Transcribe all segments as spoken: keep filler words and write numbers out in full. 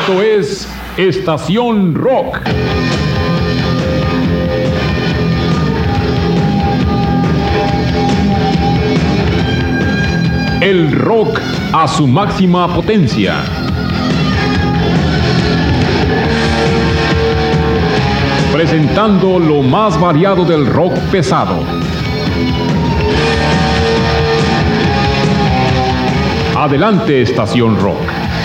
Esto es Estación Rock. El rock a su máxima potencia. Presentando lo más variado del rock pesado. Adelante, Estación Rock.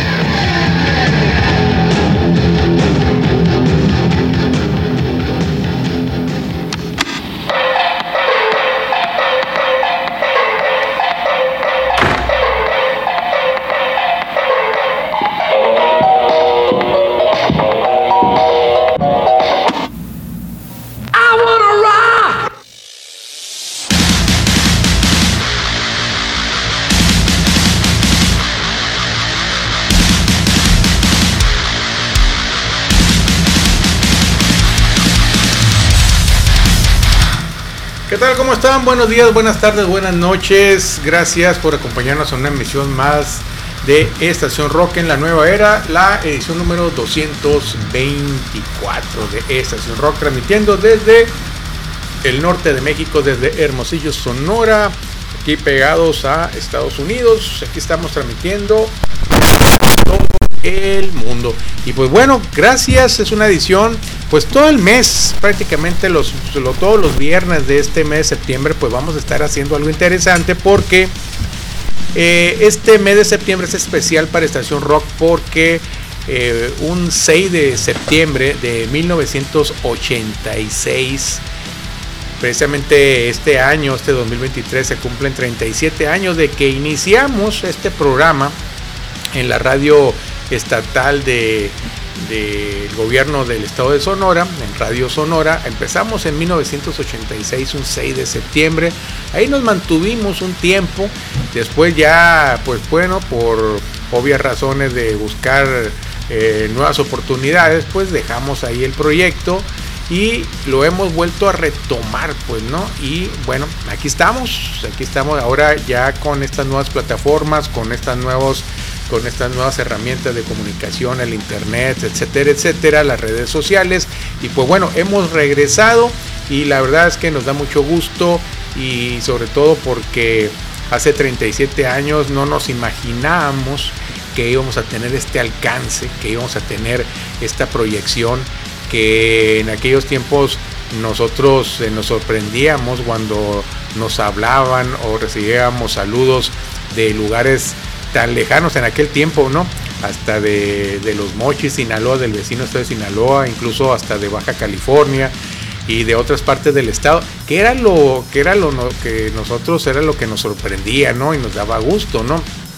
¿Qué tal? ¿Cómo están? Buenos días, buenas tardes, buenas noches. Gracias por acompañarnos a una emisión más de Estación Rock en la nueva era, la edición número doscientos veinticuatro de Estación Rock, transmitiendo desde el norte de México, desde Hermosillo, Sonora, aquí pegados a Estados Unidos. Aquí estamos transmitiendo todo el mundo. Y pues bueno, gracias. Es una edición pues todo el mes, prácticamente los, los todos los viernes de este mes de septiembre, pues vamos a estar haciendo algo interesante, porque eh, este mes de septiembre es especial para Estación Rock, porque eh, un seis de septiembre de mil novecientos ochenta y seis, precisamente este año, este dos mil veintitrés, se cumplen treinta y siete años de que iniciamos este programa en la radio estatal de del gobierno del estado de Sonora, en Radio Sonora. Empezamos en mil novecientos ochenta y seis, un seis de septiembre. Ahí nos mantuvimos un tiempo. Después ya, pues bueno, por obvias razones de buscar eh, nuevas oportunidades, pues dejamos ahí el proyecto y lo hemos vuelto a retomar, pues, ¿no? Y bueno, aquí estamos, aquí estamos ahora ya con estas nuevas plataformas, con estas nuevos con estas nuevas herramientas de comunicación, el internet, etcétera, etcétera, las redes sociales. Y pues bueno, hemos regresado y la verdad es que nos da mucho gusto, y sobre todo porque hace treinta y siete años no nos imaginábamos que íbamos a tener este alcance, que íbamos a tener esta proyección, que en aquellos tiempos nosotros eh, nos sorprendíamos cuando nos hablaban o recibíamos saludos de lugares tan lejanos en aquel tiempo, ¿no? Hasta de, de Los Mochis, Sinaloa, del vecino estado de Sinaloa, incluso hasta de Baja California y de otras partes del estado, que era lo que era lo no, que nosotros era lo que nos sorprendía, ¿no? Y nos daba gusto, ¿no?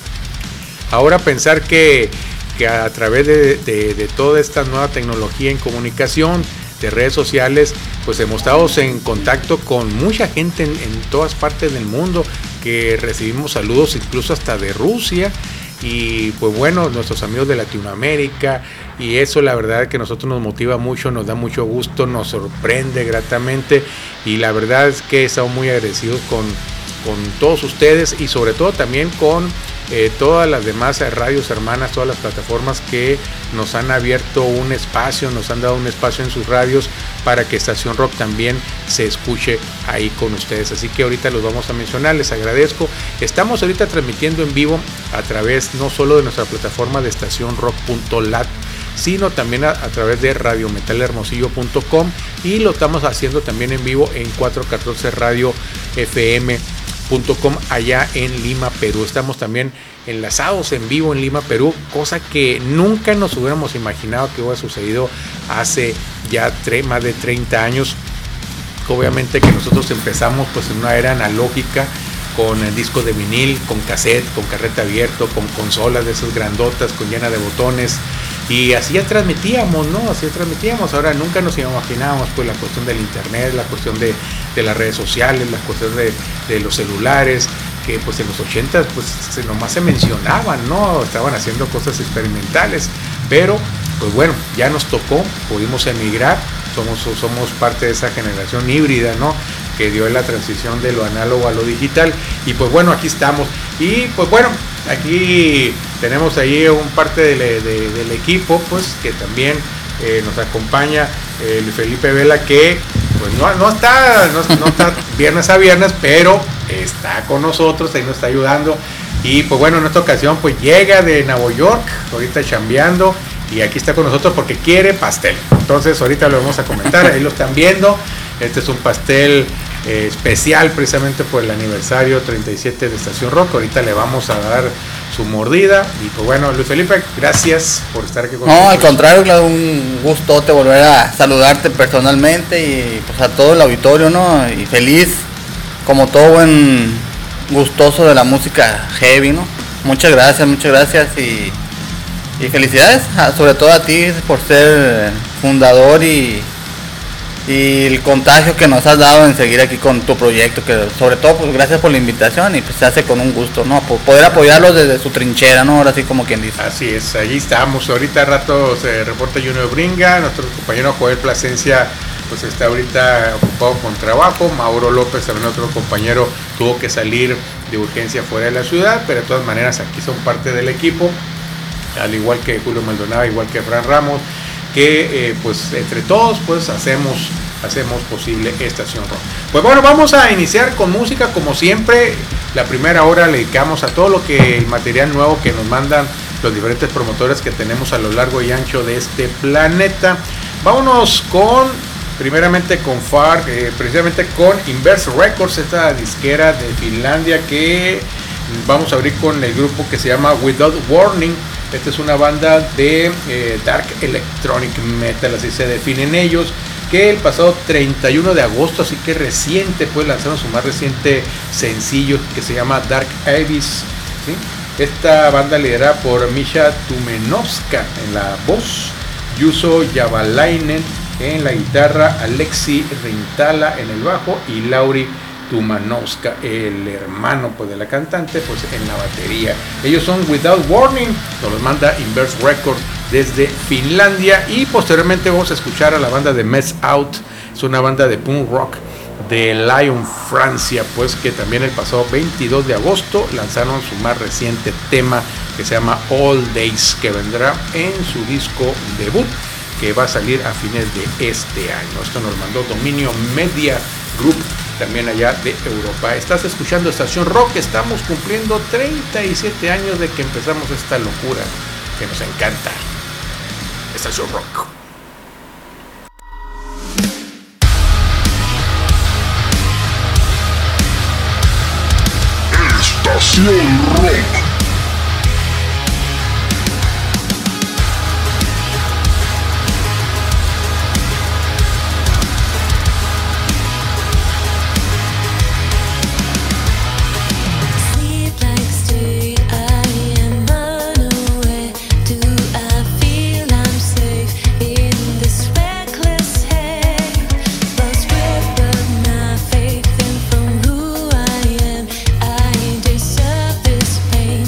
Ahora pensar que, que a través de, de, de toda esta nueva tecnología en comunicación, de redes sociales, pues hemos estado en contacto con mucha gente en, en todas partes del mundo, que recibimos saludos incluso hasta de Rusia, y pues bueno, nuestros amigos de Latinoamérica, y eso la verdad que a nosotros nos motiva mucho, nos da mucho gusto, nos sorprende gratamente, y la verdad es que estamos muy agradecidos con, con todos ustedes, y sobre todo también con Eh, todas las demás radios hermanas, todas las plataformas que nos han abierto un espacio, nos han dado un espacio en sus radios para que Estación Rock también se escuche ahí con ustedes. Así que ahorita los vamos a mencionar, les agradezco. Estamos ahorita transmitiendo en vivo a través no solo de nuestra plataforma de estación rock punto lat, sino también a, a través de radio metal hermosillo punto com, y lo estamos haciendo también en vivo en cuatrocientos catorce radio f m punto com allá en Lima, Perú. Estamos también enlazados en vivo en Lima, Perú, cosa que nunca nos hubiéramos imaginado que hubiera sucedido hace ya tre- más de treinta años. Obviamente que nosotros empezamos pues en una era analógica, con el disco de vinil, con cassette, con carrete abierto, con consolas de esas grandotas, con llena de botones, y así ya transmitíamos, ¿no? Así ya transmitíamos. Ahora nunca nos imaginábamos pues la cuestión del internet, la cuestión de, de las redes sociales, la cuestión de, de los celulares, que pues en los ochentas pues se, nomás se mencionaban, ¿no? Estaban haciendo cosas experimentales, pero pues bueno, ya nos tocó, pudimos emigrar, somos, somos parte de esa generación híbrida, ¿no? Que dio la transición de lo análogo a lo digital, y pues bueno, aquí estamos. Y pues bueno, aquí tenemos ahí un parte de, de, del equipo, pues que también eh, nos acompaña el eh, Felipe Vela, que pues no, no está no, no está viernes a viernes, pero está con nosotros, ahí nos está ayudando. Y pues bueno, en esta ocasión pues llega de Nueva York, ahorita chambeando, y aquí está con nosotros porque quiere pastel. Entonces ahorita lo vamos a comentar, ahí lo están viendo. Este es un pastel eh, especial precisamente por el aniversario treinta y siete de Estación Rock. Ahorita le vamos a dar su mordida. Y pues bueno, Luis Felipe, gracias por estar aquí con nosotros. No, al contrario, un gustote volver a saludarte personalmente y pues a todo el auditorio, ¿no? Y feliz, como todo buen gustoso de la música heavy, ¿no? Muchas gracias, muchas gracias y, y felicidades, a, sobre todo a ti por ser fundador y, y el contagio que nos has dado en seguir aquí con tu proyecto, que sobre todo pues gracias por la invitación y pues se hace con un gusto, ¿no? Por poder apoyarlos desde su trinchera, ¿no? Ahora sí, como quien dice. Así es, ahí estamos. Ahorita al rato se reporta Junior Bringa, nuestro compañero Joel Plasencia pues está ahorita ocupado con trabajo. Mauro López, también otro compañero, tuvo que salir de urgencia fuera de la ciudad, pero de todas maneras aquí son parte del equipo, al igual que Julio Maldonado, igual que Fran Ramos, que eh, pues entre todos pues hacemos hacemos posible Estación Rock. Pues bueno, vamos a iniciar con música como siempre. La primera hora le dedicamos a todo lo que el material nuevo que nos mandan los diferentes promotores que tenemos a lo largo y ancho de este planeta. Vámonos con primeramente con F A R, eh, precisamente con Inverse Records, esta disquera de Finlandia, que vamos a abrir con el grupo que se llama Without Warning. Esta es una banda de eh, Dark Electronic Metal, así se definen ellos, que el pasado treinta y uno de agosto, así que reciente, pues lanzaron su más reciente sencillo que se llama Dark Abyss, ¿sí? Esta banda liderada por Misha Tumenovska en la voz, Juuso Javalainen en la guitarra, Alexi Rintala en el bajo y Lauri Tumanovska, el hermano pues de la cantante, pues en la batería. Ellos son Without Warning, nos los manda Inverse Records desde Finlandia. Y posteriormente vamos a escuchar a la banda de Mess Out, es una banda de punk rock de Lyon, Francia, pues que también el pasado veintidós de agosto lanzaron su más reciente tema que se llama All Days, que vendrá en su disco debut, que va a salir a fines de este año. Esto nos mandó Dominio Media Group, también allá de Europa. Estás escuchando Estación Rock, estamos cumpliendo treinta y siete años de que empezamos esta locura que nos encanta. Estación Rock. Estación Rock. Pain.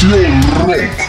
Estación Rock.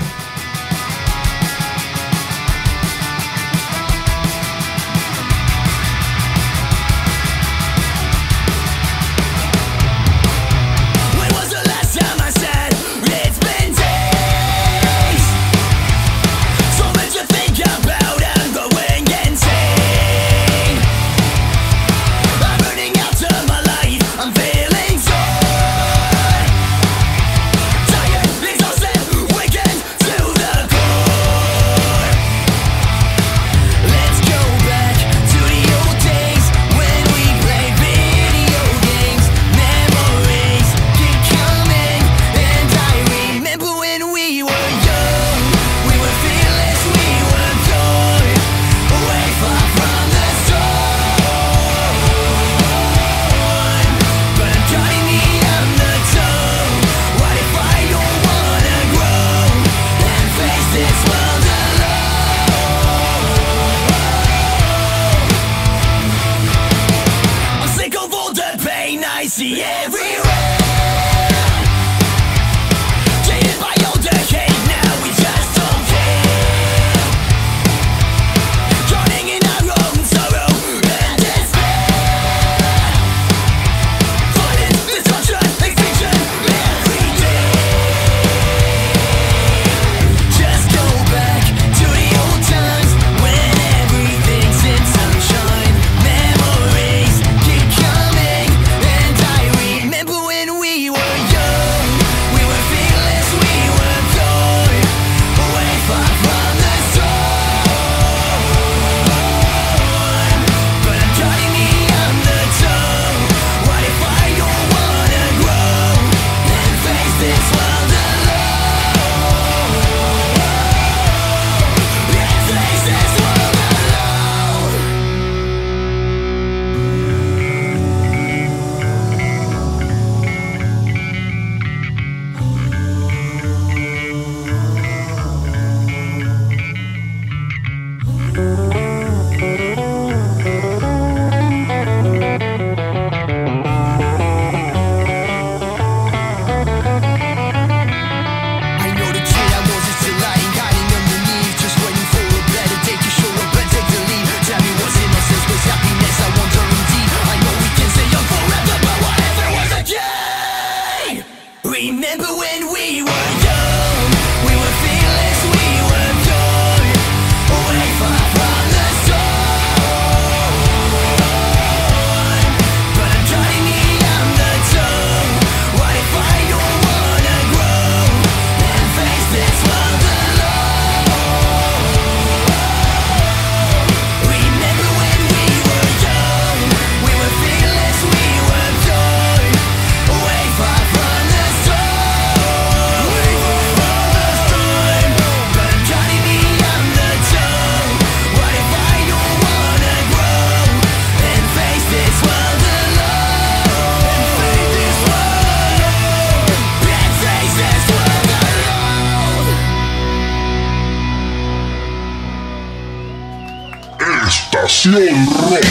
Estación Rock.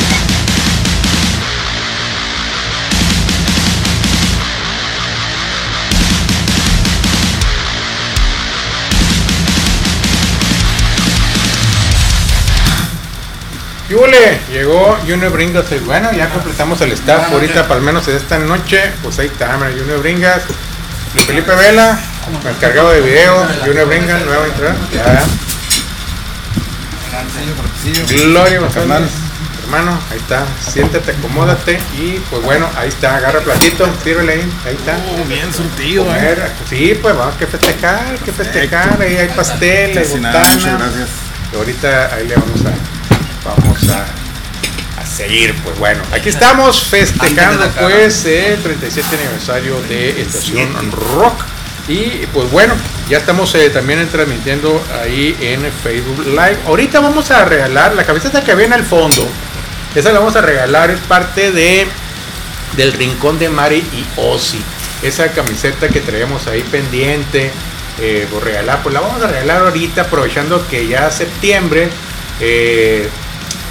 ¿Qué huele? Llegó Junior Bringas y bueno, ya completamos el staff ah, ahorita, para al menos de esta noche. Pues ahí está, Junior Bringas, Luis Felipe Vela, el encargado de video, Junior Bringas, nueva entrada, ya. Gloria González, hermano, ahí está, siéntate, acomódate y pues bueno, ahí está, agarra platito, sírvele ahí, ahí está. Oh, bien surtido, eh. Sí, pues vamos que festejar, que festejar, ahí hay pastel, hay botana. Muchas gracias. Ahorita ahí le vamos a, vamos a, a seguir, pues bueno, aquí estamos festejando pues el treinta y siete aniversario de Estación Rock. Y pues bueno, ya estamos eh, también transmitiendo ahí en Facebook Live. Ahorita vamos a regalar la camiseta que viene al fondo. Esa la vamos a regalar, es parte de del Rincón de Mari y Ozzy. Esa camiseta que traemos ahí pendiente eh, por regalar, pues la vamos a regalar ahorita, aprovechando que ya septiembre, eh,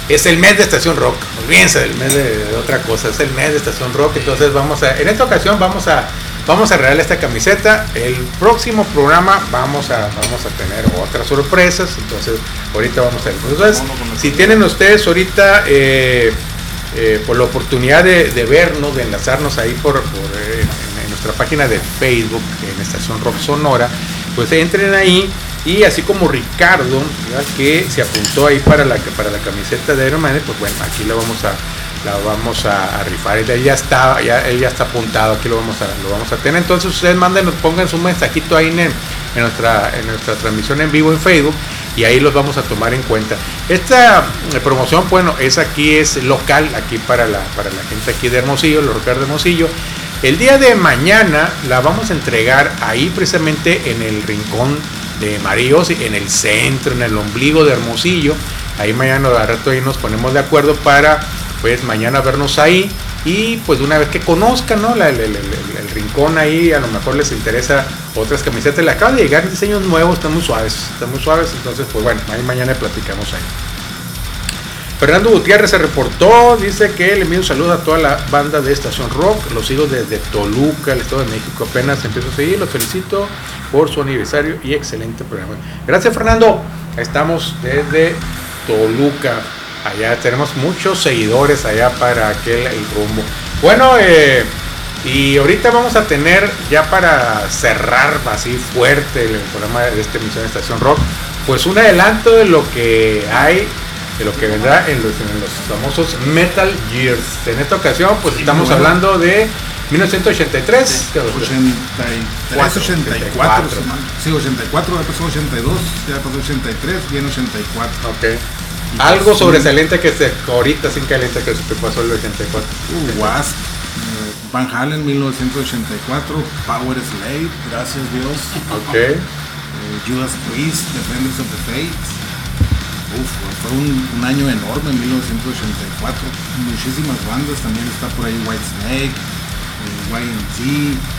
es el mes de Estación Rock. Olvídense del mes de, de otra cosa, es el mes de Estación Rock. Entonces vamos a, en esta ocasión vamos a Vamos a regalar esta camiseta. El próximo programa vamos a vamos a tener otras sorpresas. Entonces, ahorita vamos a ver. Entonces, si tienen ustedes ahorita eh, eh, por la oportunidad de, de vernos, de enlazarnos ahí por, por eh, en, en nuestra página de Facebook, en Estación Rock Sonora, pues entren ahí. Y así como Ricardo, ¿verdad?, que se apuntó ahí para la para la camiseta de Iron Man, pues bueno, aquí la vamos a la vamos a, a rifar. Él ya está, ya, él ya está apuntado, aquí lo vamos a lo vamos a tener. Entonces ustedes manden, pongan su mensajito ahí en, en nuestra en nuestra transmisión en vivo en Facebook y ahí los vamos a tomar en cuenta. Esta promoción, bueno, es aquí, es local, aquí para la para la gente aquí de Hermosillo, los rockeros de Hermosillo. El día de mañana la vamos a entregar ahí precisamente en el rincón de Maríos, en el centro, en el ombligo de Hermosillo. Ahí mañana a rato ahí nos ponemos de acuerdo para pues mañana vernos ahí y pues de una vez que conozcan, ¿no?, la, el, el, el, el rincón ahí, a lo mejor les interesa otras camisetas. Le acaban de llegar diseños nuevos, están muy suaves, están muy suaves, entonces pues bueno, ahí mañana platicamos ahí. Fernando Gutiérrez se reportó, dice que le envío un saludo a toda la banda de Estación Rock, los sigo desde Toluca, el Estado de México, apenas empiezo a seguir, los felicito por su aniversario y excelente programa. Gracias, Fernando, estamos desde Toluca, allá tenemos muchos seguidores allá para aquel el rumbo. Bueno, eh, y ahorita vamos a tener ya para cerrar así fuerte el programa de esta emisión de Estación Rock, pues un adelanto de lo que hay, de lo que vendrá en los, en los famosos Metal Gears. En esta ocasión pues sí, estamos bueno. hablando de mil novecientos ochenta y tres, sí, ochenta y tres, ochenta y cuatro, sí, ochenta y cuatro, ya pasó ochenta y dos, ya pasó ochenta y tres, viene ochenta y cuatro. Ok. Y algo pues, sobresaliente que se ahorita sin caliente que se pasó el ochenta y cuatro. Uh, Wasp, uh, Van Halen mil novecientos ochenta y cuatro, Power Slave, gracias Dios. Ok. Uh, Judas Priest, Defenders of the Faith. Uf, fue un, un año enorme en mil novecientos ochenta y cuatro. Muchísimas bandas, también está por ahí Whitesnake, eh, Y M C,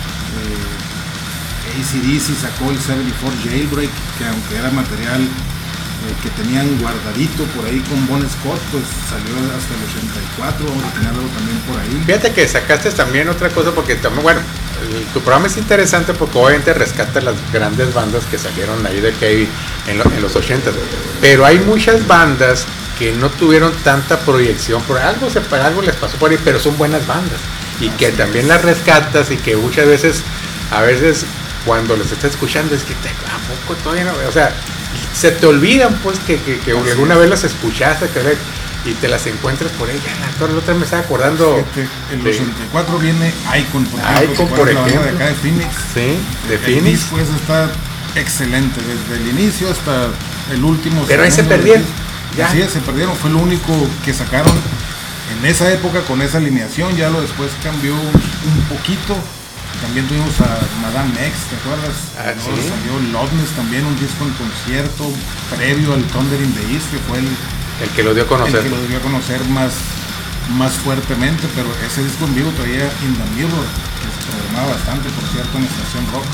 eh, A C D C sacó el setenta y cuatro Jailbreak, que aunque era material eh, que tenían guardadito por ahí con Bon Scott, pues salió hasta el ochenta y cuatro, vamos a tener algo también por ahí. Fíjate que sacaste también otra cosa, porque también, bueno, tu programa es interesante porque obviamente rescata las grandes bandas que salieron ahí de heavy en, lo, en los ochentas, pero hay muchas bandas que no tuvieron tanta proyección, por algo, se, algo les pasó por ahí, pero son buenas bandas y que también las rescatas y que muchas veces, a veces cuando les estás escuchando es que te, ¿a poco todavía no? O sea, se te olvidan pues que, que, que alguna vez las escuchaste, que y te las encuentras por ahí. Ya la otra me estaba acordando. El ochenta y cuatro viene Icon, por ejemplo, Icon, por ejemplo, la banda de acá de Phoenix. Sí, de el Phoenix. El pues está excelente desde el inicio hasta el último. Pero ahí se perdieron. Ya. Así es, se perdieron. Fue lo único que sacaron en esa época con esa alineación. Ya lo después cambió un poquito. También tuvimos a Madame X, ¿te acuerdas? Ah, ¿no? ¿sí? Salió Loudness también, un disco en concierto previo al Thunder in the East, que fue el El que lo dio a conocer. El que lo dio a conocer más, más fuertemente, pero ese disco en vivo traía In the Mirror, que se programaba bastante, por cierto, en Estación Rock.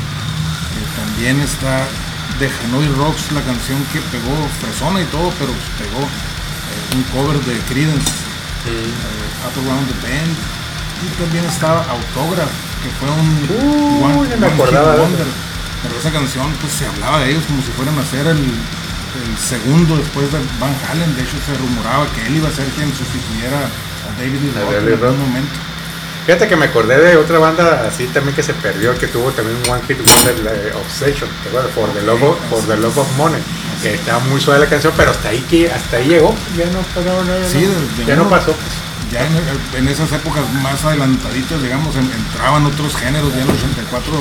Eh, también está de Hanoi Rocks, la canción que pegó, fresona y todo, pero pegó eh, un cover de Creedence, sí. eh, Up Around the Bend. Y también estaba Autograph, que fue un uh, one, me one acordaba wonder. Pero esa canción, pues se hablaba de ellos como si fueran a hacer el el segundo después de Van Halen. De hecho se rumoraba que él iba a ser quien sustituyera a David Lee Roth en algún momento. Fíjate que me acordé de otra banda así también que se perdió, que tuvo también un one hit wonder, uh, Obsession, ¿te acuerdas? For the Love of, for the Love of Money, que estaba muy suave la canción, pero hasta ahí que hasta ahí llegó, ya no pasó, no, no, sí, no, ya uno, no pasó. Pues. Ya en, en esas épocas más adelantaditas, digamos, en, entraban otros géneros. Ya en el ochenta y cuatro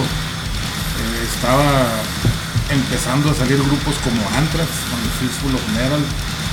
eh, estaba empezando a salir grupos como Anthrax, con el Fistful of Metal,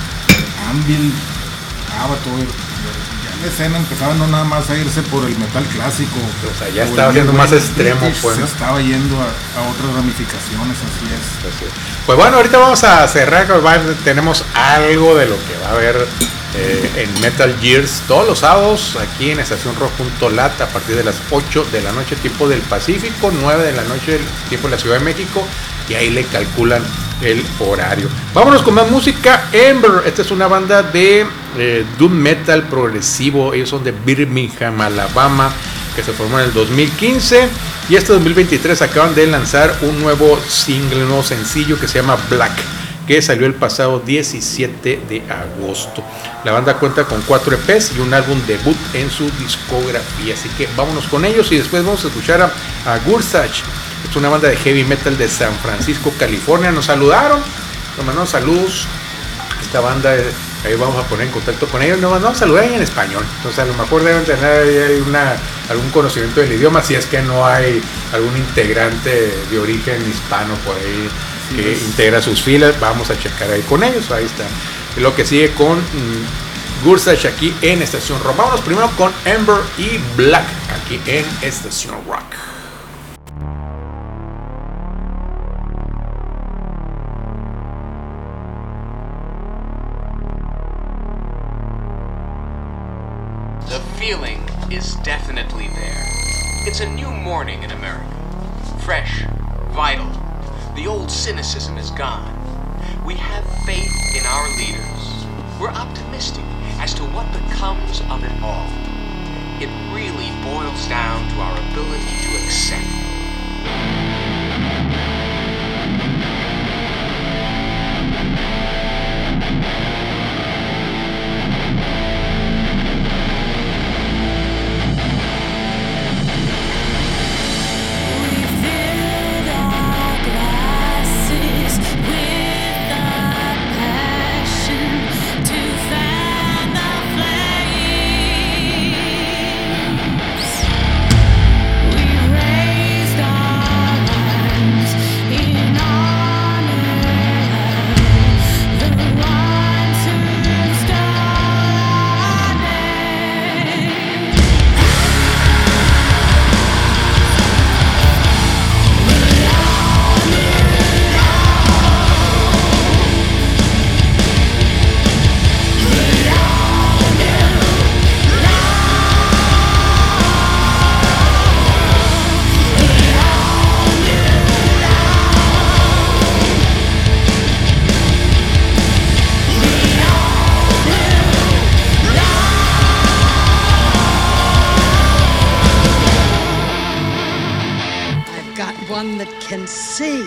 Anvil, Avatar. Ya en la escena empezaba no nada más a irse por el metal clásico. O sea, ya estaba siendo más extremo, pues. Se estaba yendo a, a otras ramificaciones, así es. Así es. Pues bueno, ahorita vamos a cerrar, tenemos algo de lo que va a haber eh, en Metal Gears todos los sábados aquí en Estación Rock punto lat a partir de las ocho de la noche, tiempo del Pacífico, nueve de la noche, tiempo de la Ciudad de México, y ahí le calculan el horario. Vámonos con más música. Ember, esta es una banda de eh, doom metal progresivo. Ellos son de Birmingham, Alabama, que se formó en el dos mil quince, y este dos mil veintitrés acaban de lanzar un nuevo single, un nuevo sencillo que se llama Black, que salió el pasado diecisiete de agosto. La banda cuenta con cuatro E Pes y un álbum debut en su discografía, así que vámonos con ellos y después vamos a escuchar a, a Gursach. Es una banda de heavy metal de San Francisco, California. Nos saludaron, nos mandaron saludos. Esta banda, ahí vamos a poner en contacto con ellos, nos mandaron saludar en español, entonces a lo mejor deben tener ahí una, algún conocimiento del idioma, si es que no hay algún integrante de origen hispano por ahí que sí, integra sus filas. Vamos a checar ahí con ellos. Ahí está lo que sigue con mmm, Gursach aquí en Estación Rock. Vámonos primero con Ember y Black aquí en Estación Rock. The feeling is definitely there. It's a new morning in America. Fresh, vital. The old cynicism is gone. We have faith in our leaders. We're optimistic as to what becomes of it all. It really boils down to our ability to accept. Can see.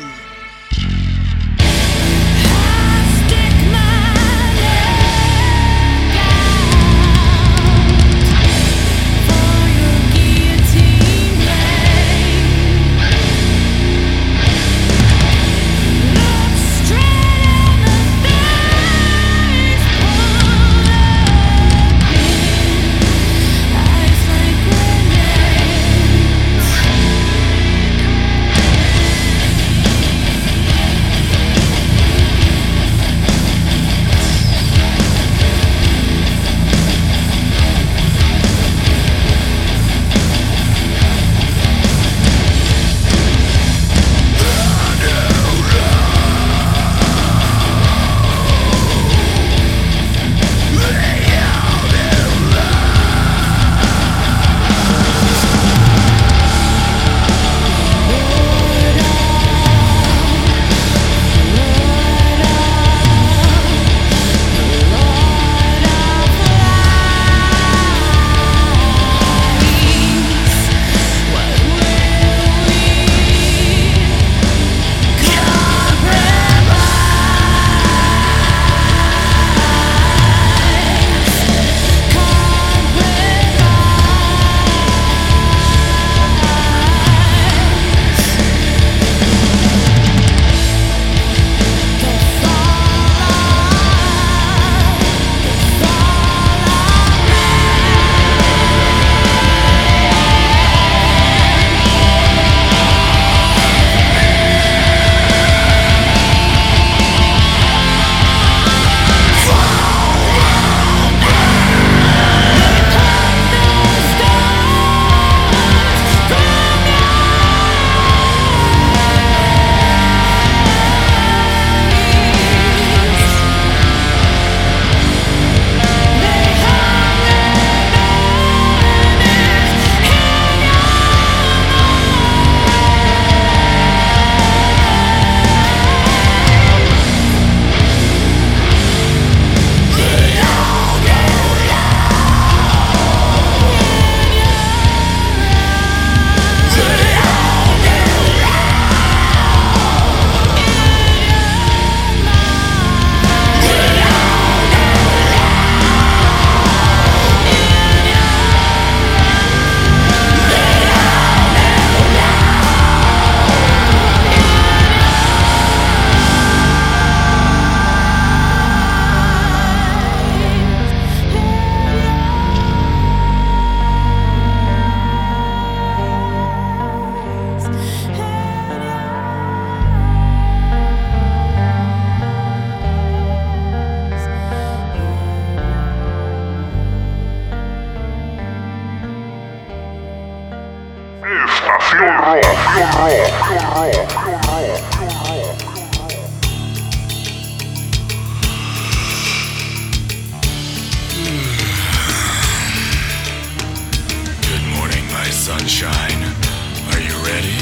Sunshine, are you ready?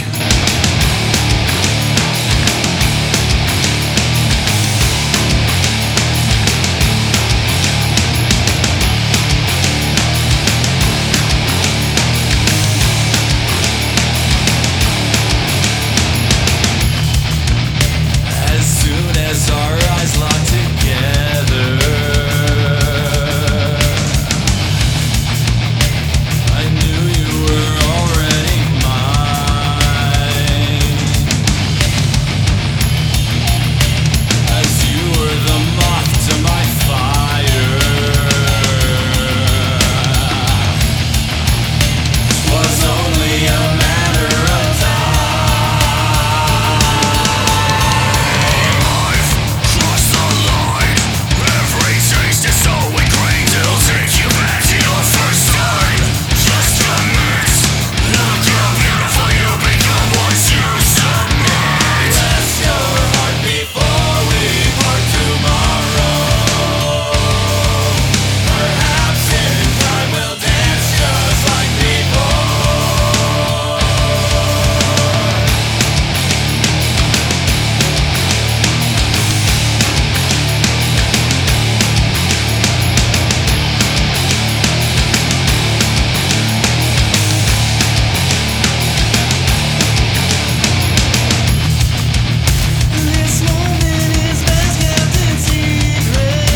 As soon as our eyes lock together, I knew you were already mine. As you were the moth to my fire, was only a matter of time. I've crossed the line. Every taste is so ingrained. It'll take you back to your first time. Just commit. Look how beautiful you become once you submit. Rest your heart before we part tomorrow. Perhaps in time we'll dance just like before. This moment is best kept in secret.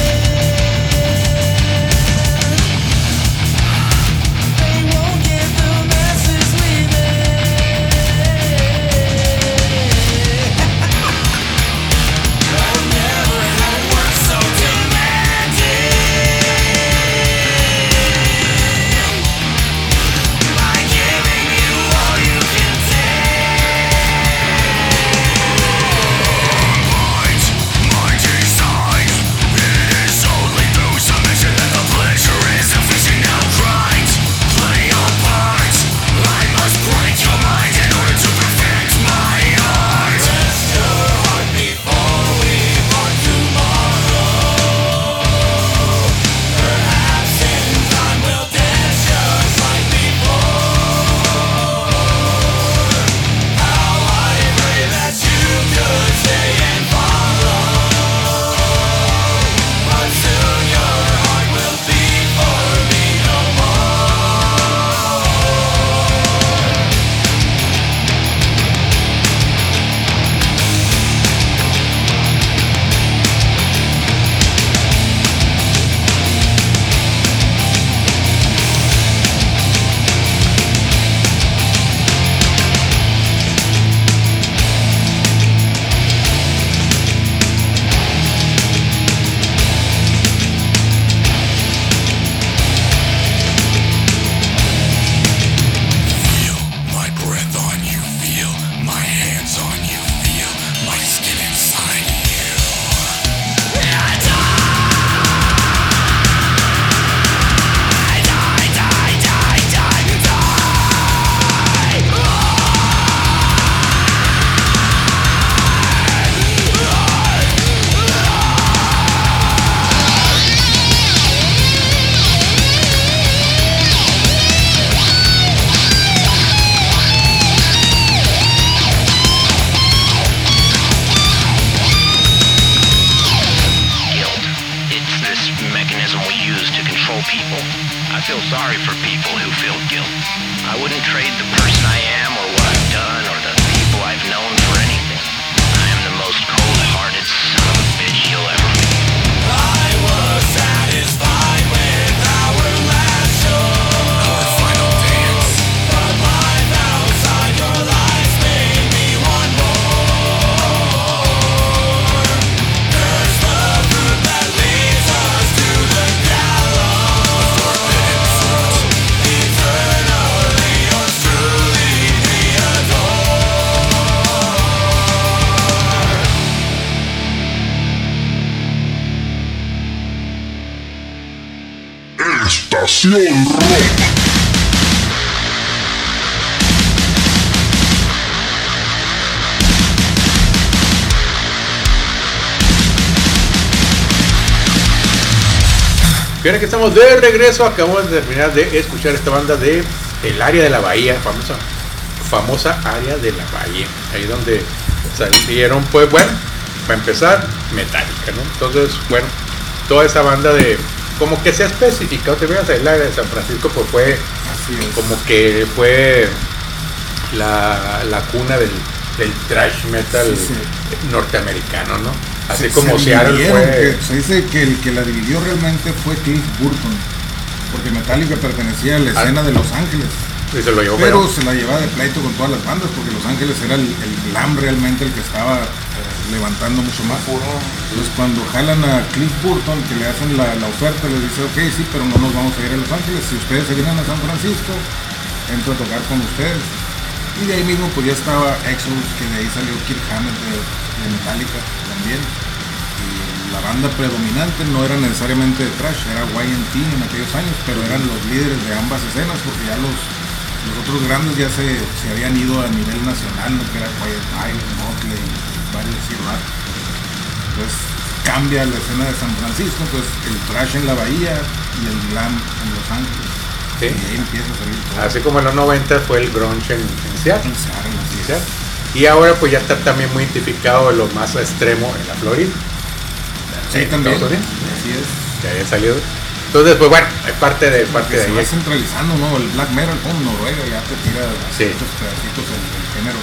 They won't get the message we made. I've never had work so demanding. By giving you all you can my design. It is only through submission that the pleasure is a fishing out grind. Play your part. I must break your mind in order to perfect my art. Rest your heart before we part tomorrow. Perhaps in time we'll dance just like before. How I pray that you could stay and follow. But soon your heart will beat for me no more. Feel my breath on you, feel my hands on you, feel my skin inside you. Die, die, die, die, die, Guilt. It's this mechanism we use to control people. I feel sorry for people who feel guilt. I wouldn't trade the person I am or what I've done or the people I've known for anything. I am the most cold-hearted son of a bitch you'll ever meet. I was satisfied with our last show. Our final dance. But life outside your life made me want more. Curse the fruit that leads us to the gallows. Eternally yours truly, the adore. Estación Rock. Fíjate que estamos de regreso, acabamos de terminar de escuchar esta banda de el área de la bahía, famosa, famosa área de la bahía, ahí donde salieron, pues bueno, para empezar, Metallica, ¿no? Entonces, bueno, toda esa banda de, como que se ha especificado, te veas el área de San Francisco, pues fue, como que fue la, la cuna del, del thrash metal sí, sí. norteamericano, ¿no? Así se, como se Seattle fue... Que, se dice que el que la dividió realmente fue Cliff Burton, porque Metallica pertenecía a la escena ah. de Los Ángeles. Y se lo llevó, pero, pero se la llevaba de pleito con todas las bandas, porque Los Ángeles era el, el glam realmente el que estaba eh, levantando mucho más. Entonces cuando jalan a Cliff Burton, que le hacen la, la oferta, les dice, ok, sí, pero no nos vamos a ir a Los Ángeles, si ustedes se vienen a San Francisco, entro a tocar con ustedes. Y de ahí mismo pues ya estaba Exodus, que de ahí salió Kirk Hammett de, de Metallica también. Y la banda predominante no era necesariamente de thrash, era Y and T en aquellos años, pero eran los líderes de ambas escenas, porque ya los, los otros grandes ya se, se habían ido a nivel nacional, ¿no? Que era Quiet Riot, Motley, varios y rap. Entonces cambia la escena de San Francisco, entonces el thrash en la bahía y el glam en Los Ángeles. Sí. Y ahí empieza a salir todo. Así como en los noventa fue el grunge en, en Seattle. En Seattle, así es. Y ahora pues ya está también muy identificado en lo más extremo en la Florida. Sí, también. Así es. Que haya salido. Entonces, pues bueno, es parte de parte de se ahí. va centralizando, ¿no? El black metal con Noruega ya te tira sí. estos pedacitos del, del género.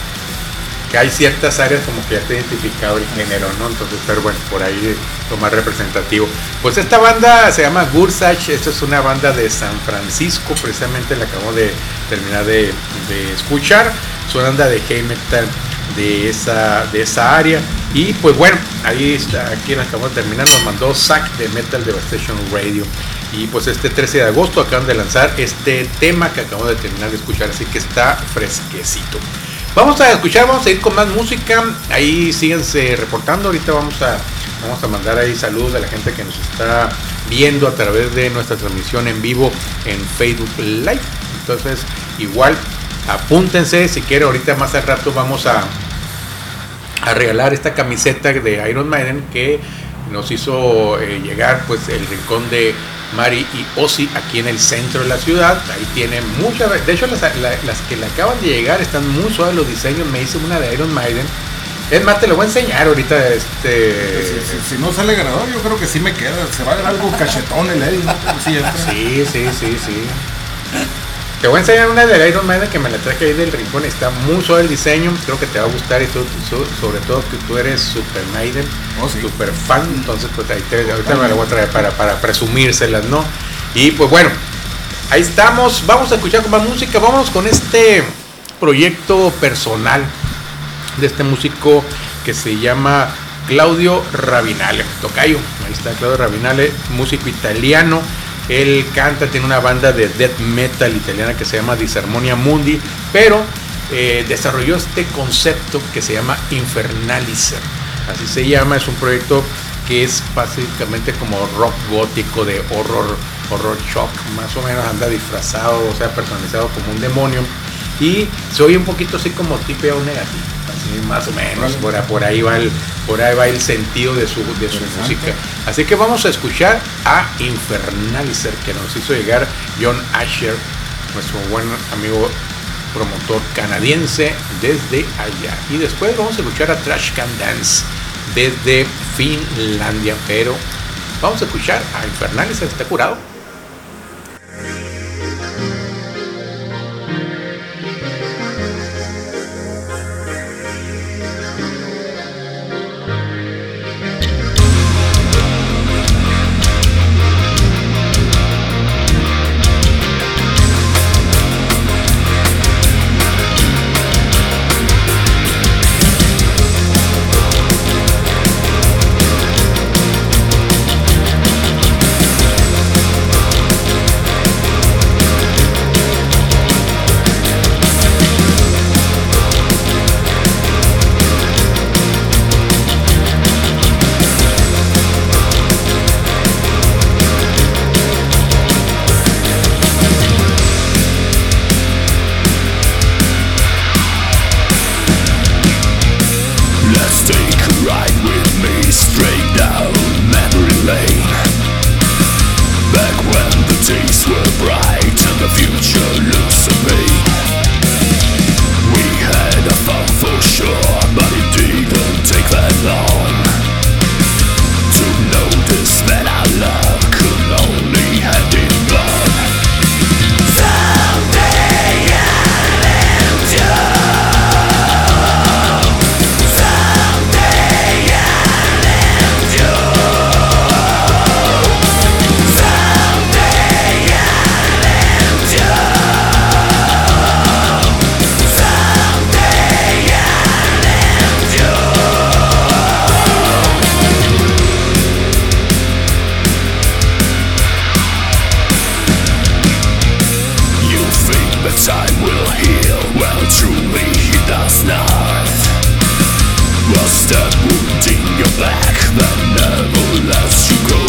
Que hay ciertas áreas como que ya está identificado el género, ¿no? Entonces, pero bueno, por ahí lo más representativo. Pues esta banda se llama Gursach, esta es una banda de San Francisco, precisamente la acabo de terminar de, de escuchar. Es una banda de heavy metal de esa, de esa área. Y pues bueno, ahí está, aquí acabamos de terminar, nos mandó Zack de Metal Devastation Radio. Y pues este trece de agosto acaban de lanzar este tema que acabamos de terminar de escuchar, así que está fresquecito. Vamos a escuchar, vamos a ir con más música, ahí síganse reportando, ahorita vamos a, vamos a mandar ahí saludos a la gente que nos está viendo a través de nuestra transmisión en vivo en Facebook Live. Entonces igual apúntense si quieren, ahorita más al rato vamos a, a regalar esta camiseta de Iron Maiden que nos hizo eh, llegar pues el rincón de Mari y Ozzy aquí en el centro de la ciudad. Ahí tienen muchas, de hecho las, la, las que le acaban de llegar están muy suaves los diseños. Me hice una de Iron Maiden, es más, te lo voy a enseñar ahorita. Este si, si, si no sale ganador, yo creo que sí me queda, se va a ver algo cachetón el Eddie, ¿no? Sí, sí, sí, sí, sí. Te voy a enseñar una de Iron Maiden que me la traje ahí del rincón, está muy suave el diseño, creo que te va a gustar, y tú, sobre todo que tú eres super Maiden, oh, sí. super fan, entonces pues ahí te, ahorita me la voy a traer para, para presumírselas, ¿no? Y pues bueno, ahí estamos, vamos a escuchar con más música, vamos con este proyecto personal de este músico que se llama Claudio Rabinale, tocayo, ahí está Claudio Rabinale, músico italiano. Él canta, tiene una banda de death metal italiana que se llama Disharmonia Mundi, pero eh, desarrolló este concepto que se llama Infernalizer. Así se llama, es un proyecto que es básicamente como rock gótico de horror, horror shock, más o menos anda disfrazado, o sea, personalizado como un demonio. Y se oye un poquito así como tipeo negativo, así más o menos, por, por ahí va el, por ahí va el sentido de su, de su música. Así que vamos a escuchar a Infernalizer, que nos hizo llegar John Asher, nuestro buen amigo promotor canadiense desde allá. Y después vamos a escuchar a Trash Can Dance desde Finlandia, pero vamos a escuchar a Infernalizer, ¿está curado? We'll be right back. the future looks at me. We had a thought for sure, but it didn't take that long to notice that our love could only end in blood. Someday I'll end you. Someday I'll end you. Someday I'll end you. Someday I'll end you. You think that time will heal? Well, truly it does not. A stab wound in your back that never lets you go.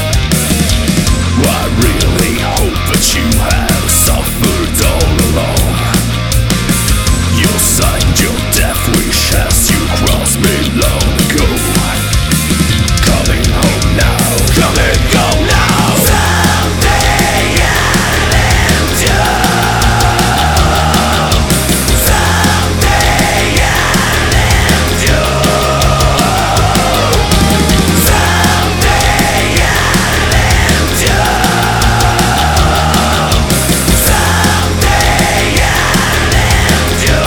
I really hope that you have suffered all along. You signed your death wish as you crossed me long ago. Coming home now, coming home now. Someday I'll end you. Someday I'll end you. Someday I'll end you. Someday I'll end you.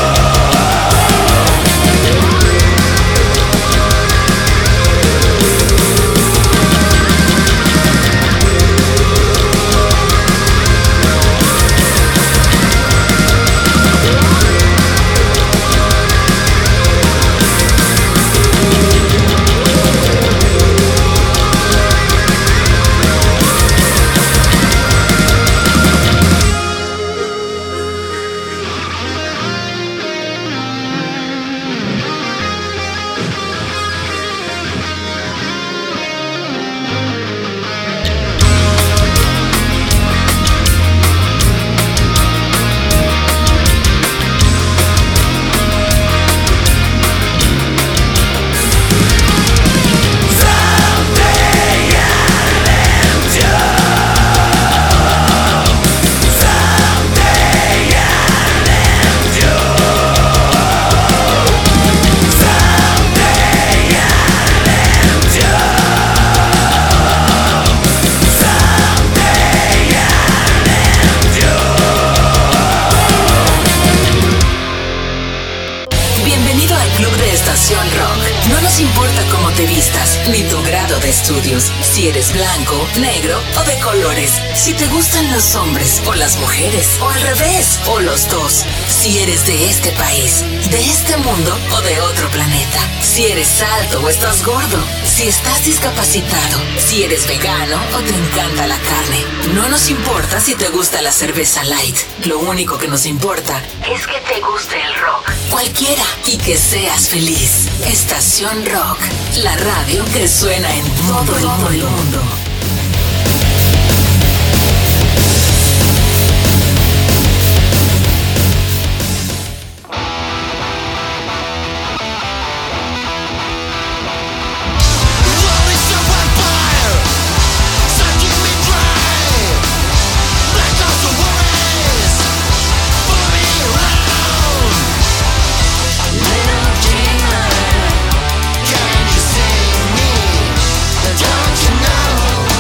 Bienvenido al Club de Estación Rock. No nos importa cómo te vistas, ni tu grado de estudios, si eres blanco, negro o de colores, si te gustan los hombres o las mujeres, o al revés, o los dos, si eres de este país, de este mundo o de otro planeta, si eres alto o estás gordo, si estás discapacitado, si eres vegano o te encanta la carne. No nos importa si te gusta la cerveza light, lo único que nos importa es que te guste el rock, cualquiera, y que seas feliz. Estación Rock, la radio que suena en todo el mundo. Don't you know?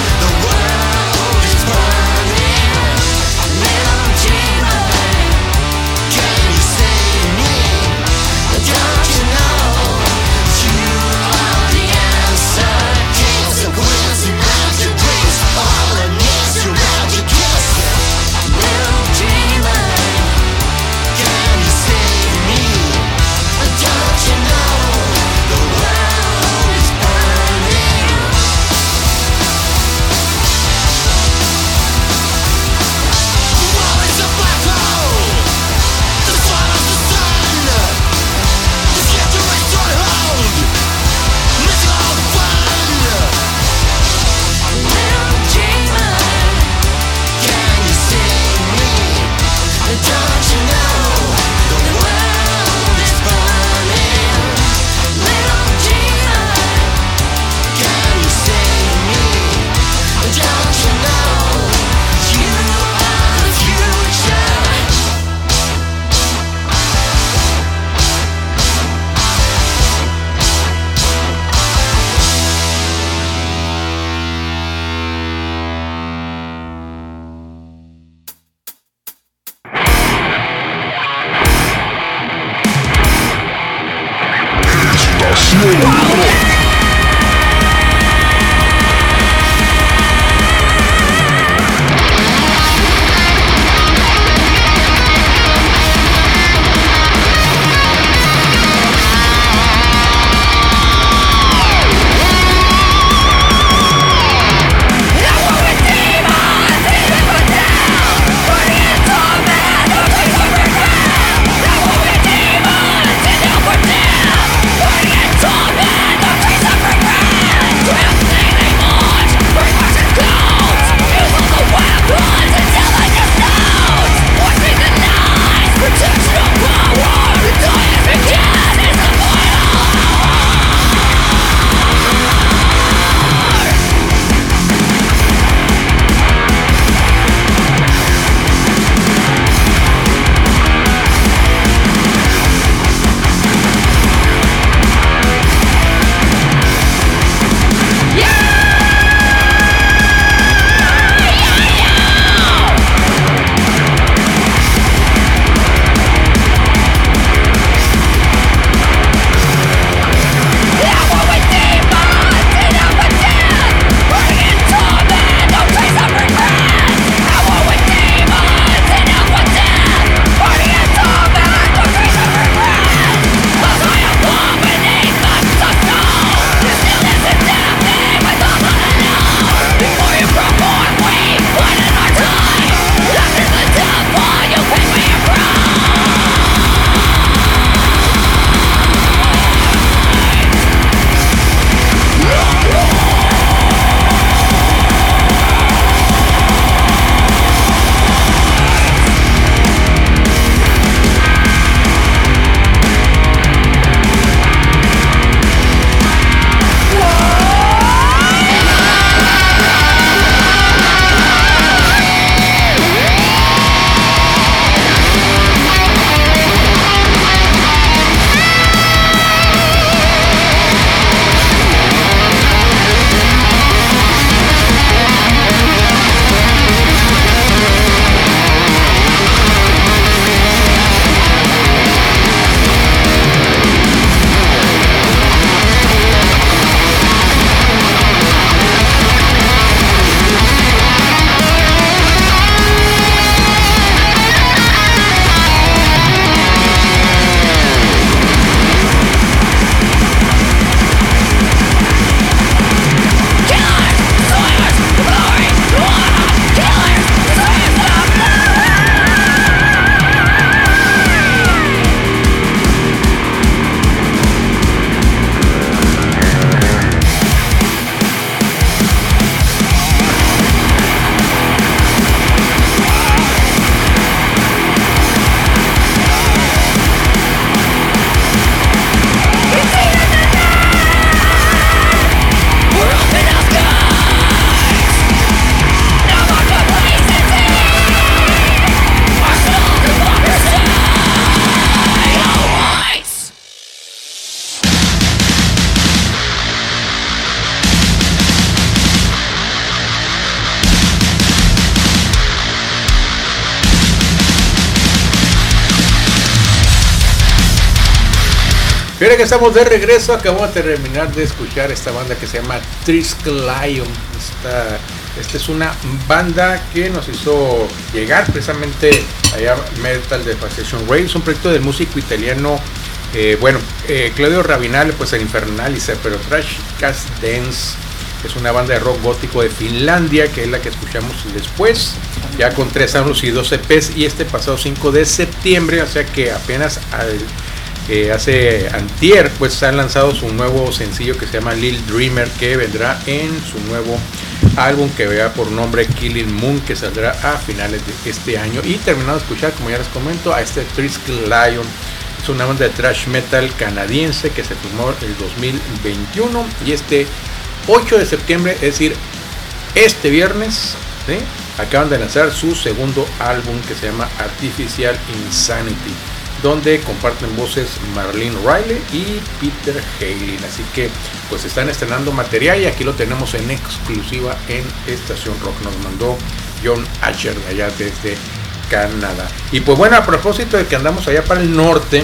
Y ahora que estamos de regreso, acabamos de terminar de escuchar esta banda que se llama Triskelion. Esta, esta es una banda que nos hizo llegar precisamente allá Metal Devastation Ray. Es un proyecto del músico italiano, eh, bueno, eh, Claudio Rabinale, pues el Infernalizer, pero Trash Cast Dance. Es una banda de rock gótico de Finlandia, que es la que escuchamos después, ya con tres años y dos E Pes, y este pasado cinco de septiembre, o sea que apenas al, eh, hace antier, pues han lanzado su nuevo sencillo que se llama Lil Dreamer, que vendrá en su nuevo álbum que vea por nombre Killing Moon, que saldrá a finales de este año. Y terminado de escuchar, como ya les comento, a este Triskelion. Es una banda de thrash metal canadiense que se formó el dos mil veintiuno, y este ocho de septiembre, es decir, este viernes, ¿sí?, acaban de lanzar su segundo álbum que se llama Artificial Insanity, donde comparten voces Marlene Riley y Peter Haley. Así que pues están estrenando material y aquí lo tenemos en exclusiva en Estación Rock. Nos mandó John Asher de allá desde Canadá. Y pues bueno, a propósito de que andamos allá para el norte,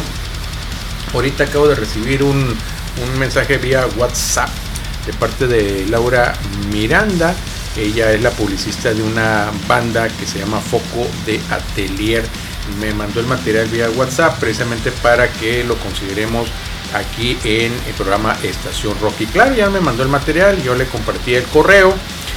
ahorita acabo de recibir un, un mensaje vía WhatsApp de parte de Laura Miranda. Ella es la publicista de una banda que se llama Foco de Atelier. Me mandó el material vía WhatsApp precisamente para que lo consideremos aquí en el programa Estación Rock. Y claro, ya me mandó el material, yo le compartí el correo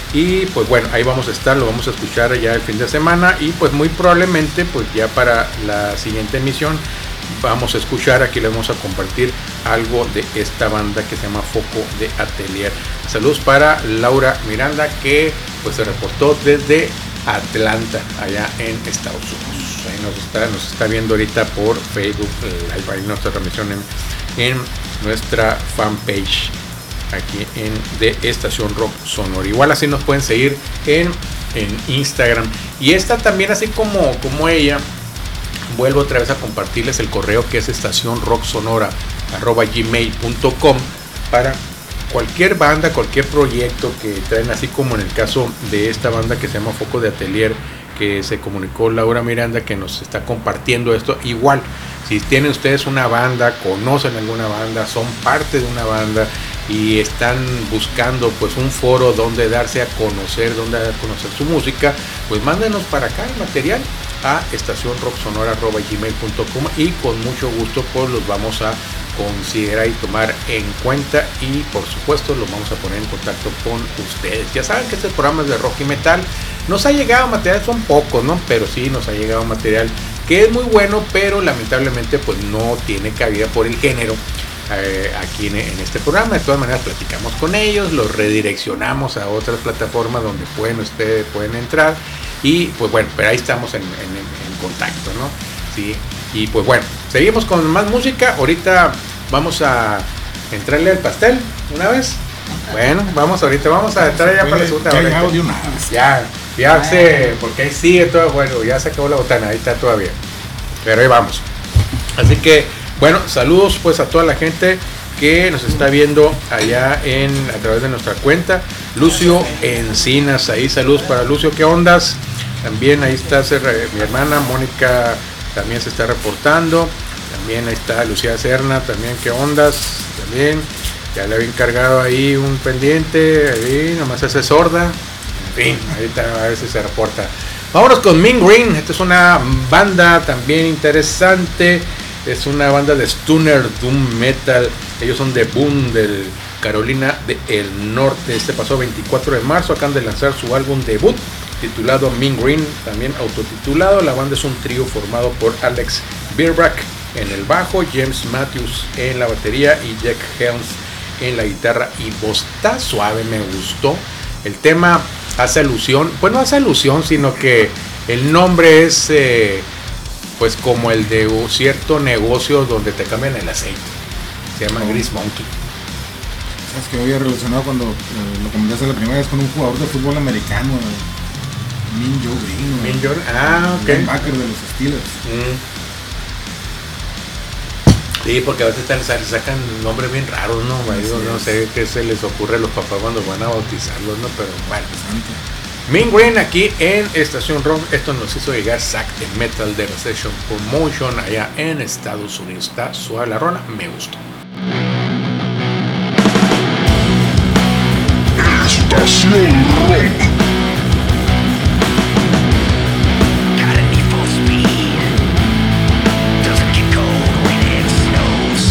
y pues bueno, ahí vamos a estar, lo vamos a escuchar ya el fin de semana, y pues muy probablemente pues ya para la siguiente emisión vamos a escuchar, aquí le vamos a compartir algo de esta banda que se llama Foco de Atelier. Saludos para Laura Miranda, que pues se reportó desde Atlanta, allá en Estados Unidos. Ahí nos está, nos está viendo ahorita por Facebook Live, ahí nuestra transmisión en, en nuestra fanpage aquí en de Estación Rock Sonora. Igual así nos pueden seguir en, en Instagram. Y esta también, así como, como ella, vuelvo otra vez a compartirles el correo, que es estación rock sonora arroba gmail punto com, para cualquier banda, cualquier proyecto que traen, así como en el caso de esta banda que se llama Foco de Atelier, que se comunicó Laura Miranda, que nos está compartiendo esto. Igual, si tienen ustedes una banda, conocen alguna banda, son parte de una banda y están buscando pues un foro donde darse a conocer, donde dar a conocer su música, pues mándenos para acá el material a estación rock sonora arroba gmail punto com, y con mucho gusto pues los vamos a considerar y tomar en cuenta, y por supuesto los vamos a poner en contacto con ustedes. Ya saben que este programa es de rock y metal. Nos ha llegado material, son pocos, ¿no? Pero sí nos ha llegado material que es muy bueno, pero lamentablemente pues no tiene cabida por el género eh, aquí en, en este programa. De todas maneras platicamos con ellos, los redireccionamos a otras plataformas donde pueden ustedes pueden entrar, y pues bueno, pero ahí estamos en, en, en contacto, ¿no? Sí. Y pues bueno, seguimos con más música. Ahorita vamos a entrarle al pastel una vez. Bueno, vamos ahorita, vamos a entrar ya para la segunda hora. Ya, ya sé, porque ahí sigue todo, bueno, ya se acabó la botana, ahí está todavía. Pero ahí vamos. Así que, bueno, saludos pues a toda la gente que nos está viendo allá en a través de nuestra cuenta. Lucio Encinas, ahí saludos para Lucio, ¿qué ondas? También ahí está mi hermana Mónica, también se está reportando. También ahí está Lucía Serna, también qué ondas, también ya le había encargado ahí un pendiente, ahí nomás hace sorda. En fin, ahorita a ver si se reporta. Vámonos con Mean Green. Esta es una banda también interesante. Es una banda de stoner doom metal. Ellos son de Boone, del Carolina del Norte. Este pasó veinticuatro de marzo acaban de lanzar su álbum debut titulado Mean Green, también autotitulado. La banda es un trío formado por Alex Bierbrack en el bajo, James Matthews en la batería y Jack Helms en la guitarra y voz. Está suave, me gustó. El tema hace alusión, pues no hace alusión, sino que el nombre es eh, pues como el de un cierto negocio donde te cambian el aceite. Se llama oh. Grease Monkey. Sabes que había relacionado cuando eh, lo comentaste la primera vez con un jugador de fútbol americano, eh, Mean Joe Green. Mean Joe, ah, ok. El backer de los Steelers. Mm. Sí, porque a veces te sacan nombres bien raros, ¿no? Sí, no sé qué se les ocurre a los papás cuando van a bautizarlos, ¿no? Pero bueno. Mean Green aquí en Estación Rock. Esto nos hizo llegar Zack de Metal Devastation Promotion allá en Estados Unidos. Está suave la rola, me gustó. Estación Rock. Got a need for speed. Doesn't get cold when it snows.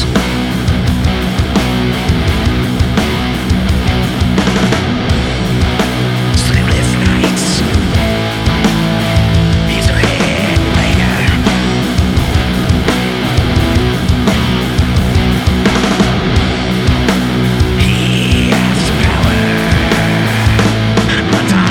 Sleepless nights. He's a headbanger. He has the power. My time.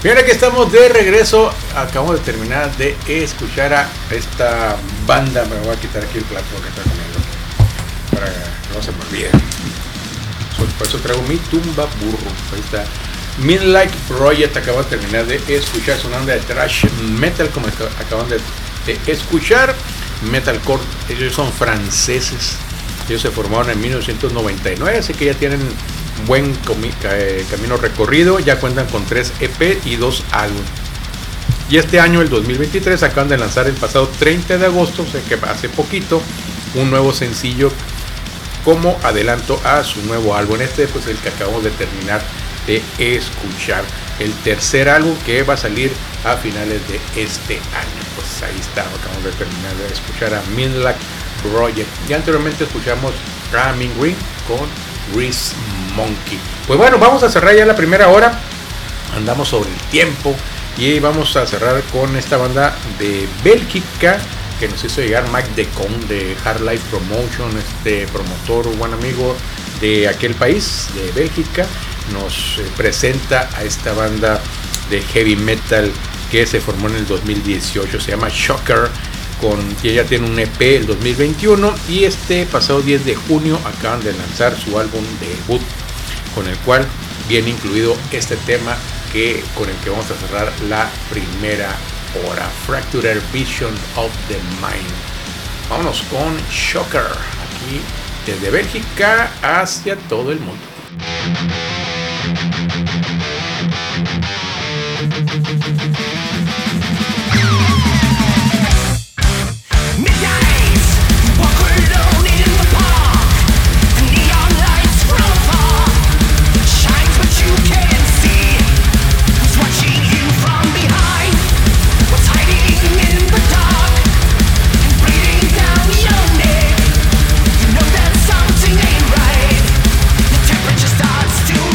Bien, aquí estamos de regreso. Acabamos de terminar de escuchar a esta banda. Me voy a quitar aquí el plato que está comiendo para que no se me olvide. Por eso traigo mi tumba burro. Ahí está. Midnight Project. Acaban de terminar de escuchar su banda de thrash metal, como acaban de, de escuchar. Metalcore. Ellos son franceses. Ellos se formaron en mil novecientos noventa y nueve, así que ya tienen buen comi- eh, camino recorrido. Ya cuentan con tres E P y dos álbumes. Y este año, el dos mil veintitrés, acaban de lanzar el pasado treinta de agosto, o sea que hace poquito, un nuevo sencillo como adelanto a su nuevo álbum. Este pues el que acabamos de terminar de escuchar, el tercer álbum que va a salir a finales de este año. Pues ahí está, acabamos de terminar de escuchar a Midnight Project. Y anteriormente escuchamos a Mean Green con Grease Monkey. Pues bueno, vamos a cerrar ya la primera hora. Andamos sobre el tiempo y vamos a cerrar con esta banda de Bélgica que nos hizo llegar Mike Decon de Hard Life Promotion, este promotor, buen amigo de aquel país, de Bélgica. Nos eh, presenta a esta banda de heavy metal que se formó en el dos mil dieciocho, se llama Shocker, con, y ella tiene un E P el dos mil veintiuno, y este pasado diez de junio acaban de lanzar su álbum debut, con el cual viene incluido este tema que, con el que vamos a cerrar la primera hora, Fractured Vision of the Mind. Vámonos con Shocker, aquí desde Bélgica hacia todo el mundo. Temperature starts to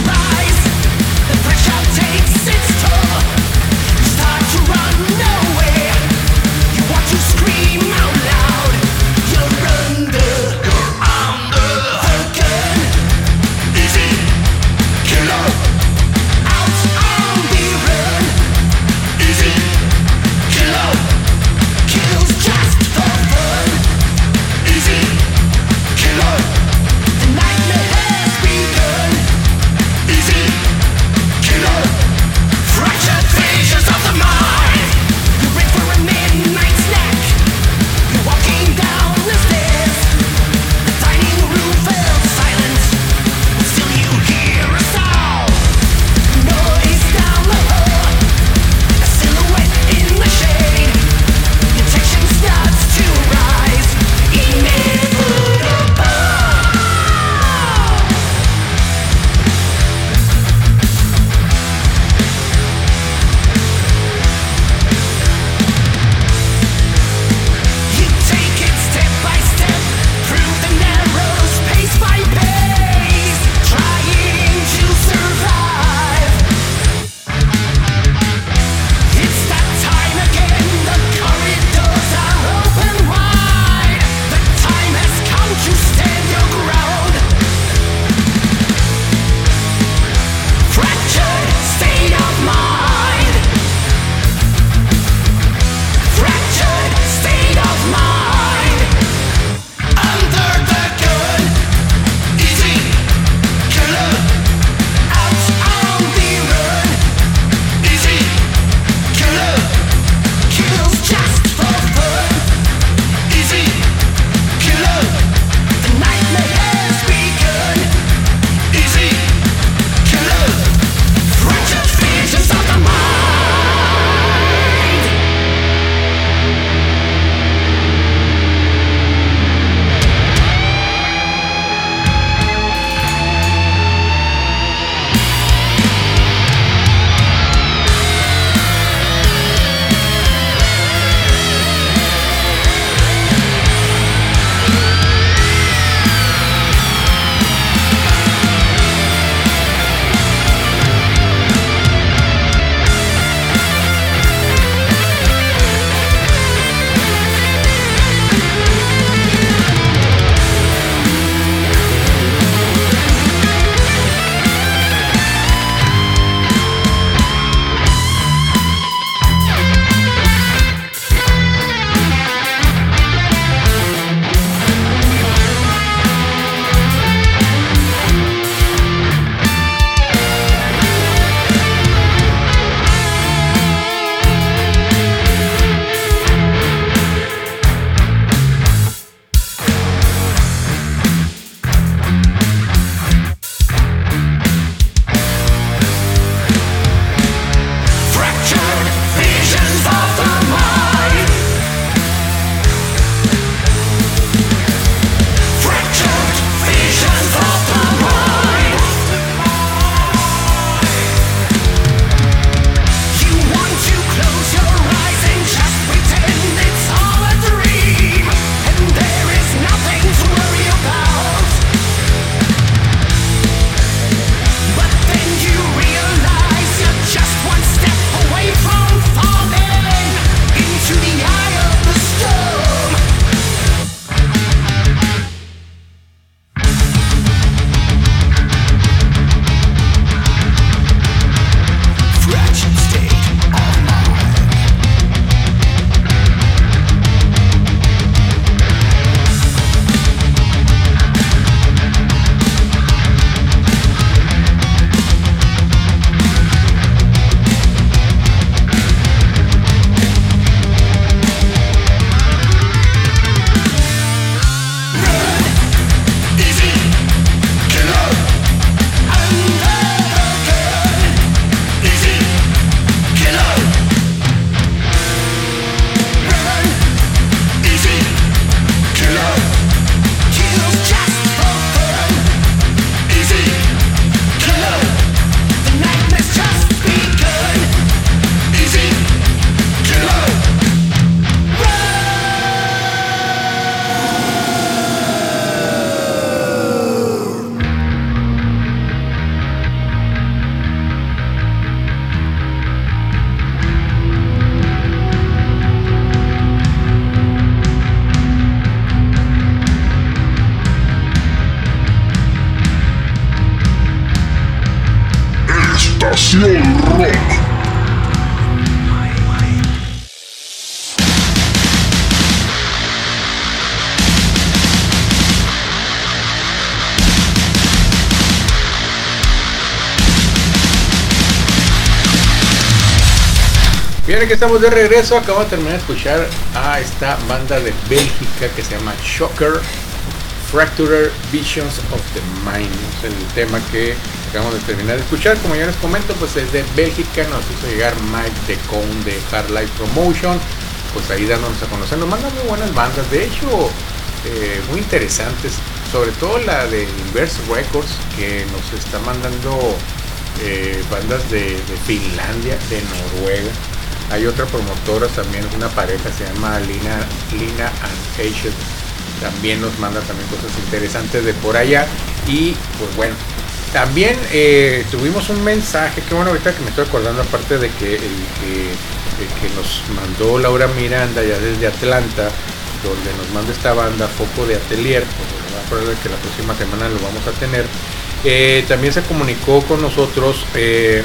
Estación Rock. Bien, aquí estamos de regreso. Acabo de terminar de escuchar a esta banda de Bélgica que se llama Shocker, Fractured Visions of the Mind. Es el tema que acabamos de terminar de escuchar. Como ya les comento, pues es de Bélgica. Nos hizo llegar Mike de Cone de Hard Life Promotion, pues ahí dándonos a conocer. Nos mandan muy buenas bandas, de hecho eh, muy interesantes, sobre todo la de Inverse Records, que nos está mandando eh, bandas de, de Finlandia, de Noruega. Hay otra promotora también, una pareja, se llama Lina, Lina and Asian. También nos manda también cosas interesantes de por allá. Y pues bueno, también eh, tuvimos un mensaje, que bueno, ahorita que me estoy acordando, aparte de que el que, el que nos mandó Laura Miranda ya desde Atlanta, donde nos manda esta banda Foco de Atelier, pues me acuerdo que la próxima semana lo vamos a tener. Eh, también se comunicó con nosotros, eh,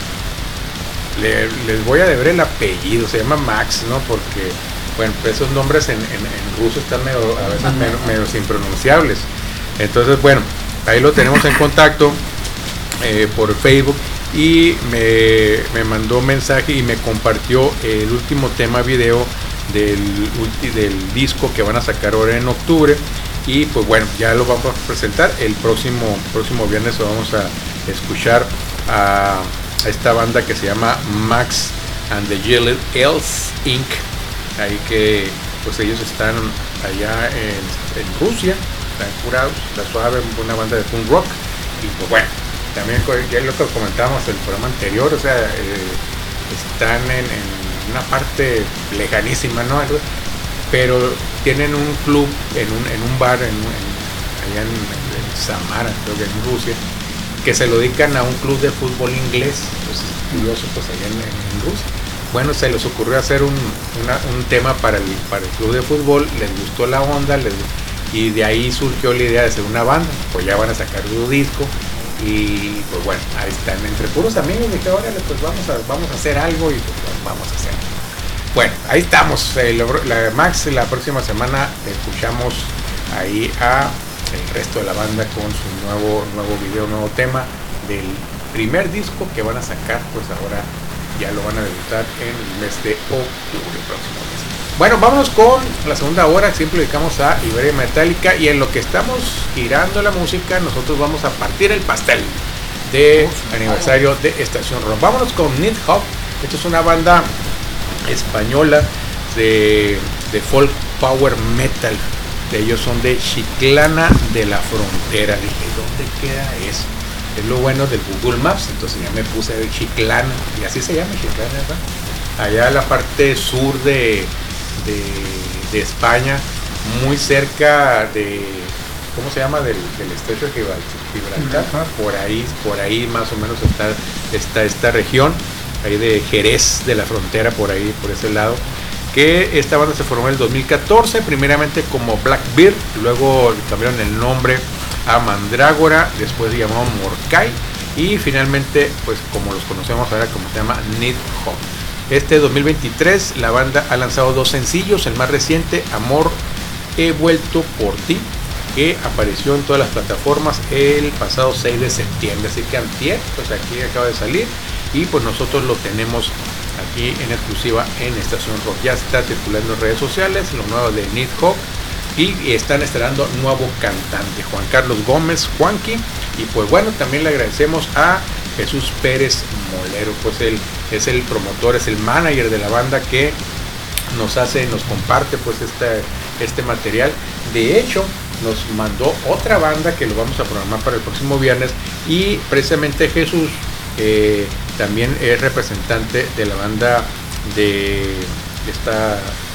le, les voy a deber el apellido, se llama Max, ¿no? Porque, bueno, pues esos nombres en, en, en ruso están medio, a veces medio, medio impronunciables. Entonces, bueno, ahí lo tenemos en contacto eh, por Facebook, y me, me mandó un mensaje y me compartió el último tema video del, del disco que van a sacar ahora en octubre. Y pues bueno, ya lo vamos a presentar el próximo, próximo viernes. Vamos a escuchar a, a esta banda que se llama Max and the Yellow Elves incorporated. Ahí que pues ellos están allá en, en Rusia, están curados, la suave, una banda de punk rock. Y pues bueno, también ya lo que comentábamos en el programa anterior, o sea, eh, están en, en una parte lejanísima, ¿no? Pero tienen un club en un, en un bar en, en, allá en, en Samara, creo que en Rusia, que se lo dedican a un club de fútbol inglés. Pues es curioso, pues allá en, en Rusia. Bueno, se les ocurrió hacer un, una, un tema para el, para el club de fútbol, les gustó la onda, les, y de ahí surgió la idea de hacer una banda. Pues ya van a sacar un disco, y pues bueno, ahí están entre puros amigos. Dije, órale, pues vamos a, vamos a hacer algo, y pues vamos a hacer. Bueno, ahí estamos, eh, la, Max, la próxima semana escuchamos ahí a el resto de la banda con su nuevo, nuevo video, nuevo tema del primer disco que van a sacar. Pues ahora ya lo van a debutar en el mes de octubre, próximo mes. Bueno, vámonos con la segunda hora. Siempre dedicamos a Iberia Metallica, y en lo que estamos girando la música, nosotros vamos a partir el pastel de aniversario de Estación Rock. Vámonos con Nidhogg. Esto es una banda española de, de folk power metal. Ellos son de Chiclana de la Frontera. Dije, ¿dónde queda eso? Es lo bueno del Google Maps. Entonces ya me puse de Chiclana, y así se llama, Chiclana, ¿verdad? Allá en la parte sur de, de, de España, muy cerca de, ¿cómo se llama? Del, del estrecho de Gibraltar. Por ahí, por ahí más o menos está, está esta región, ahí de Jerez de la Frontera, por ahí, por ese lado. Que esta banda se formó en el dos mil catorce, primeramente como Blackbeard, luego cambiaron el nombre a Mandrágora, después se llamó Morkai, y finalmente, pues como los conocemos ahora, como se llama Nidhogg. Este dos mil veintitrés la banda ha lanzado dos sencillos, el más reciente, Amor He Vuelto Por Ti, que apareció en todas las plataformas el pasado seis de septiembre, así que antier, pues aquí acaba de salir, y pues nosotros lo tenemos aquí en exclusiva en Estación Rock. Ya está circulando en redes sociales lo nuevo de Nidhogg, y están estrenando nuevo cantante, Juan Carlos Gómez, Juanqui. Y pues bueno, también le agradecemos a Jesús Pérez Molero, pues él es el promotor, es el manager de la banda, que nos hace, nos comparte pues este, este material. De hecho, nos mandó otra banda que lo vamos a programar para el próximo viernes, y precisamente Jesús eh, también es representante de la banda de esta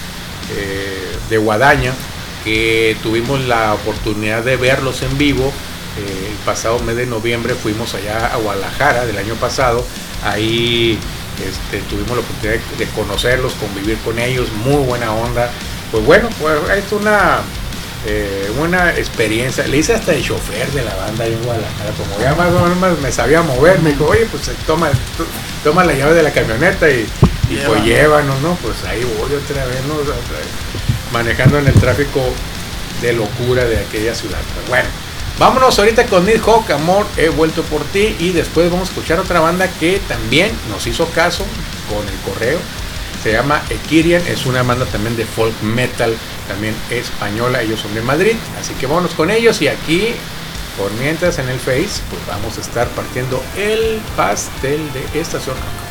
eh, de Guadaña, que tuvimos la oportunidad de verlos en vivo eh, el pasado mes de noviembre. Fuimos allá a Guadalajara del año pasado, ahí este, tuvimos la oportunidad de conocerlos, convivir con ellos, muy buena onda. Pues bueno, pues es una eh, una experiencia. Le hice hasta el chofer de la banda ahí en Guadalajara, como ya más o menos me sabía mover, me dijo, oye, pues toma, toma la llave de la camioneta y, y pues llévanos, ¿no? Pues ahí voy otra vez, ¿no? Manejando en el tráfico de locura de aquella ciudad. Pero bueno, vámonos ahorita con Nighthawk, Amor, he vuelto por ti, y después vamos a escuchar otra banda que también nos hizo caso con el correo. Se llama Equirian, es una banda también de folk metal, también española, ellos son de Madrid, así que vámonos con ellos. Y aquí, por mientras en el Face, pues vamos a estar partiendo el pastel de Estación Rock.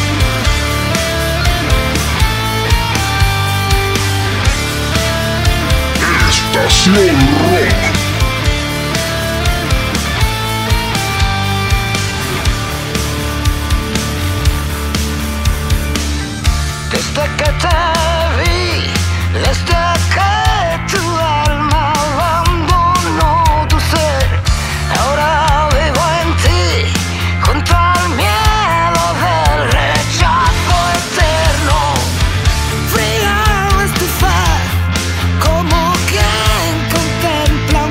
Estación Rock. Desde que te vi, desde que tu alma abandonó tu ser, ahora vivo en ti, contra el miedo del rechazo eterno. Fría es tu fe, como quien contempla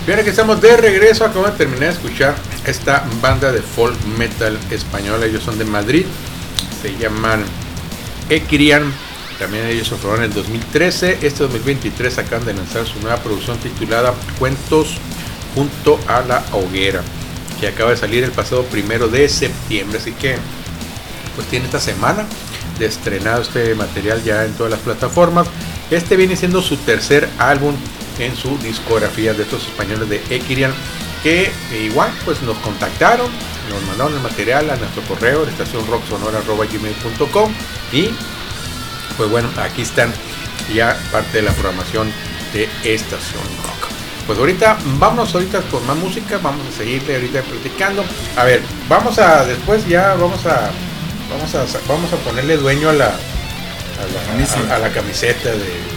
Bien, aquí estamos de regreso. Acabo de terminar de escuchar esta banda de folk metal española. Ellos son de Madrid, se llaman Ecrian. También ellos se formaron en el dos mil trece. Este dos mil veintitrés acaban de lanzar su nueva producción titulada Cuentos junto a la hoguera, que acaba de salir el pasado primero de septiembre. Así que pues tiene esta semana de estrenado este material ya en todas las plataformas. Este viene siendo su tercer álbum en su discografía de estos españoles de Ecrian, que igual pues nos contactaron, nos mandaron el material a nuestro correo de estación rock sonora arroba gmail punto com, y pues bueno, aquí están ya parte de la programación de Estación Rock. Pues ahorita, vámonos ahorita con más música, vamos a seguirle ahorita platicando. A ver, vamos a, después ya vamos a, vamos a, vamos a ponerle dueño a la, a la, a, a la camiseta de,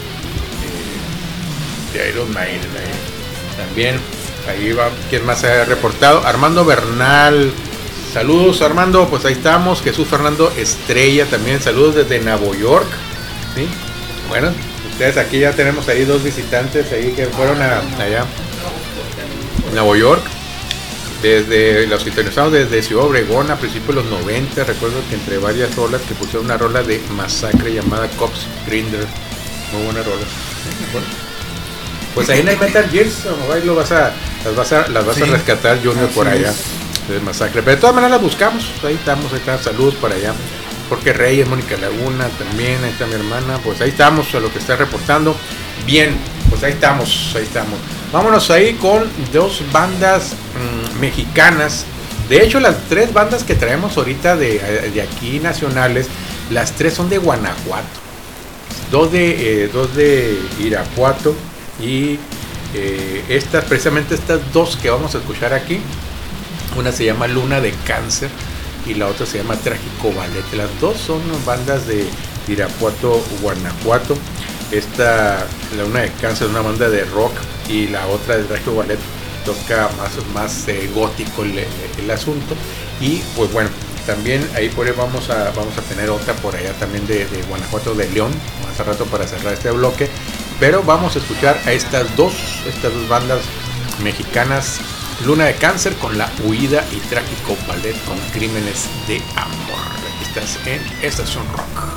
de, de Iron Maiden. Eh. También, ahí va, ¿quién más se ha reportado? Armando Bernal. Saludos, Armando, pues ahí estamos. Jesús Fernando Estrella también, saludos desde Nueva York. ¿Sí? Bueno, ustedes aquí ya tenemos ahí dos visitantes ahí que fueron a, allá a Nueva York. Desde los sintonizados desde Ciudad Obregón a principios de los noventa. Recuerdo que entre varias rolas que pusieron una rola de Masacre llamada Cops Grinder. Muy buena rola. Bueno, pues ahí en el Metal Gears, ahí lo vas a, las vas a, las vas sí. a rescatar, Junior, por allá. De Masacre, pero de todas maneras las buscamos. Ahí estamos, ahí están, saludos para allá. Jorge Reyes, Mónica Laguna también, ahí está mi hermana. Pues ahí estamos, a lo que está reportando. Bien, pues ahí estamos, ahí estamos. Vámonos ahí con dos bandas mmm, mexicanas. De hecho, las tres bandas que traemos ahorita de, de aquí nacionales, las tres son de Guanajuato. Dos de, eh, dos de Irapuato y eh, estas, precisamente estas dos que vamos a escuchar aquí. Una se llama Luna de Cáncer y la otra se llama Trágico Ballet. Las dos son bandas de Irapuato, Guanajuato. Esta, la Luna de Cáncer, es una banda de rock, y la otra de Trágico Ballet toca más, más eh, gótico el, el asunto. Y pues bueno, también ahí por ahí vamos a, vamos a tener otra por allá también de, de Guanajuato, de León, más a rato para cerrar este bloque. Pero vamos a escuchar a estas dos, estas dos bandas mexicanas. Luna de Cáncer con La Huida y Trágico Ballet con Crímenes de Amor. Aquí estás en Estación Rock.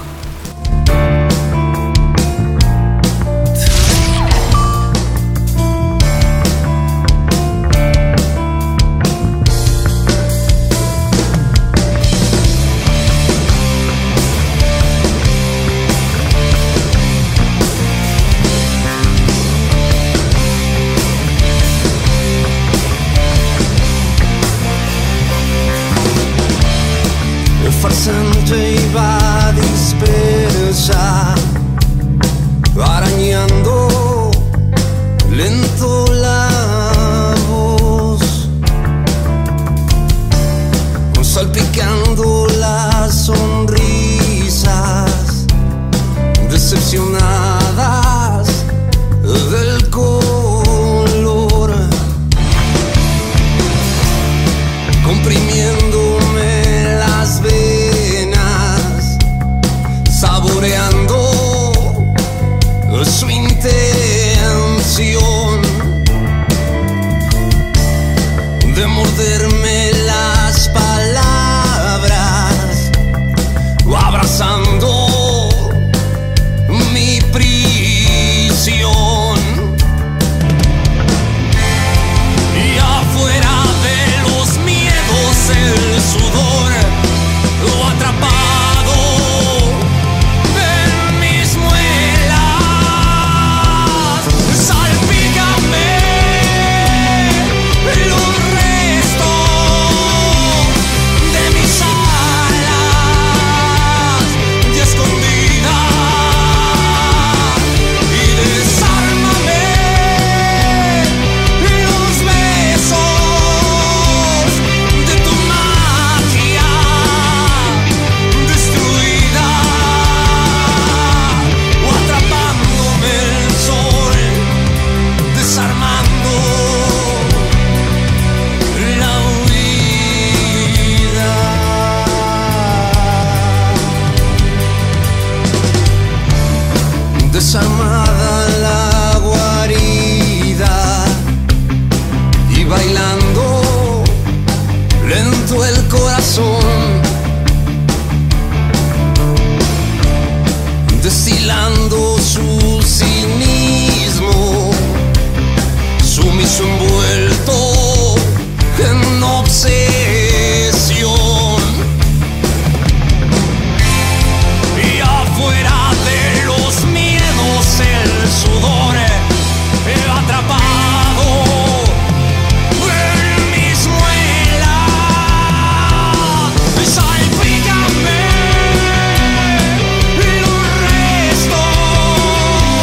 Farsante iba dispersa, arañando lento la voz, salpicando las sonrisas decepcionadas del color, comprimiéndome las venas, saboreando su intención de morderme las palabras, abrazando mi prisión. Y afuera de los miedos, el sudor lo atrapado en mis muelas. Salpícame los restos de mis alas y escondidas, y desármame los besos de tu magia destruida, o atrapándome el sol, desarmando la huida. Desarmada la guarida, su cinismo, sumiso envuelto en obsesión. Y afuera de los miedos el sudor atrapado en mis muelas. Salpícame los restos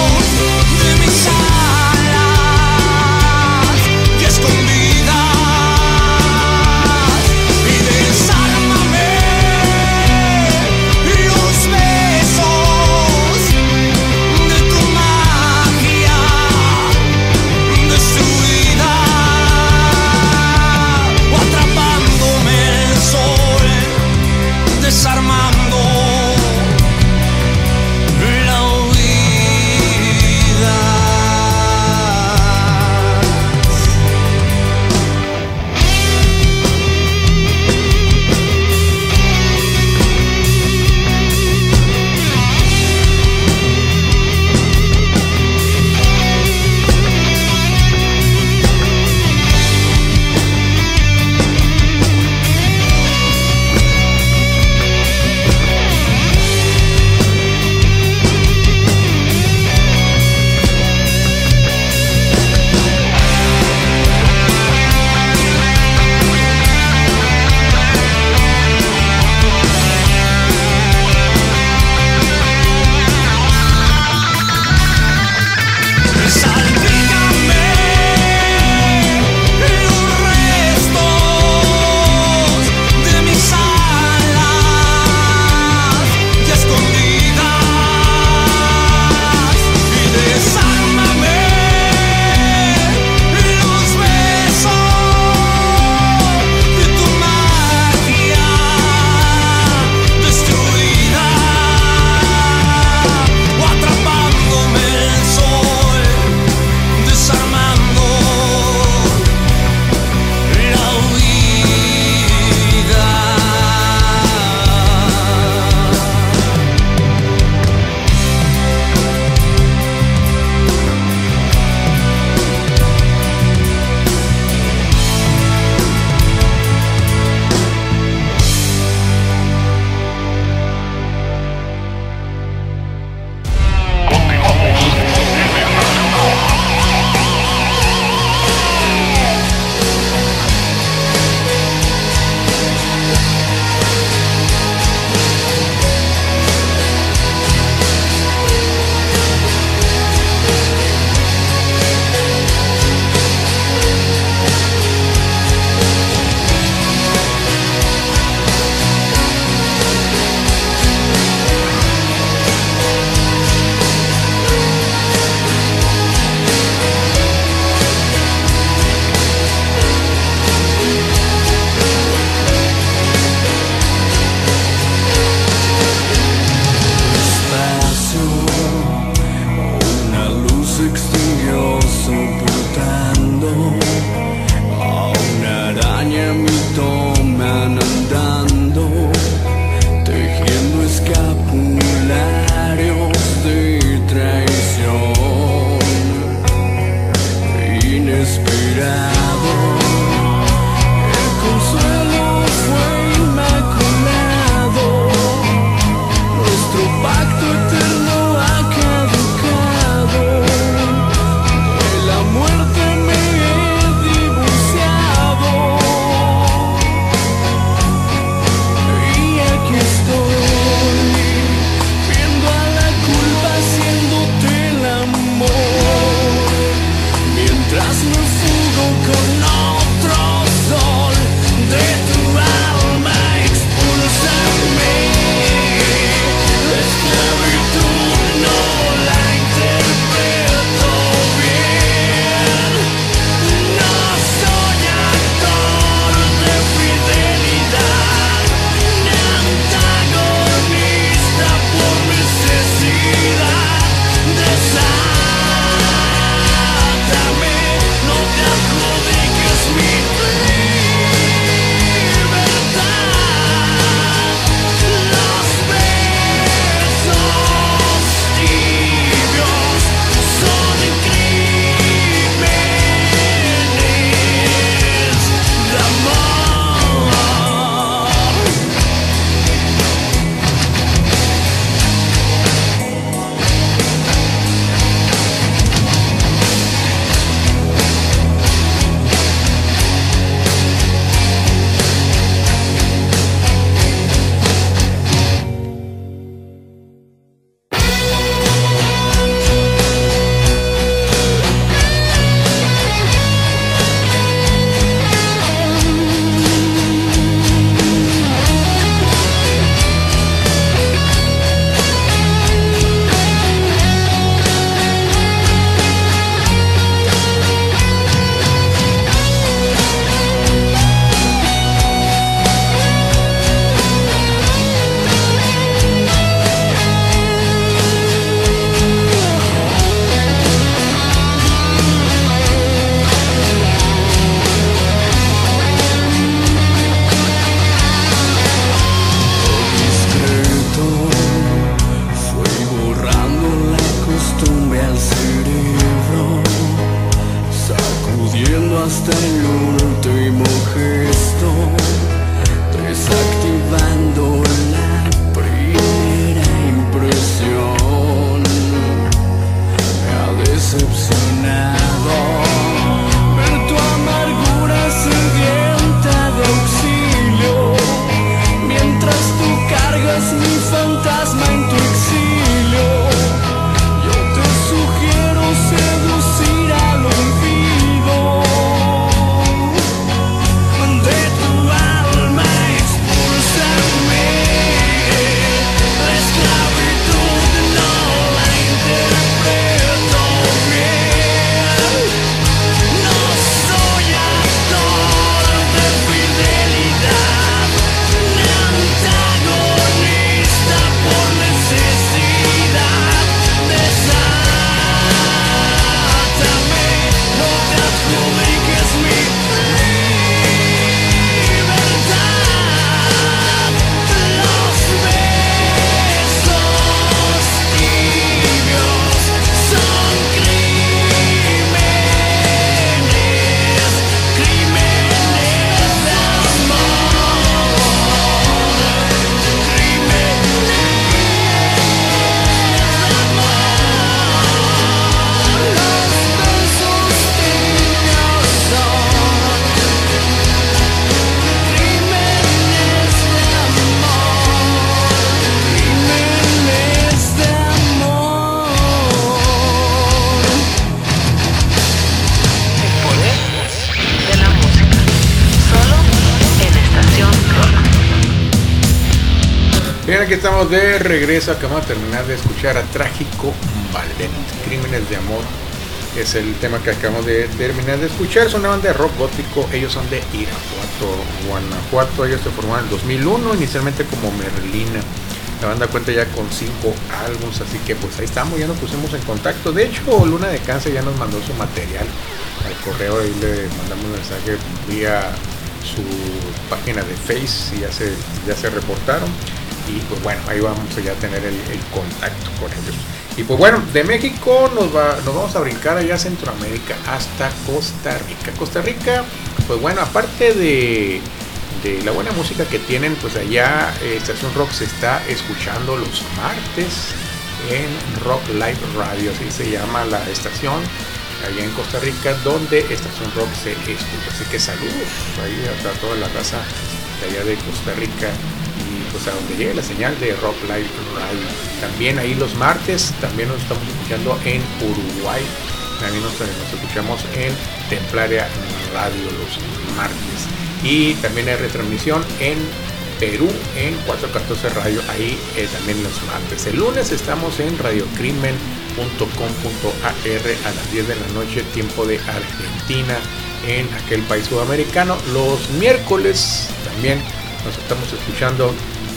Aquí estamos de regreso, acabamos de terminar de escuchar a Trágico Ballet, Crímenes de Amor. Es el tema que acabamos de terminar de escuchar. Es una banda de rock gótico, ellos son de Irapuato, Guanajuato. Ellos se formaron en el dos mil uno, inicialmente como Merlina. La banda cuenta ya con cinco álbumes, así que pues ahí estamos, ya nos pusimos en contacto. De hecho, Luna de Cáncer ya nos mandó su material al correo, ahí le mandamos un mensaje vía su página de Face y ya se, ya se reportaron. Y pues bueno, ahí vamos a ya tener el, el contacto con ellos. Y pues bueno, de México nos, va, nos vamos a brincar allá a Centroamérica hasta Costa Rica. Costa Rica, pues bueno, aparte de... de la buena música que tienen, pues allá eh, Estación Rock se está escuchando los martes en Rock Live Radio, así se llama la estación allá en Costa Rica, donde Estación Rock se escucha. Así que saludos ahí a toda la raza de allá de Costa Rica y pues a donde llegue la señal de Rock Live Radio. También ahí los martes, también nos estamos escuchando en Uruguay, también nos, nos escuchamos en Templaria Radio los martes. Y también hay retransmisión en Perú en cuatrocientos catorce Radio, ahí eh, también los martes. El lunes estamos en radiocrimen punto com punto a r a las diez de la noche, tiempo de Argentina, en aquel país sudamericano. Los miércoles también nos estamos escuchando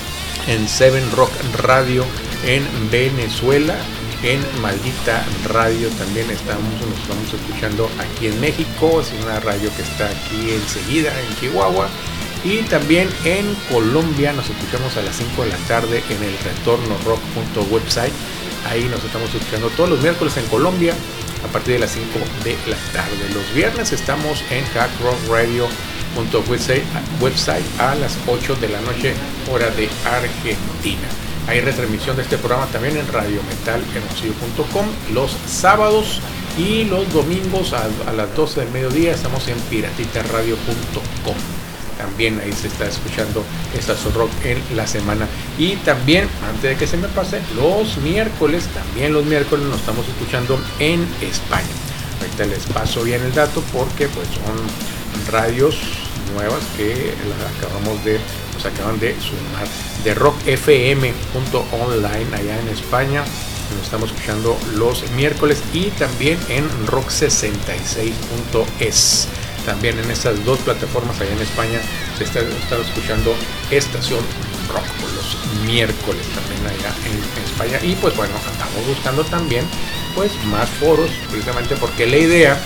en Seven Rock Radio en Venezuela, en Maldita Radio también estamos, nos estamos escuchando aquí en México, es una radio que está aquí enseguida en Chihuahua, y también en Colombia nos escuchamos a las cinco de la tarde en el retorno rock punto website. Ahí nos estamos escuchando todos los miércoles en Colombia a partir de las cinco de la tarde. Los viernes estamos en hack rock radio punto website a las ocho de la noche, hora de Argentina. Hay retransmisión de este programa también en radio metal hermosillo punto com los sábados, y los domingos a, a las doce del mediodía estamos en piratita radio punto com. También ahí se está escuchando Estación Rock en la semana. Y también, antes de que se me pase, los miércoles, también los miércoles nos estamos escuchando en España. Ahorita les paso bien el dato porque pues son radios nuevas que las acabamos de nos acaban de sumar, de rock f m punto online allá en España. Nos estamos escuchando los miércoles, y también en rock sesenta y seis punto es. También en estas dos plataformas allá en España se está, está escuchando Estación Rock los miércoles también allá en, en España. Y pues bueno, estamos buscando también pues más foros, precisamente porque la idea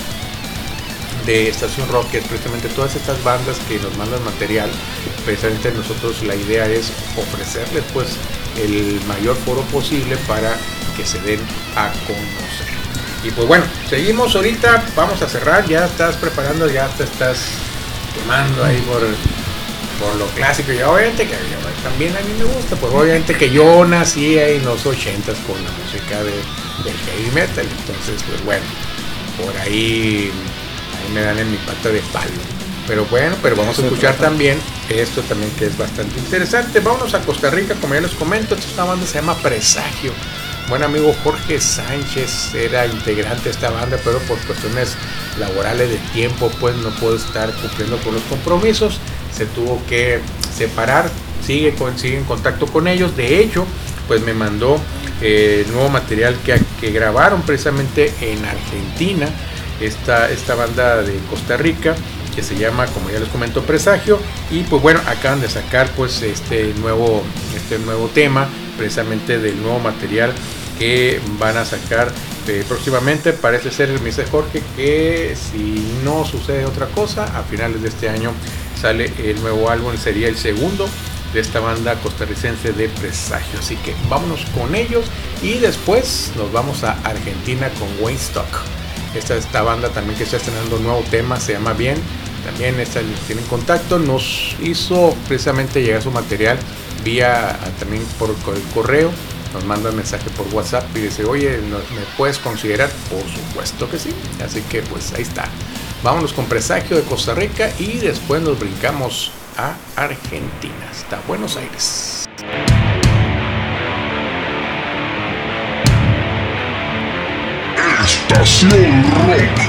de Estación Rock es precisamente todas estas bandas que nos mandan material. Precisamente nosotros la idea es ofrecerles pues el mayor foro posible para que se den a conocer. Y pues bueno, seguimos ahorita, vamos a cerrar, ya estás preparando, ya te estás quemando ahí por, por lo clásico. Y obviamente que también a mí me gusta, pues obviamente que yo nací en los ochentas con la música de, del heavy metal, entonces pues bueno, por ahí, ahí me dan en mi pata de palo. Pero bueno, pero vamos a escuchar también esto también que es bastante interesante. Vámonos a Costa Rica, como ya les comento, esta es una banda que se llama Presagio. Buen amigo Jorge Sánchez era integrante de esta banda, pero por cuestiones laborales de tiempo pues no pudo estar cumpliendo con los compromisos, se tuvo que separar. Sigue, con, sigue en contacto con ellos. De hecho pues me mandó eh, nuevo material que, que grabaron precisamente en Argentina, esta, esta banda de Costa Rica que se llama, como ya les comento, Presagio. Y pues bueno, acaban de sacar pues este nuevo, este nuevo tema precisamente del nuevo material que van a sacar eh, próximamente. Parece ser, me dice Jorge, que si no sucede otra cosa, a finales de este año sale el nuevo álbum, sería el segundo de esta banda costarricense de Presagio. Así que vámonos con ellos, y después nos vamos a Argentina con Wayne Stock. Esta, esta banda también que está estrenando un nuevo tema, se llama Bien. También esta, tienen contacto, nos hizo precisamente llegar su material vía también por el correo. Nos manda un mensaje por WhatsApp y dice, oye, ¿me puedes considerar? Por supuesto que sí. Así que pues ahí está. Vámonos con Presagio de Costa Rica, y después nos brincamos a Argentina, hasta Buenos Aires. Estación Rock.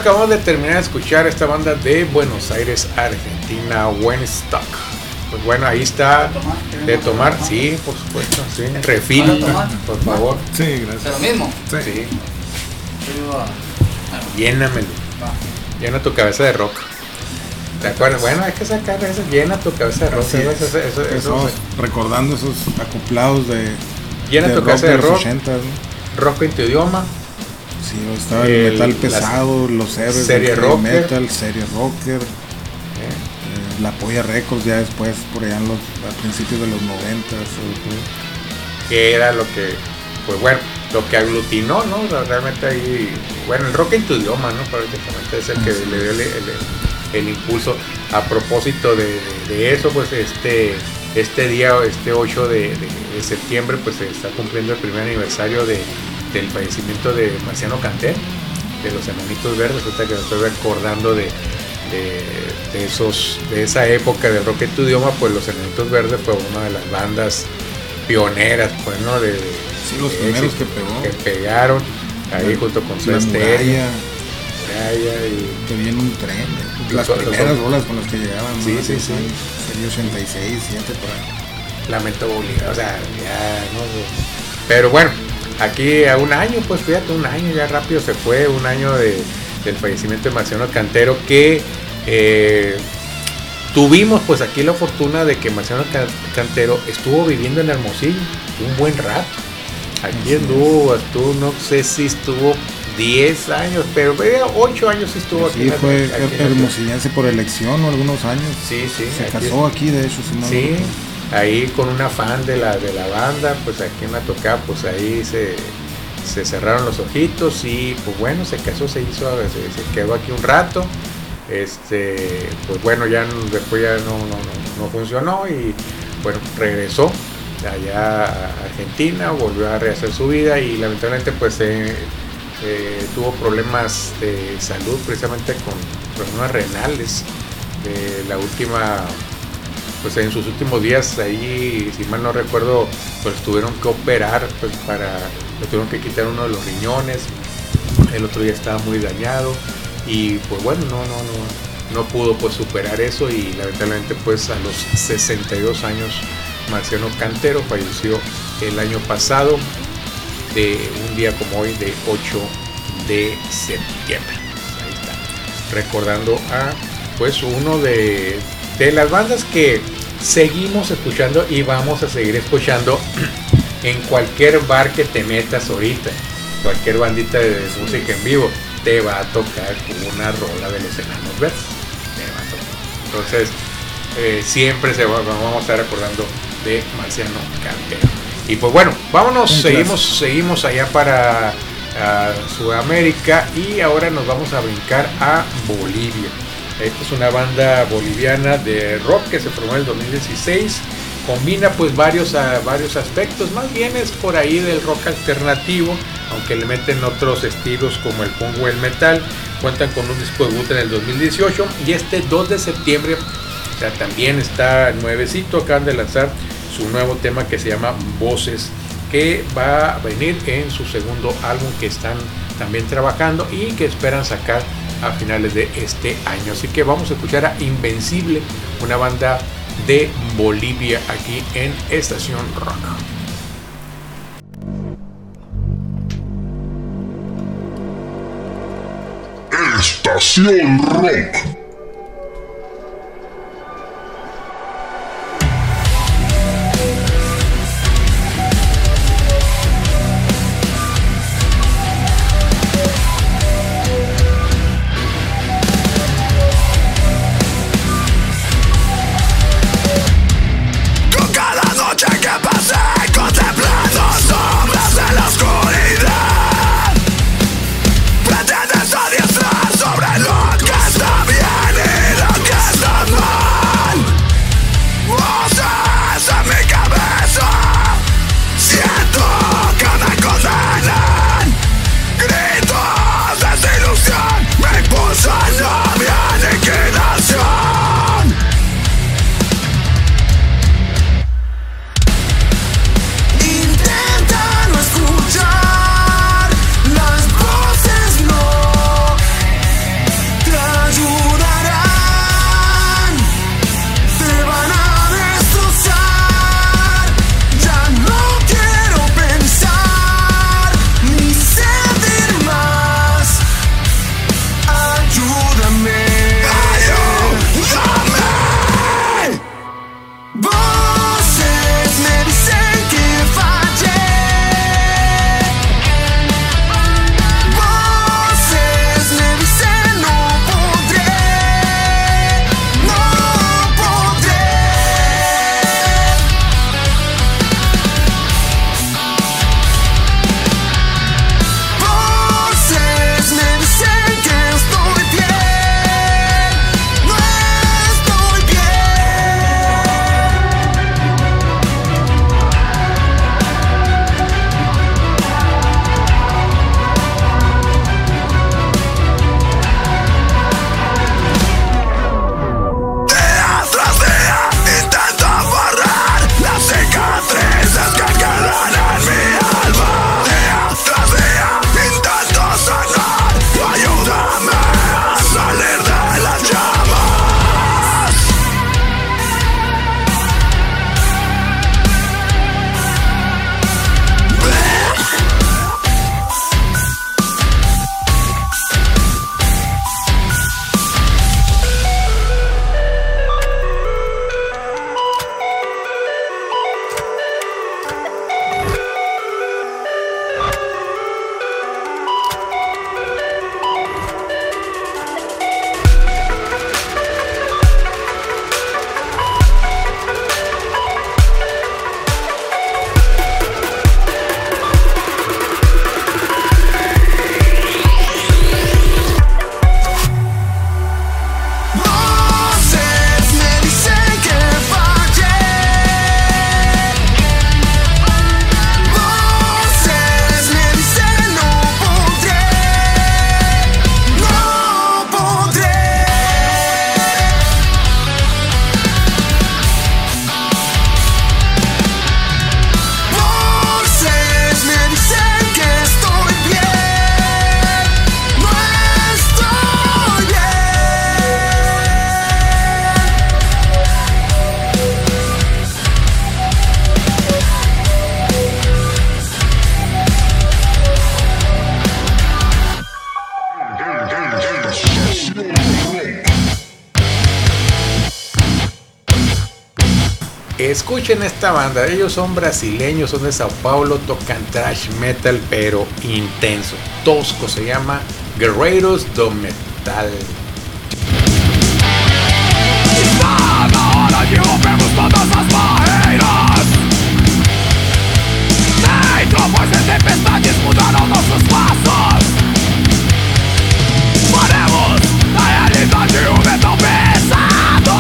acabamos de terminar de escuchar esta banda de Buenos Aires, Argentina, Wenstock. Pues bueno, ahí está de tomar, sí, por supuesto, sí. Refil, por favor. Sí, gracias. ¿Lo mismo? Sí. Sí. Llénamelo. Llena tu cabeza de rock. ¿Te acuerdas? Bueno, hay que sacar eso. Llena tu cabeza de rock. Así es. Eso, eso, eso, Estamos recordando esos acoplados de, llena de tu cabeza de los rock. ochenta, ¿no? Rock en tu idioma. Sí, estaba el, El- metal las- pesado, los héroes serie del heavy rocker. metal, serie rocker, eh, la Polla Records ya después, por allá en los, a principios de los noventas. Que era lo que, pues bueno, lo que aglutinó, ¿no? O sea, realmente ahí, bueno, el rock en tu idioma, ¿no? Prácticamente es el que Sí. le dio el, el- el impulso. A propósito de, de- de eso, pues este, este día, este ocho de, de- de septiembre, pues se está cumpliendo el primer aniversario de, del fallecimiento de Marciano Cantero, de los Enanitos Verdes. Ahorita que me estoy recordando de, de, de esos, de esa época del rock en tu idioma, pues los Enanitos Verdes fue una de las bandas pioneras, pues, ¿no? De, Sí, los de primeros éxito, que pegó. que pegaron ahí La- junto con su La estéreo, Muralla, Muralla y que viene un tren, las Los- los- primeras bolas con las que llegaban, ¿no? Sí, sí, Esos sí. años, sería ochenta y seis, siete por ahí. Lamento Bolívar, o sea, ya, ¿no? Pero bueno, aquí a un año, pues fíjate, un año ya rápido se fue, un año de, del fallecimiento de Marciano Cantero, que eh, tuvimos pues aquí la fortuna de que Marciano Ca- Cantero estuvo viviendo en Hermosillo un buen rato. Aquí Así estuvo, estuvo, no sé si estuvo diez años, pero ocho años sí estuvo aquí. Sí, en la- fue aquí en la- hermosillense por elección o algunos años. Sí, sí. Se aquí casó aquí, de hecho, si no Sí, me- ahí con una fan de la de la banda, pues aquí en la tocada, pues ahí se, se cerraron los ojitos y pues bueno, se casó, se hizo, se, se quedó aquí un rato. Este, pues bueno, ya no- después ya no, no, no, no funcionó y bueno, regresó allá a Argentina, volvió a rehacer su vida y lamentablemente pues eh, eh, tuvo problemas de salud precisamente con problemas renales. Eh, la última, pues en sus últimos días ahí, si mal no recuerdo, pues tuvieron que operar, pues para, le tuvieron que quitar uno de los riñones, el otro ya estaba muy dañado y pues bueno, no, no, no, no pudo pues superar eso y lamentablemente pues a los sesenta y dos años Marciano Cantero falleció el año pasado, de un día como hoy, de ocho de septiembre. Ahí está, recordando a pues uno de, de las bandas que seguimos escuchando y vamos a seguir escuchando en cualquier bar que te metas ahorita, cualquier bandita de música en vivo te va a tocar una rola de los Enanos Verdes, te va a tocar. Entonces eh, siempre se va, vamos a estar recordando de Marciano Cantero. Y pues bueno, vámonos, Un seguimos, seguimos allá para uh, Sudamérica y ahora nos vamos a brincar a Bolivia. Esta es una banda boliviana de rock que se formó en el dos mil dieciséis. Combina pues varios, uh, varios aspectos, más bien es por ahí del rock alternativo, aunque le meten otros estilos como el punk o el metal. Cuentan con un disco debut en el dos mil dieciocho y este dos de septiembre, o sea, también está nuevecito, acaban de lanzar su nuevo tema que se llama Voces, que va a venir en su segundo álbum que están también trabajando y que esperan sacar a finales de este año. Así que vamos a escuchar a Invencible, una banda de Bolivia aquí en Estación Rock. Estación Rock. Con cada noche que pasé contemplando sombras de la oscuridad, pretendes adiestrar sobre lo que está bien. Escuchen esta banda, ellos son brasileños, son de Sao Paulo, tocan thrash metal pero intenso, tosco, se llama Guerreiros do Metal. Está na hora de rompermos todas as barreiras. Nem trovões e tempestades mudarão nossos passos. Faremos da realidade um metal pesado.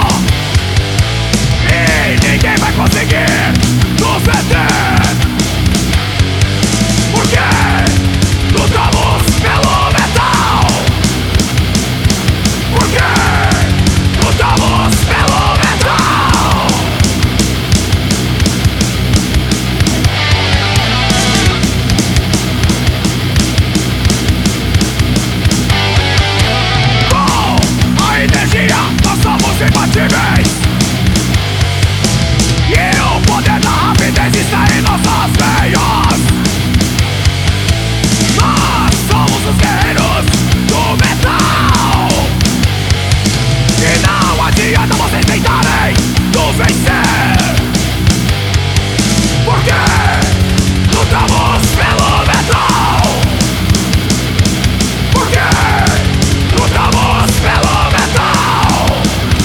E ninguém vai conseguir nos deter. Porque lutamos pelo metal. Porque lutamos pelo metal. Com a energia nós somos imbatíveis. E o poder da rapidez está em nossas veias. Nós somos os guerreiros do metal. E não adianta vocês tentarem nos vencer. Porque lutamos pelo metal. Porque lutamos pelo metal.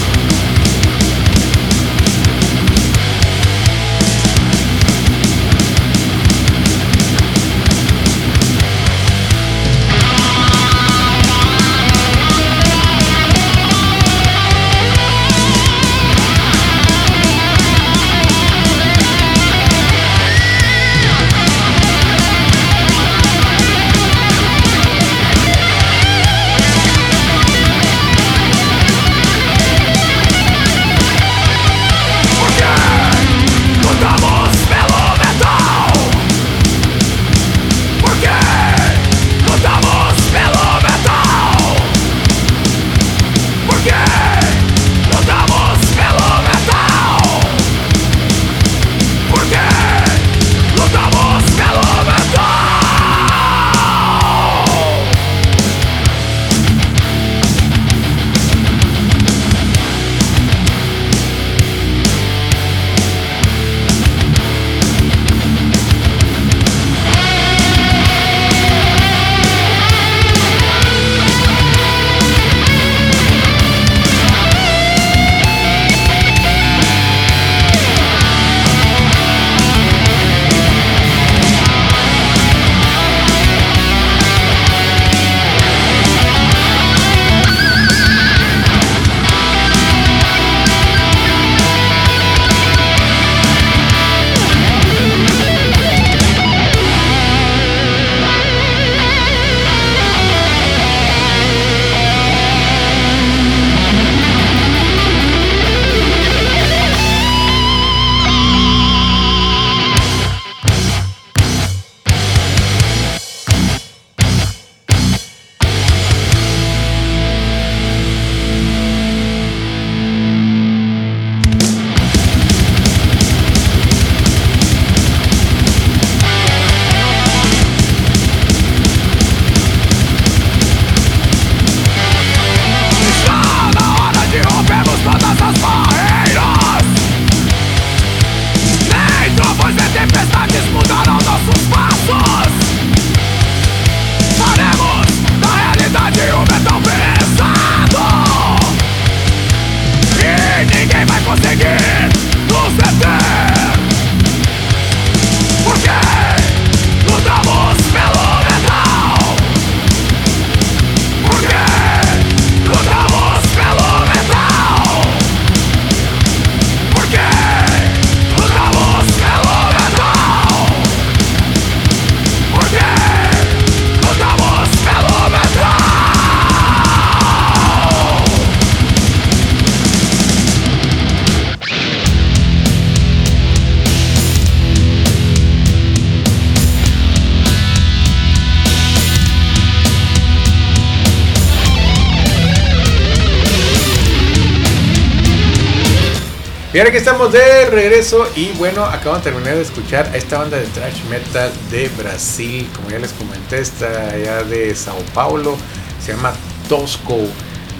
Y ahora que estamos de regreso y bueno, acabo de terminar de escuchar a esta banda de thrash metal de Brasil, como ya les comenté, está allá de Sao Paulo, se llama Tosco.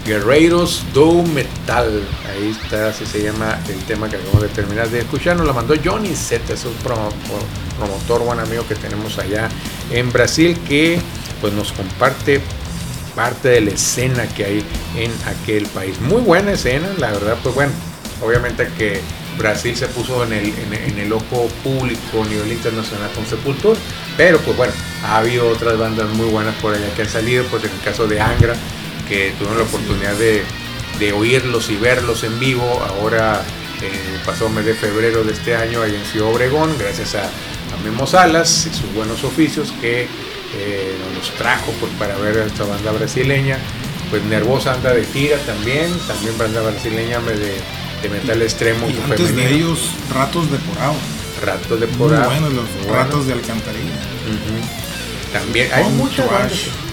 Guerreiros do Metal. Ahí está, así se llama el tema que acabamos de terminar de escuchar. Nos lo mandó Johnny Z, es un promo, promotor, buen amigo que tenemos allá en Brasil, que pues nos comparte parte de la escena que hay en aquel país. Muy buena escena, la verdad, pues bueno, obviamente que Brasil se puso en el, en, en el ojo público a nivel internacional con Sepultura, pero pues bueno, ha habido otras bandas muy buenas por allá que han salido, pues en el caso de Angra, que tuvieron la oportunidad de, de oírlos y verlos en vivo, ahora eh, pasó el mes de febrero de este año ahí en Ciudad Obregón, gracias a, a Memo Salas y sus buenos oficios que eh, nos trajo pues para ver a esta banda brasileña. Pues Nervosa anda de gira también, también banda brasileña de, de metal extremo. Y antes femenino. De ellos, Ratos de Porao. Ratos de Porao. Muy buenos los muy Ratos bueno. de Alcantarilla. Uh-huh. También hay muchas bandas.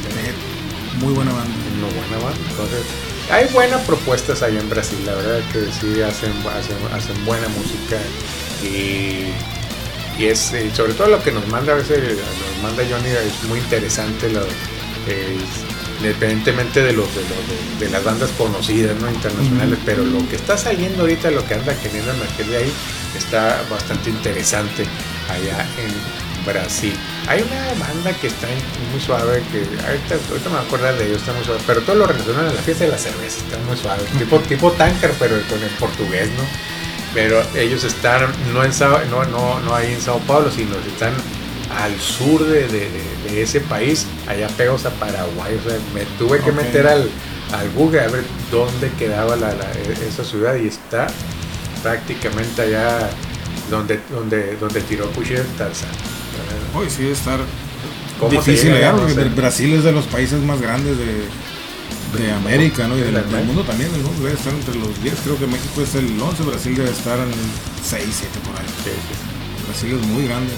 Muy buena banda. Muy buena banda. Entonces, hay buenas propuestas allá en Brasil, la verdad que sí hacen, hacen, hacen buena música y, y es y sobre todo lo que nos manda a veces, nos manda Johnny es muy interesante, lo, eh, independientemente de los de, los, de, de las bandas conocidas, ¿no? Internacionales, uh-huh. Pero lo que está saliendo ahorita, lo que anda queriendo emerger de ahí, está bastante interesante allá en Brasil. Hay una banda que está muy suave, que ahorita, ahorita me voy a acordar de ellos, está muy suave, pero todo lo relacionan a la fiesta de la cerveza, está muy suave, tipo, tipo tanker, pero con el portugués, ¿no? Pero ellos están, no en Sao, no, no, no ahí en Sao Paulo, sino están al sur de, de, de, de ese país, allá pegados a Paraguay, o sea, me tuve que okay. meter al, al Google a ver dónde quedaba la, la, esa ciudad y está prácticamente allá donde, donde, donde tiró cuchillo Tarzán. Hoy sí debe estar difícil llegar, porque no sé. Brasil es de los países más grandes de, de América, ¿no? Y del, del mundo también, ¿no? Debe estar entre los diez, creo que México es el once, Brasil debe estar en el seis, siete por ahí. Sí, sí. Brasil es muy grande.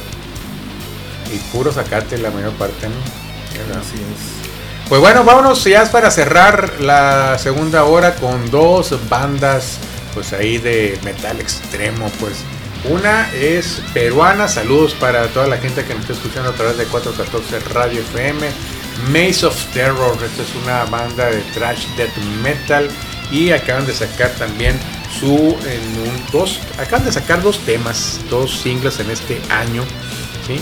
Y puro zacate la mayor parte, ¿no? Así es. Pues bueno, vámonos ya para cerrar la segunda hora con dos bandas, pues ahí de metal extremo, pues. Una es peruana, saludos para toda la gente que nos está escuchando a través de cuatrocientos catorce Radio F M. Maze of Terror, esta es una banda de thrash death metal y acaban de sacar también su en un, dos, acaban de sacar dos temas, dos singles en este año, ¿sí?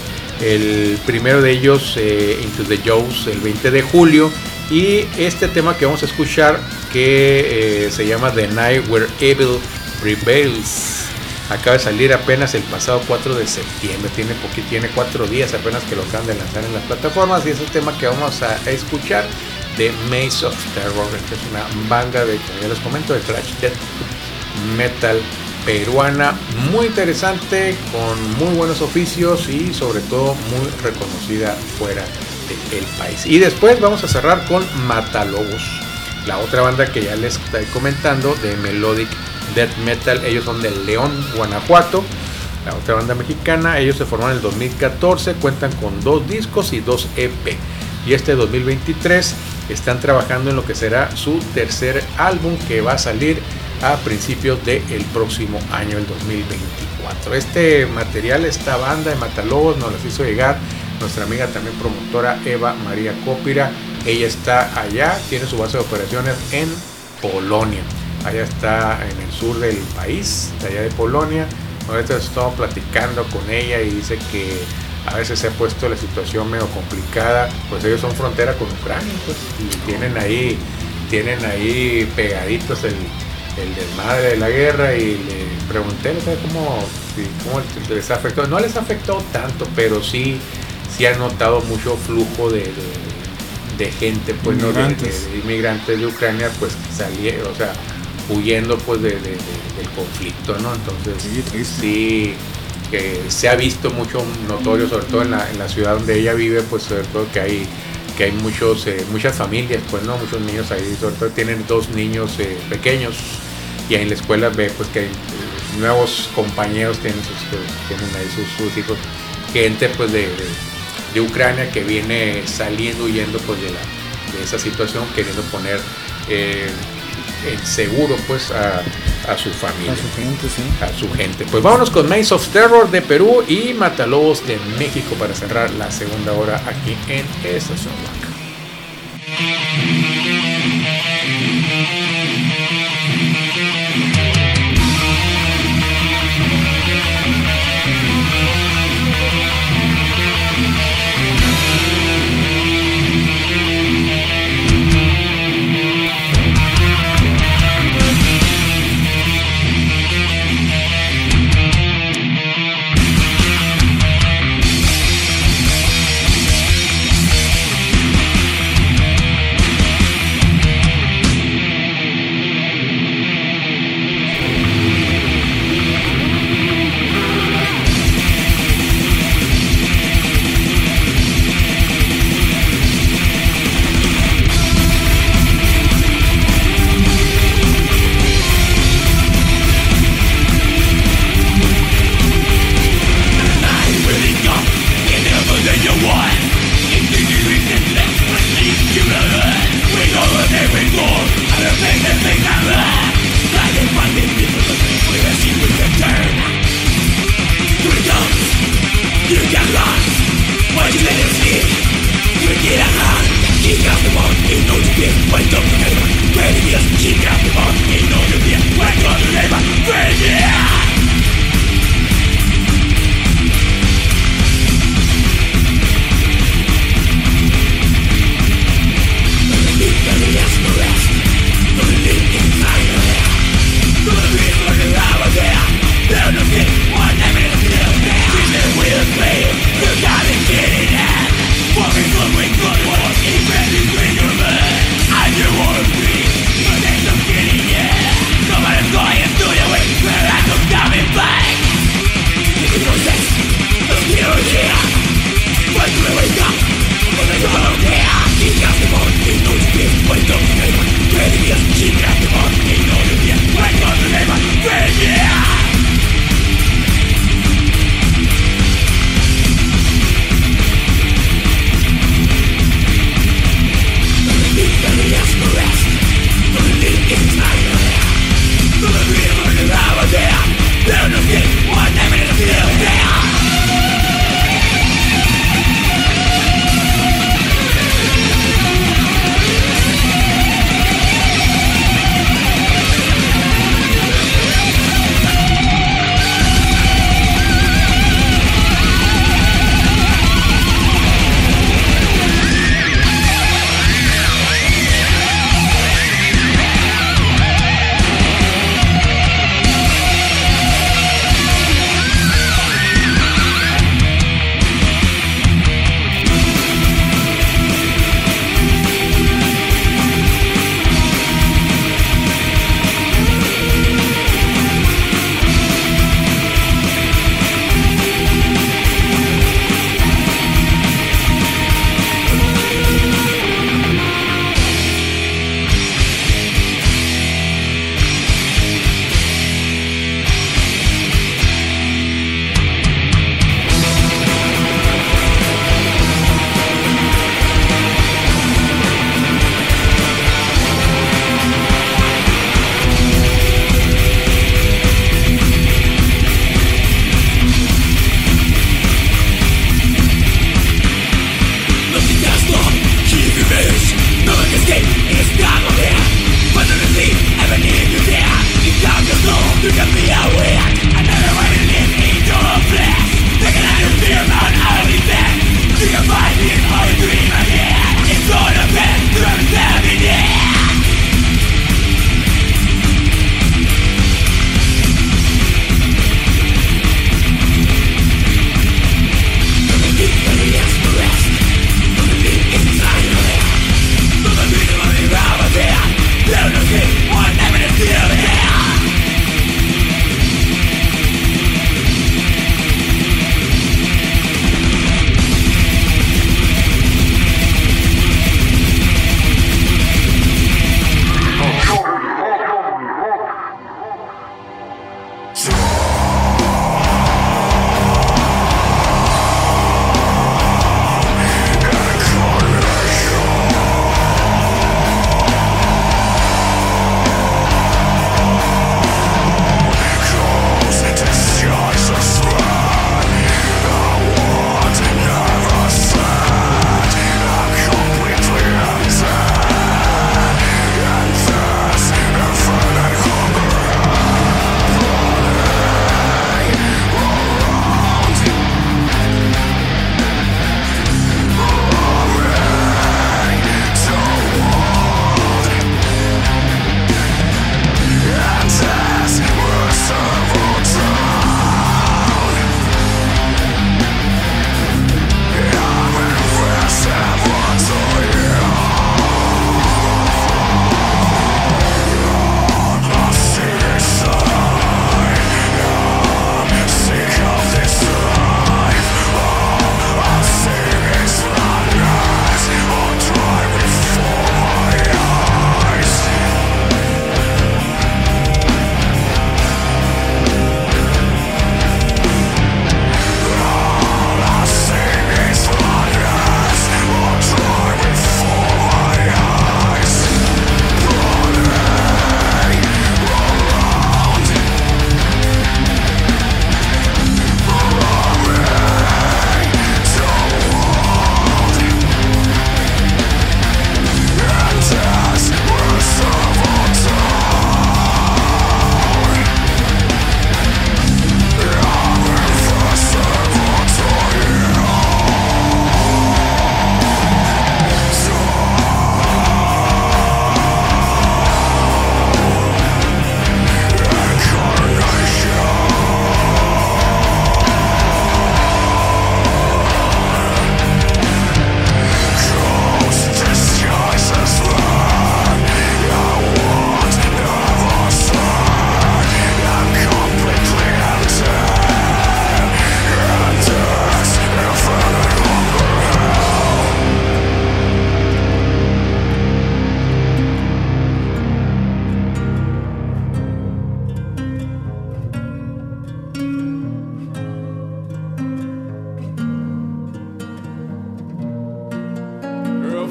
El primero de ellos, eh, Into the Jaws, el veinte de julio, y este tema que vamos a escuchar que eh, se llama The Night Where Evil Prevails. Acaba de salir apenas el pasado cuatro de septiembre, tiene, porque tiene cuatro días apenas que lo acaban de lanzar en las plataformas y es el tema que vamos a, a escuchar de Maze of Terror, que es una banda de, como ya les comento, de thrash death metal peruana, muy interesante, con muy buenos oficios y sobre todo muy reconocida fuera del país. Y después vamos a cerrar con Matalobos, la otra banda que ya les estoy comentando de Melodic Death Metal, ellos son de León, Guanajuato, la otra banda mexicana. Ellos se formaron en el dos mil catorce, cuentan con dos discos y dos E P, y este dos mil veintitrés están trabajando en lo que será su tercer álbum, que va a salir a principios del próximo año, el dos mil veinticuatro. Este material, esta banda de Matalobos nos las hizo llegar nuestra amiga también promotora Eva María Cópira. Ella está allá, tiene su base de operaciones en Polonia. Allá está en el sur del país, de allá de Polonia. Ahorita estamos platicando con ella y dice que a veces se ha puesto la situación medio complicada, pues ellos son frontera con Ucrania, pues, y tienen ahí, tienen ahí pegaditos el, el desmadre de la guerra, y le pregunté cómo, cómo les afectó. No les afectó tanto, pero sí, sí han notado mucho flujo de, de, de gente, pues, inmigrantes. ¿no? De, de, de inmigrantes de Ucrania, pues salieron, o sea, huyendo pues de, de, de, del conflicto, ¿no? Entonces sí, sí, que se ha visto mucho notorio, sobre todo en la, en la ciudad donde ella vive, pues sobre todo que hay que hay muchos eh, muchas familias, pues no, muchos niños ahí, sobre todo tienen dos niños eh, pequeños, y ahí en la escuela ve pues que hay eh, nuevos compañeros, tienen sus, pues, tienen ahí sus, sus hijos, gente pues de, de, de Ucrania que viene saliendo, huyendo pues de la de esa situación, queriendo poner eh, en seguro pues a, a su familia, a su gente, sí. a su gente. Pues vámonos con Maze of Terror de Perú y Matalobos de México para cerrar la segunda hora aquí en Estación Rock. You can run, but you let it sleep. You get a hand, kick out the ball, you know you get. Wake up the neighbor, ready yes, kick out the ball, you know you get. Wake up the neighbor, ready yeah. Somebody's going to do it with where I come down.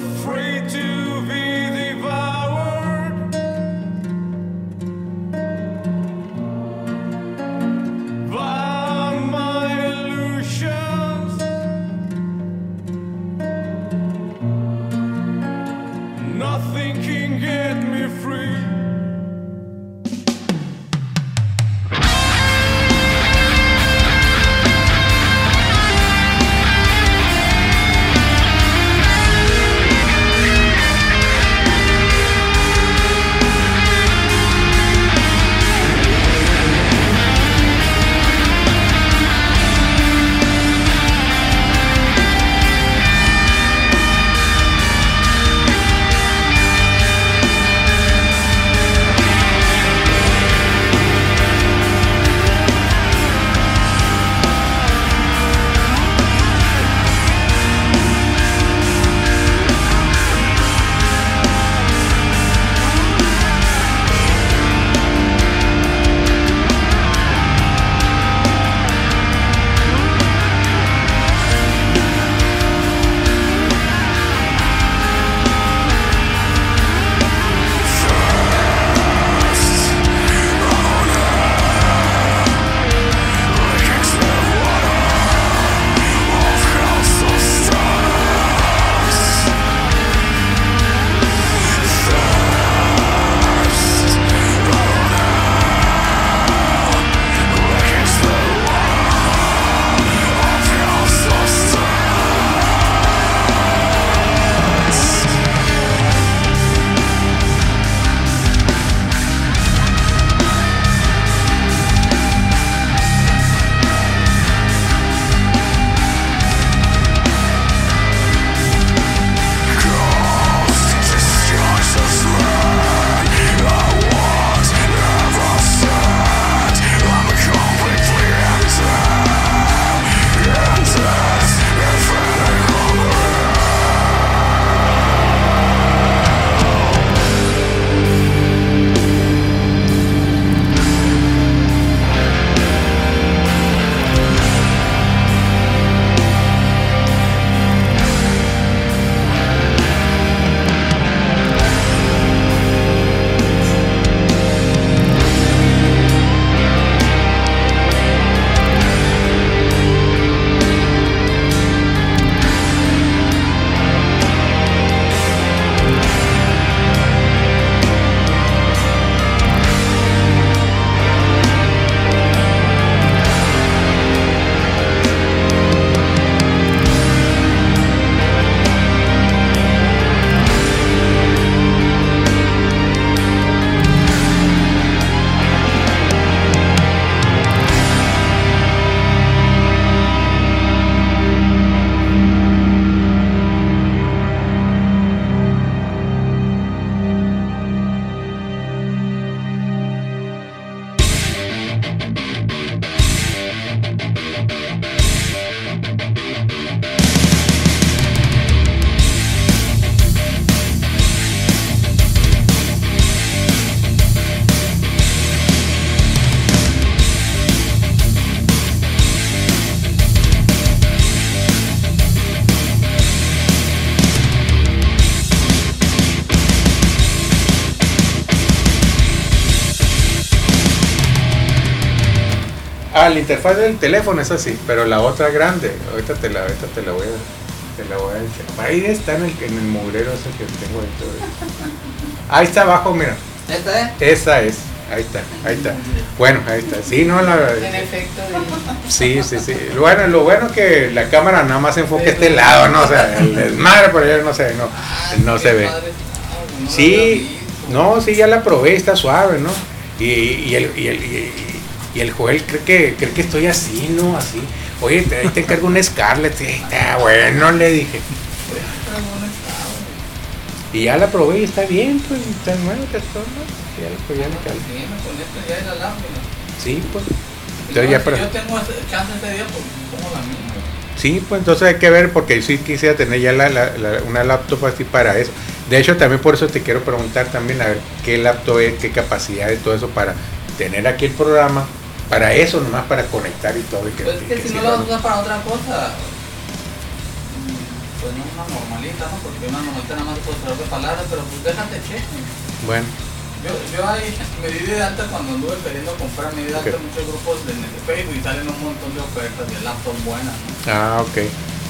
afraid to be devoured by my illusions. Nothing can get me free. Ah, la interfaz del teléfono es así, pero la otra grande, ahorita te la, ahorita te la voy a, te la voy a echar. Ahí está en el, en el mugrero ese que tengo ahí. Ahí está abajo, mira. ¿Esta es? Esa es, ahí está, ahí está. Bueno, ahí está. Sí, no la. En efecto. Sí, sí, sí. Bueno, lo bueno es que la cámara nada más enfoca este lado, no, o sea, el desmadre por allá no se, no, no se ve. Sí, no, sí, ya la probé, está suave, ¿no? Y, y el, y el, y, y el Joel cree que, cree que estoy así, ¿no? Así. Oye, te, ahí te encargo un Scarlett. Sí, está bueno, le dije. Y ya la probé y está bien, pues, está nueva, está todo, ya la probé, ya la calé. Ya es la lámpara. Sí, pues. Entonces, ya, si pero, yo tengo chance este día, pues pongo la misma. sí, pues entonces hay que ver, porque sí quisiera tener ya la, la, la, una laptop así para eso. De hecho, también por eso te quiero preguntar también a ver qué laptop es, qué capacidad y todo eso para tener aquí el programa, para eso nomás, para conectar y todo. Y que, pues es que, que si sí, no lo vas a usar para otra cosa, Pues no una normalita, ¿no? Porque una normalita nada más puede traer de palabras, pero pues déjate chequen. Bueno. Yo, yo ahí me di de alta cuando anduve queriendo comprar, me di de alta Okay. muchos grupos de, de Facebook y salen un montón de ofertas de laptops buenas, ¿no? Ah, ok.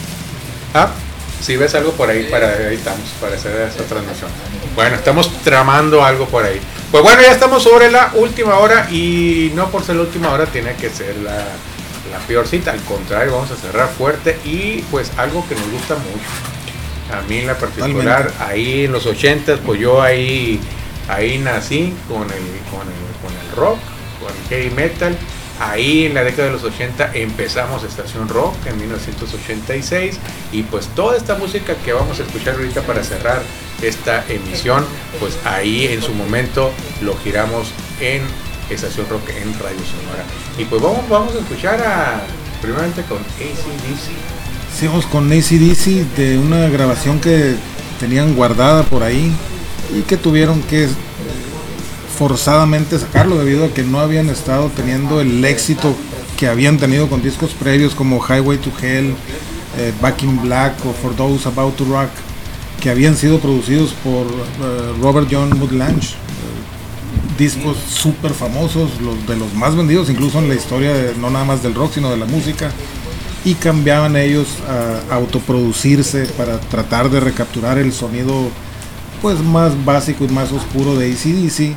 Ah, si ves algo por ahí, para ahí estamos, para hacer esta transmisión. Bueno, estamos tramando algo por ahí. Pues bueno, ya estamos sobre la última hora y no por ser la última hora tiene que ser la, la peor cita. Al contrario, vamos a cerrar fuerte y pues algo que nos gusta mucho. A mí en la particular, Totalmente. ahí en los ochentas, pues yo ahí, ahí nací con el, con el, con el rock, con el heavy metal. Ahí en la década de los ochenta empezamos Estación Rock en mil novecientos ochenta y seis y pues toda esta música que vamos a escuchar ahorita para cerrar esta emisión, pues ahí en su momento lo giramos en Estación Rock en Radio Sonora. Y pues vamos, vamos a escuchar a, primeramente con A C D C. Seguimos con A C D C de una grabación que tenían guardada por ahí y que tuvieron que forzadamente sacarlo debido a que no habían estado teniendo el éxito que habían tenido con discos previos como Highway to Hell, eh, Back in Black o For Those About to Rock, que habían sido producidos por uh, Robert John Woodlange, eh, discos súper famosos, los de los más vendidos incluso en la historia de, no nada más del rock sino de la música, y cambiaban ellos a autoproducirse para tratar de recapturar el sonido pues más básico y más oscuro de A C D C,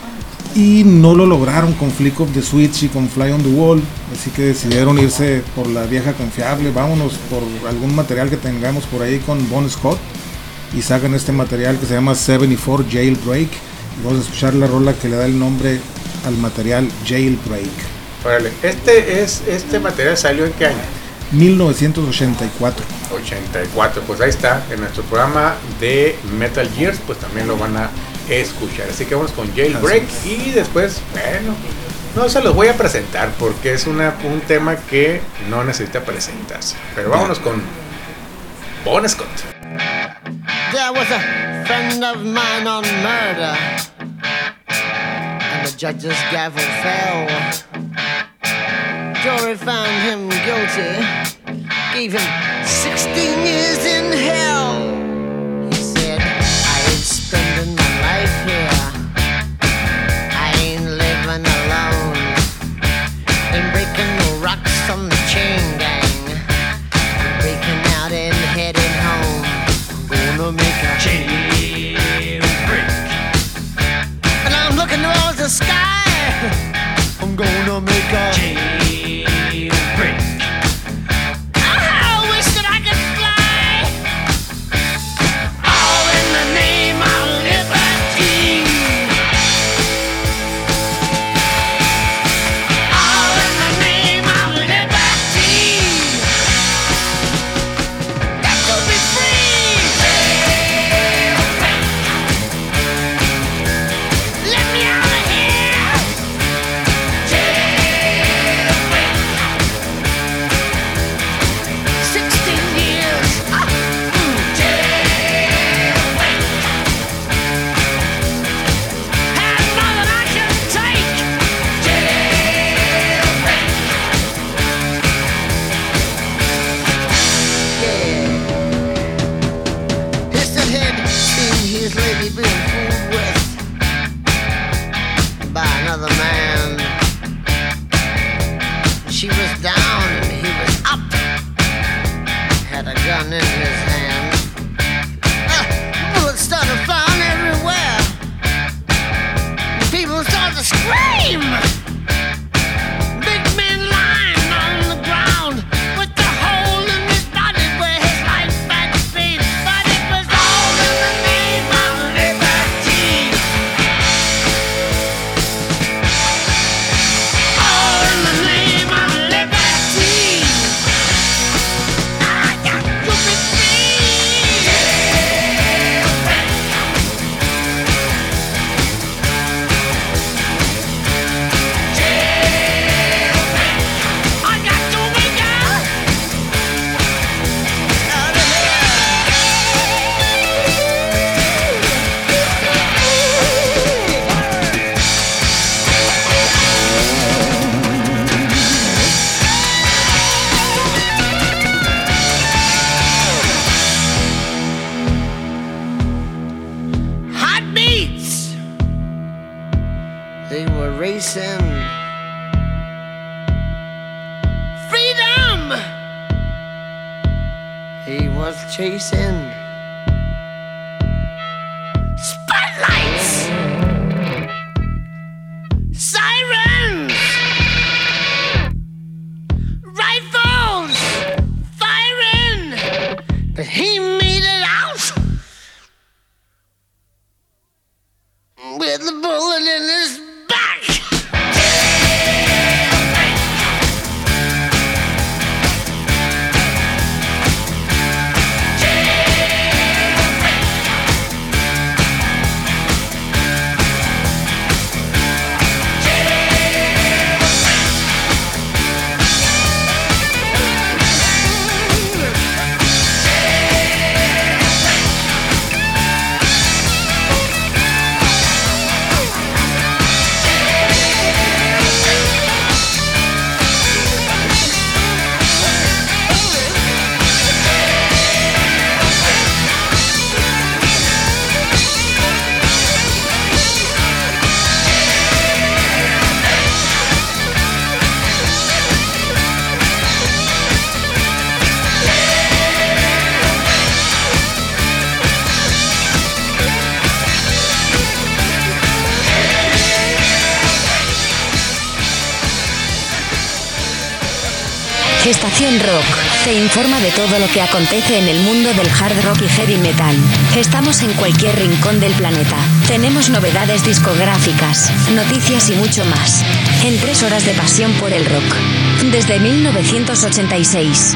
y no lo lograron con Flick of the Switch y con Fly on the Wall, así que decidieron irse por la vieja confiable, vámonos por algún material que tengamos por ahí con Bon Scott, y sacan este material que se llama setenta y cuatro Jailbreak, y vamos a escuchar la rola que le da el nombre al material, Jailbreak. Órale, este, es, este material salió en qué año? mil novecientos ochenta y cuatro. ochenta y cuatro, pues ahí está, en nuestro programa de Metal Gears, pues también lo van a escuchar. Así que vamos con Jailbreak y después, bueno, no se los voy a presentar porque es una, un tema que no necesita presentarse. Pero vámonos con Bon Scott. There was a friend of mine on murder, and the judge's gavel fell. Jury found him guilty, gave him sixteen years in hell. He said, I ain't spending my life here, I ain't living alone, ain't breaking no rocks from the chain gang, I'm breaking out and heading home. I'm gonna make a jailbreak, and I'm looking towards the sky, I'm gonna make a jailbreak. I wish that I could fly, all in the name of liberty, all in the name of liberty, that could be free. Let me out of here. Sixteen years. Ah, mm, jailbreak. Had more than I can take. Jailbreak. Yeah. Piston head seen his lady being fooled with by another man. She was down and he was up, had a gun in his hand. Uh, bullets started flying everywhere. People started to scream. Big man lying on the ground with the hole in his body where his life had been. But it was all in the name of liberty. All in the name of liberty. I got to be free. he was chasing spotlights, sirens, rifles firing, but he made it out with a bullet in his back. Estación Rock te informa de todo lo que acontece en el mundo del hard rock y heavy metal. Estamos en cualquier rincón del planeta. Tenemos novedades discográficas, noticias y mucho más. En tres horas de pasión por el rock. Desde mil novecientos ochenta y seis.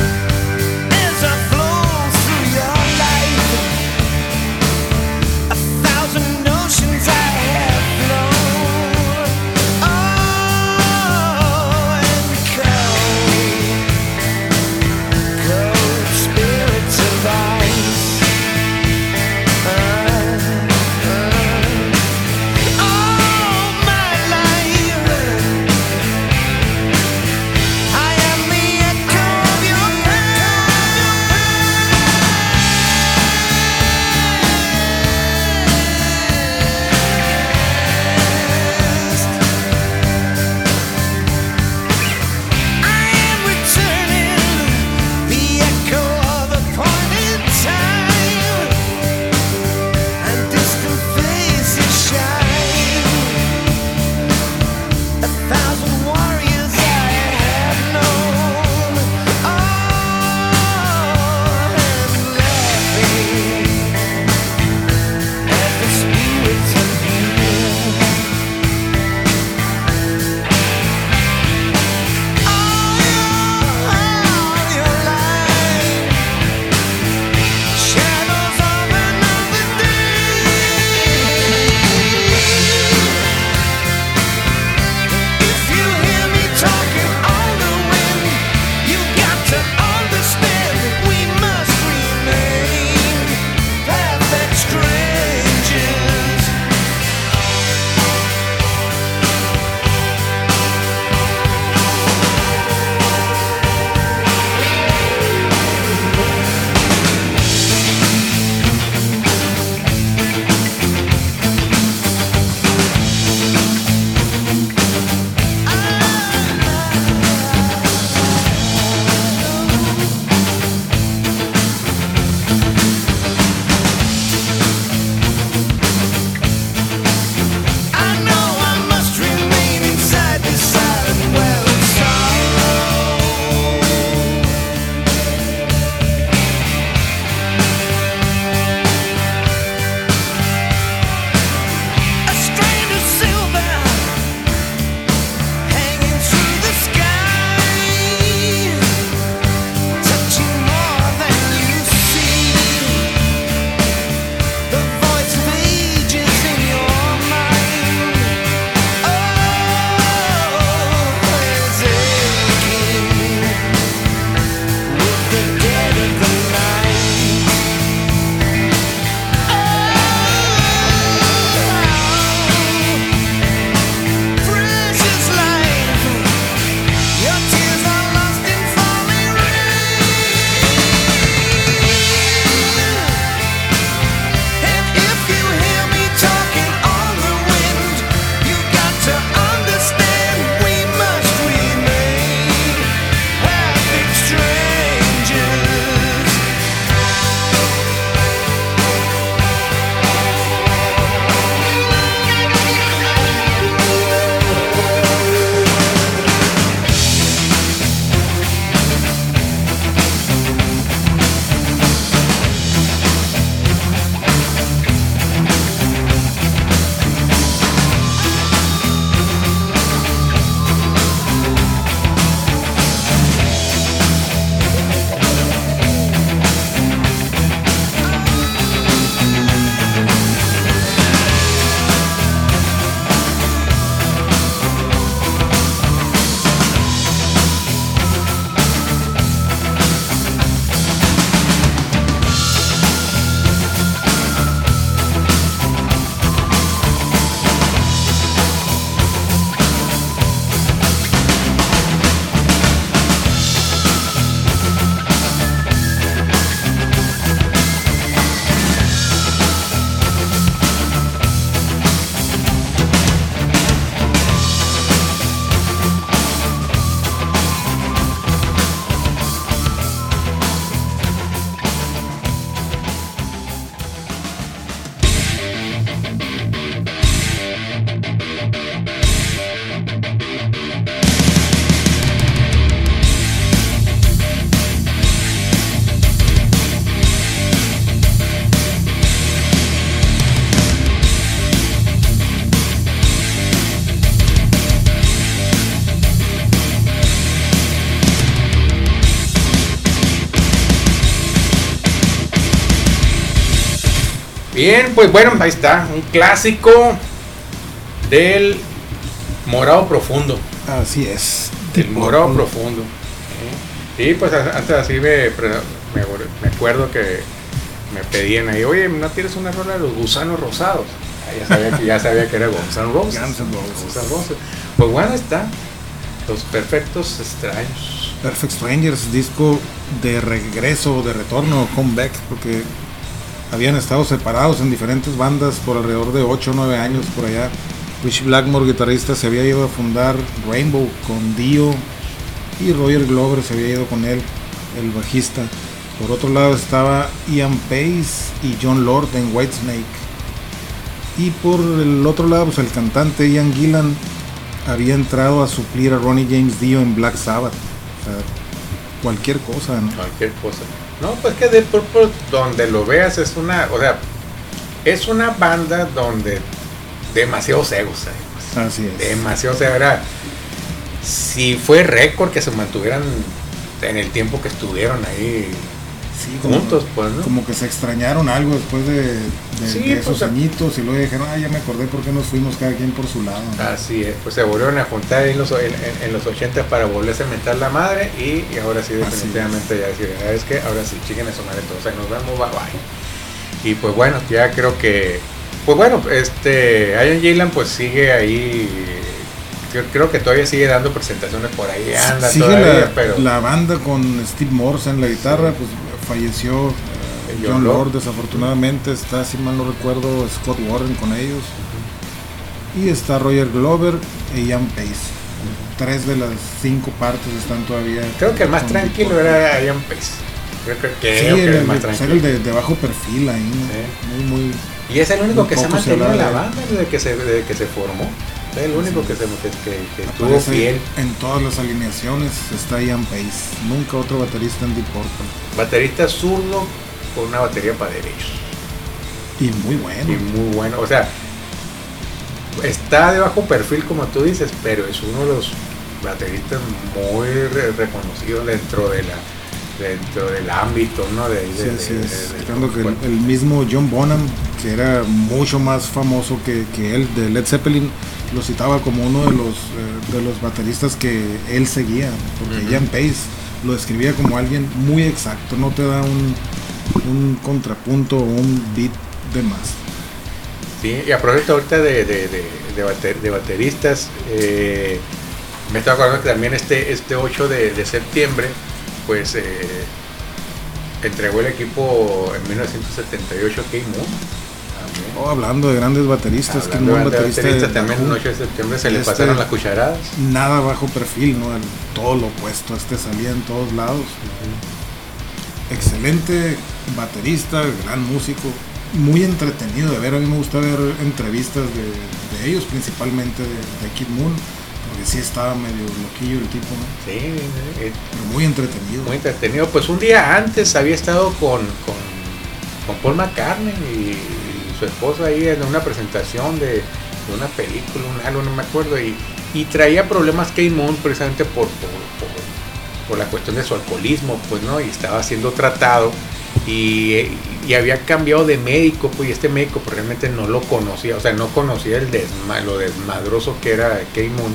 A Bien, pues bueno, ahí está, un clásico del Morado Profundo. Así es. El Morado Profundo. Sí, pues antes así me, me, me acuerdo que me pedían ahí, oye, ¿no tienes una rola de los Gusanos Rosados? Ah, ya, sabía que, ya sabía que era Guns N' Roses. Guns N' Roses. Guns N' Roses. Pues bueno, está. Los Perfectos Extraños. Perfect Strangers, disco de regreso, de retorno, comeback, porque habían estado separados en diferentes bandas por alrededor de ocho o nueve años por allá. Richie Blackmore, guitarrista, se había ido a fundar Rainbow con Dio, y Roger Glover se había ido con él, el bajista. Por otro lado estaba Ian Pace y John Lord en Whitesnake. Y por el otro lado, pues el cantante Ian Gillan había entrado a suplir a Ronnie James Dio en Black Sabbath. O sea, cualquier cosa, ¿no? Cualquier cosa. No, pues que Deep Purple, donde lo veas, es una, o sea, es una banda donde demasiados egos hay. Pues. Así es. Demasiados egos. Era, si fue récord que se mantuvieran en el tiempo que estuvieron ahí sí, juntos, como, pues, ¿no? Como que se extrañaron algo después de, de, sí, de esos pues, añitos y luego dijeron, ah, ya me acordé por qué nos fuimos cada quien por su lado, ¿no? Así es, pues se volvieron a juntar en los, en, en, en los ochenta para volverse a mentar la madre y, y ahora sí definitivamente ya decir, es que ahora sí, chiquen a su madre todos, ahí nos vemos, bye bye. Y pues bueno, ya creo que, pues bueno, este, Ian Gillan pues sigue ahí, yo creo que todavía sigue dando presentaciones por ahí, anda sigue todavía, la, pero... la banda con Steve Morse en la guitarra, sí. Pues falleció John, John Lord, Lord desafortunadamente, está, si mal no recuerdo, Scott Warren con ellos, uh-huh. Y está Roger Glover e Ian Pace, uh-huh. Tres de las cinco partes están todavía. Creo que el más tranquilo por... era Ian Pace, creo que, que, sí, creo que el, era el más de, tranquilo, el de, de bajo perfil ahí, ¿no? Sí. muy muy y es el único que se ha mantenido en la de... banda desde que se, desde que se formó. Es el único sí. que, se, que, que estuvo fiel. En todas las alineaciones está Ian Pace. Nunca otro baterista en Deep Purple. Baterista zurdo con una batería para derechos. Y muy bueno. Y muy bueno. O sea, está de bajo perfil como tú dices, pero es uno de los bateristas muy re- reconocidos dentro de la dentro del ámbito, ¿no? De, de, sí, de, así de, es. de, de, Claro que el, el mismo John Bonham, que era mucho más famoso que, que él, de Led Zeppelin, lo citaba como uno de los eh, de los bateristas que él seguía, porque uh-huh. Ian Pace lo describía como alguien muy exacto, no te da un, un contrapunto o un beat de más. Sí, y a propósito ahorita de, de, de, de, bater, de bateristas, eh, me estaba acordando que también este, este ocho de, de septiembre, pues eh, entregó el equipo en mil novecientos setenta y ocho Keith Moon. Oh, hablando de grandes bateristas, Keith Moon, baterista, baterista de, también el ocho de septiembre se este, le pasaron las cucharadas. Nada bajo perfil, ¿no? El, todo lo opuesto, este salía en todos lados. Uh-huh. Excelente baterista, gran músico, muy entretenido de ver. A mí me gusta ver entrevistas de, de ellos, principalmente de, de Keith Moon. Porque sí estaba medio loquillo el tipo, ¿no? Sí, eh, pero muy entretenido. Muy entretenido. Pues un día antes había estado con, con, con Paul McCartney y, y su esposa ahí en una presentación de, de una película, un algo, no me acuerdo, y, y traía problemas Keith Moon precisamente por, por, por, por la cuestión de su alcoholismo, pues, ¿no? Y estaba siendo tratado y, y había cambiado de médico, pues, y este médico pues, realmente no lo conocía, o sea, no conocía el desma, lo desmadroso que era Keith Moon.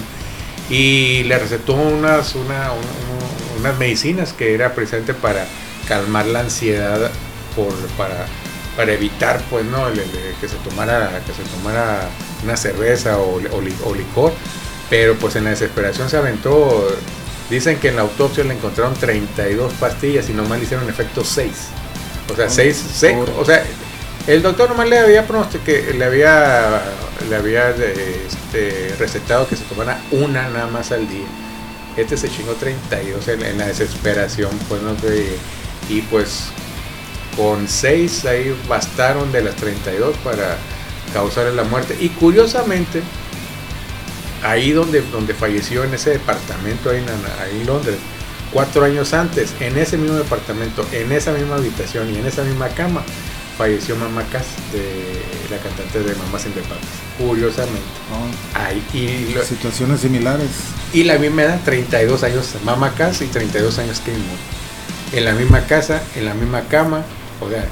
Y le recetó unas, una, una, unas medicinas que era precisamente para calmar la ansiedad, por, para, para evitar pues no el, el, que se tomara que se tomara una cerveza o, o, o licor, pero pues en la desesperación se aventó. Dicen que en la autopsia le encontraron treinta y dos pastillas y nomás le hicieron efecto seis, o sea, seis secos, o sea, el doctor nomás le había pronosticado, le había le había este, recetado que se tomara una nada más al día. Este se chingó treinta y dos en, en la desesperación, pues no y, y pues con seis ahí bastaron de las treinta y dos para causarle la muerte. Y curiosamente, ahí donde, donde falleció, en ese departamento ahí en, ahí en Londres, cuatro años antes, en ese mismo departamento, en esa misma habitación y en esa misma cama, falleció Mama Cass, de la cantante de Mamas in the Palace, curiosamente. Oh. Ahí, y lo, situaciones similares. Y la misma edad, treinta y dos años Mama Cass y treinta y dos años Keith Moon. En la misma casa, en la misma cama, o sea,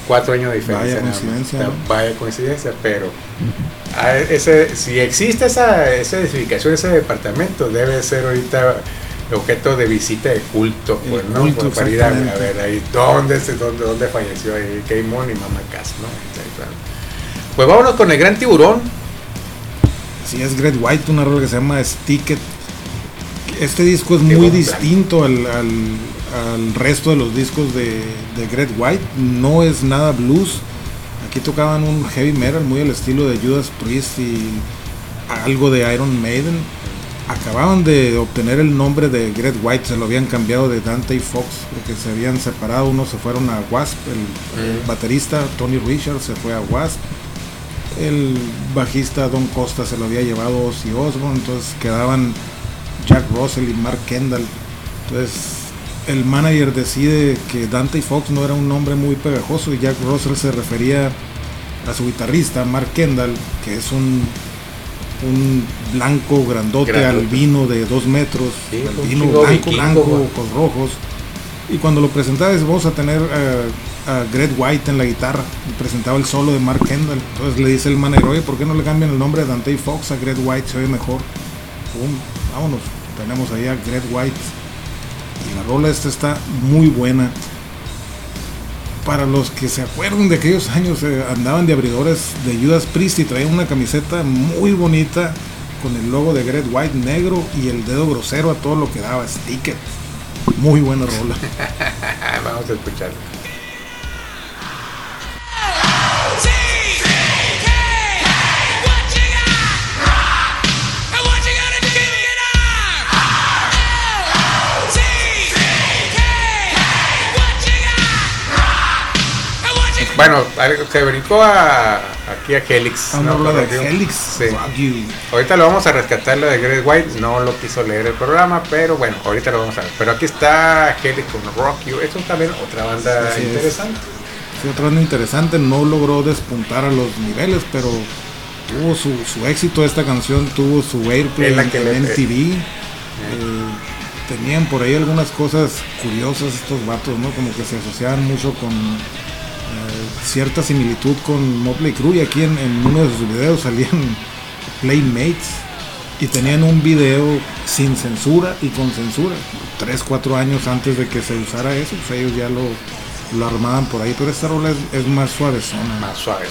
cuatro años de diferencia. Vaya coincidencia, ¿no? ¿no? Vaya coincidencia, pero a ese, si existe esa, esa edificación, ese departamento, debe ser ahorita objeto de visita de culto, pues, ¿no? Culto, Por- para ir a, a exactamente. ver ahí dónde, se- dónde, dónde falleció ahí Keimon y Mama Cass, ¿no? Pues vámonos con el Gran Tiburón. Sí, es Great White, una rola que se llama Sticket. Este disco es muy buen distinto al, al, al resto de los discos de, de Great White. No es nada blues. Aquí tocaban un heavy metal muy al estilo de Judas Priest y algo de Iron Maiden. Acababan de obtener el nombre de Great White, se lo habían cambiado de Dante y Fox porque se habían separado. Uno se fueron a Wasp, el, el baterista Tony Richards se fue a Wasp. El bajista Don Costa se lo había llevado Ozzy Osbourne, entonces quedaban Jack Russell y Mark Kendall. Entonces el manager decide que Dante Fox no era un nombre muy pegajoso y Jack Russell se refería a su guitarrista Mark Kendall, que es un, un blanco grandote, Grandote. albino de dos metros, Sí, un albino chingo blanco, vikingo, blanco, güey. con rojos. Y cuando lo presentaba dice, vamos a tener eh, a Great White en la guitarra, y presentaba el solo de Mark Kendall. Entonces le dice el manager, oye, ¿por qué no le cambian el nombre de Dante Fox a Great White? Se oye mejor. Pum, vámonos, tenemos ahí a Great White. Y la rola esta está muy buena. Para los que se acuerdan de aquellos años, eh, andaban de abridores de Judas Priest y traían una camiseta muy bonita con el logo de Great White negro y el dedo grosero a todo lo que daba, Sticker. Muy buena rola. Vamos a escucharlo. Bueno, se brincó a, aquí a Helix. A una ¿no? rola de Pero, Helix, sí. Rock You. Ahorita lo vamos a rescatar, la de Great White. No lo quiso leer el programa, pero bueno, ahorita lo vamos a ver. Pero aquí está Helix con Rock You. Esto es también otra banda Así es. interesante. Sí, otra banda interesante, no logró despuntar a los niveles, pero tuvo su, su éxito. Esta canción tuvo su airplay Es la en, que en le- M T V. Eh, tenían por ahí algunas cosas curiosas estos vatos, ¿no? Como que se asociaban mucho con eh, cierta similitud con Motley Crue, y aquí en, en uno de sus videos salían Playmates y tenían un video sin censura y con censura. Tres, cuatro años antes de que se usara eso, pues ellos ya lo, lo armaban por ahí, pero esta rola es, es más suavezona. Más suave.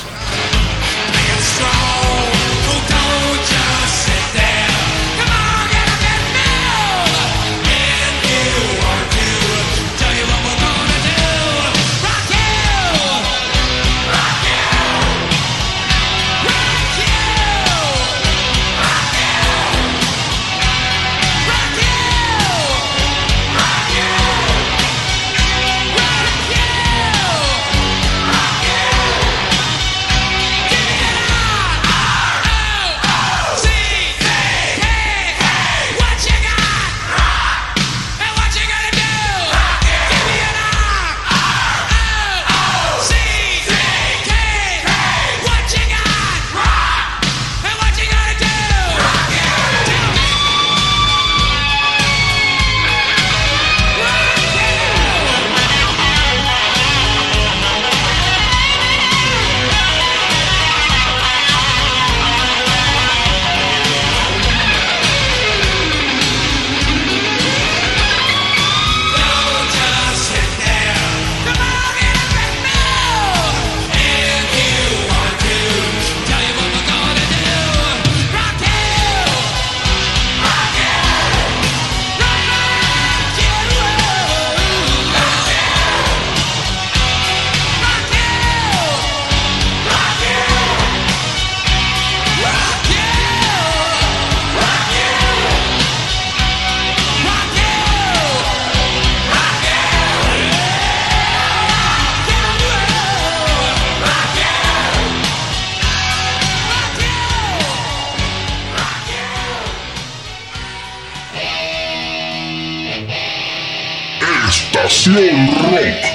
Estación Rock.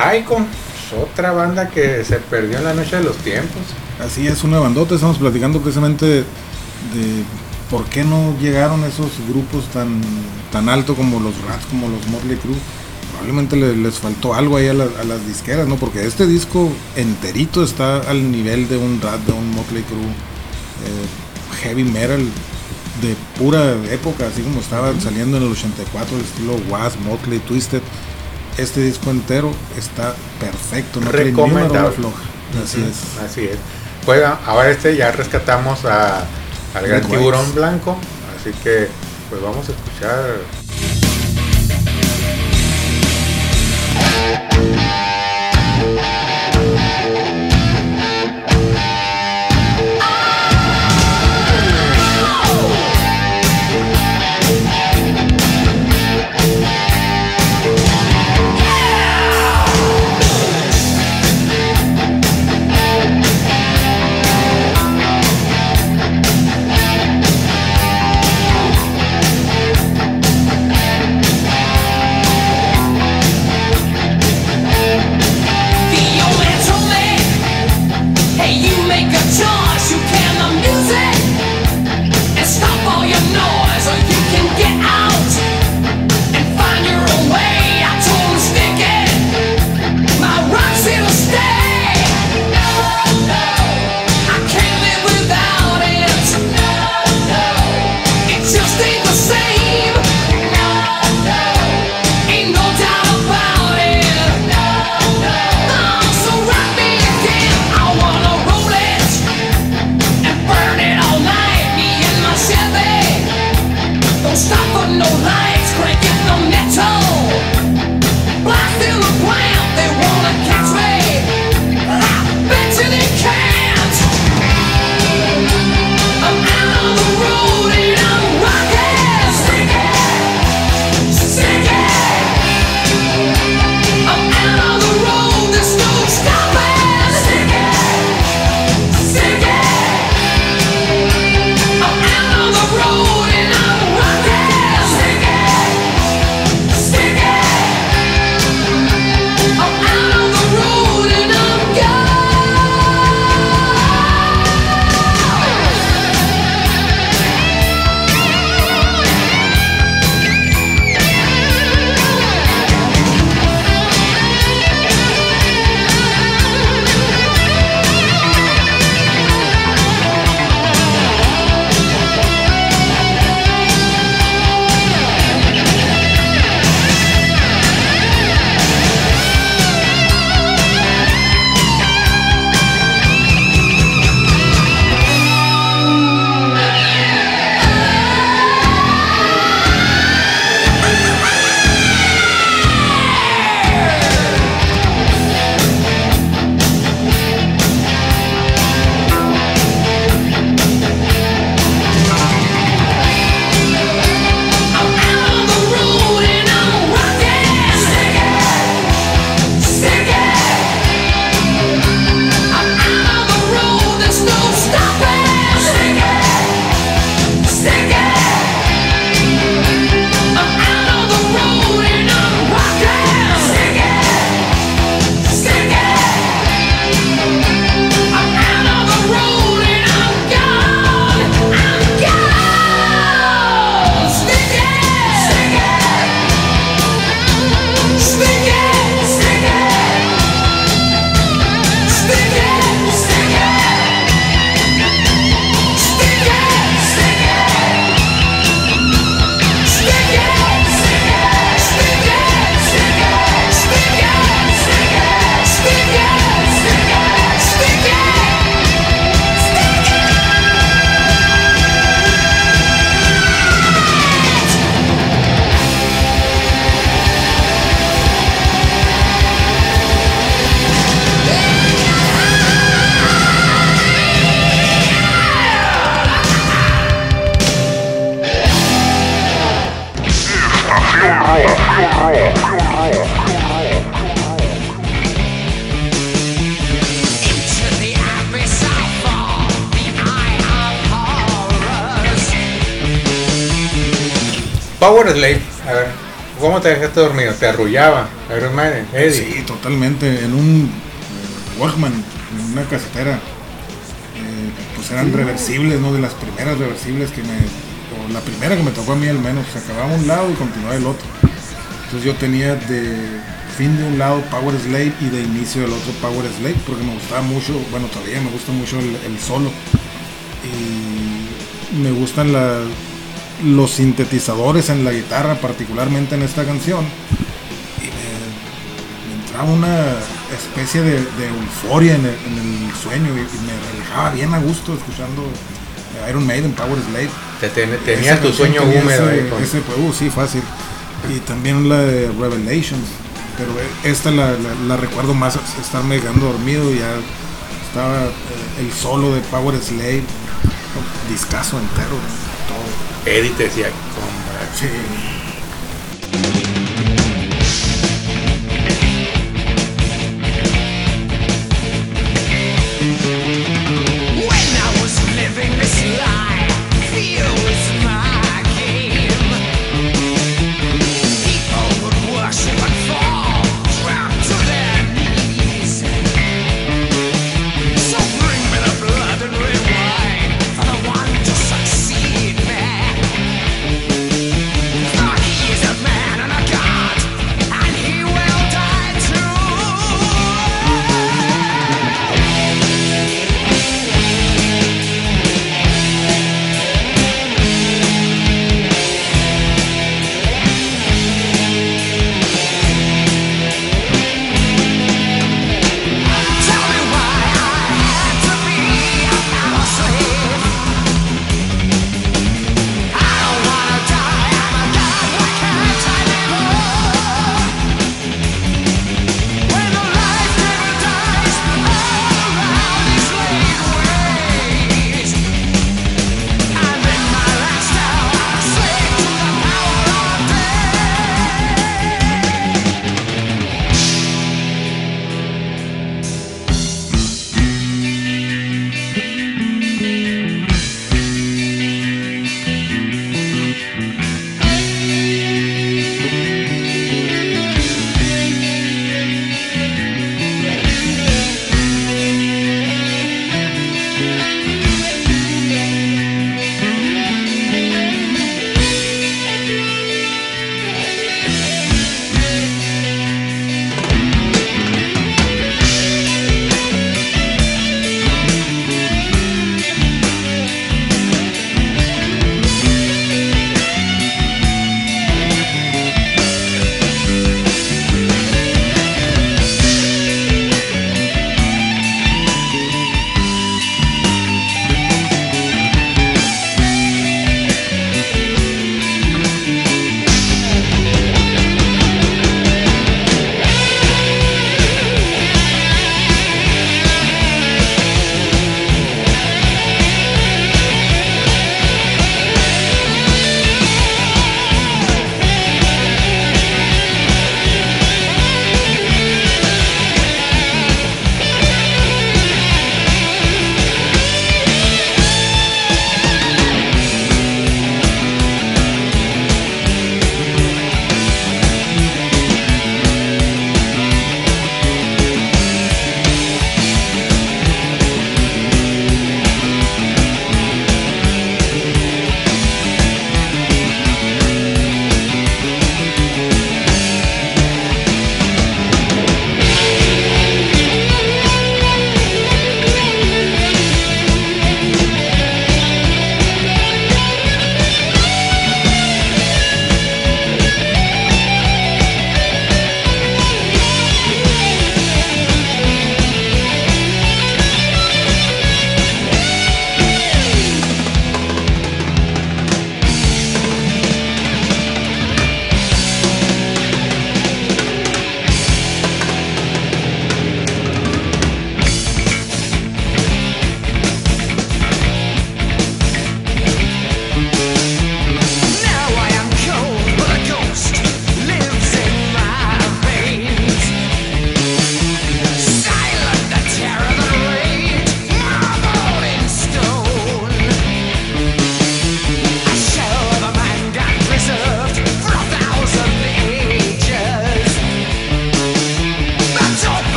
Icon, pues, otra banda que se perdió en la noche de los tiempos. Así es, una bandota. Estamos platicando precisamente de, de por qué no llegaron esos grupos tan tan alto como los Rats, como los Motley Crue. Probablemente le, les faltó algo ahí a, la, a las disqueras, ¿no? Porque este disco enterito está al nivel de un Rat, de un Motley Crue, eh, heavy metal de pura época, así como estaba saliendo en el ochenta y cuatro, el estilo Wasp, Motley, Twisted. Este disco entero está perfecto, no tiene ni una rola floja. Así uh-huh. es. Así es. Pues ahora este ya rescatamos a, al gran Black tiburón Whites. blanco, así que pues vamos a escuchar. Powerslave, a ver, ¿Cómo te dejaste dormido? ¿Te arrullaba Iron Maiden, Eddie? Sí, totalmente. En un eh, Walkman, en una casetera. Eh, pues eran reversibles, ¿no? De las primeras reversibles que me... O la primera que me tocó a mí al menos. Se acababa un lado y continuaba el otro. Entonces yo tenía de fin de un lado Power Slave y de inicio del otro Power Slave, porque me gustaba mucho, bueno, todavía me gusta mucho el, el solo. Y me gustan la, los sintetizadores en la guitarra, particularmente en esta canción. Y me, me entraba una especie de, de euforia en el, en el sueño y, y me relajaba bien a gusto escuchando Iron Maiden, Power Slave. Te ten, tenía tu sueño húmedo ese, ahí. Con... ese, pues, uh, sí, fácil. Y también la de Revelations. Pero esta la, la, la recuerdo más estarme quedando dormido. Ya estaba eh, el solo de Power Slave, discazo entero, todo. Eddie te decía, compra. Sí. Succeed, man.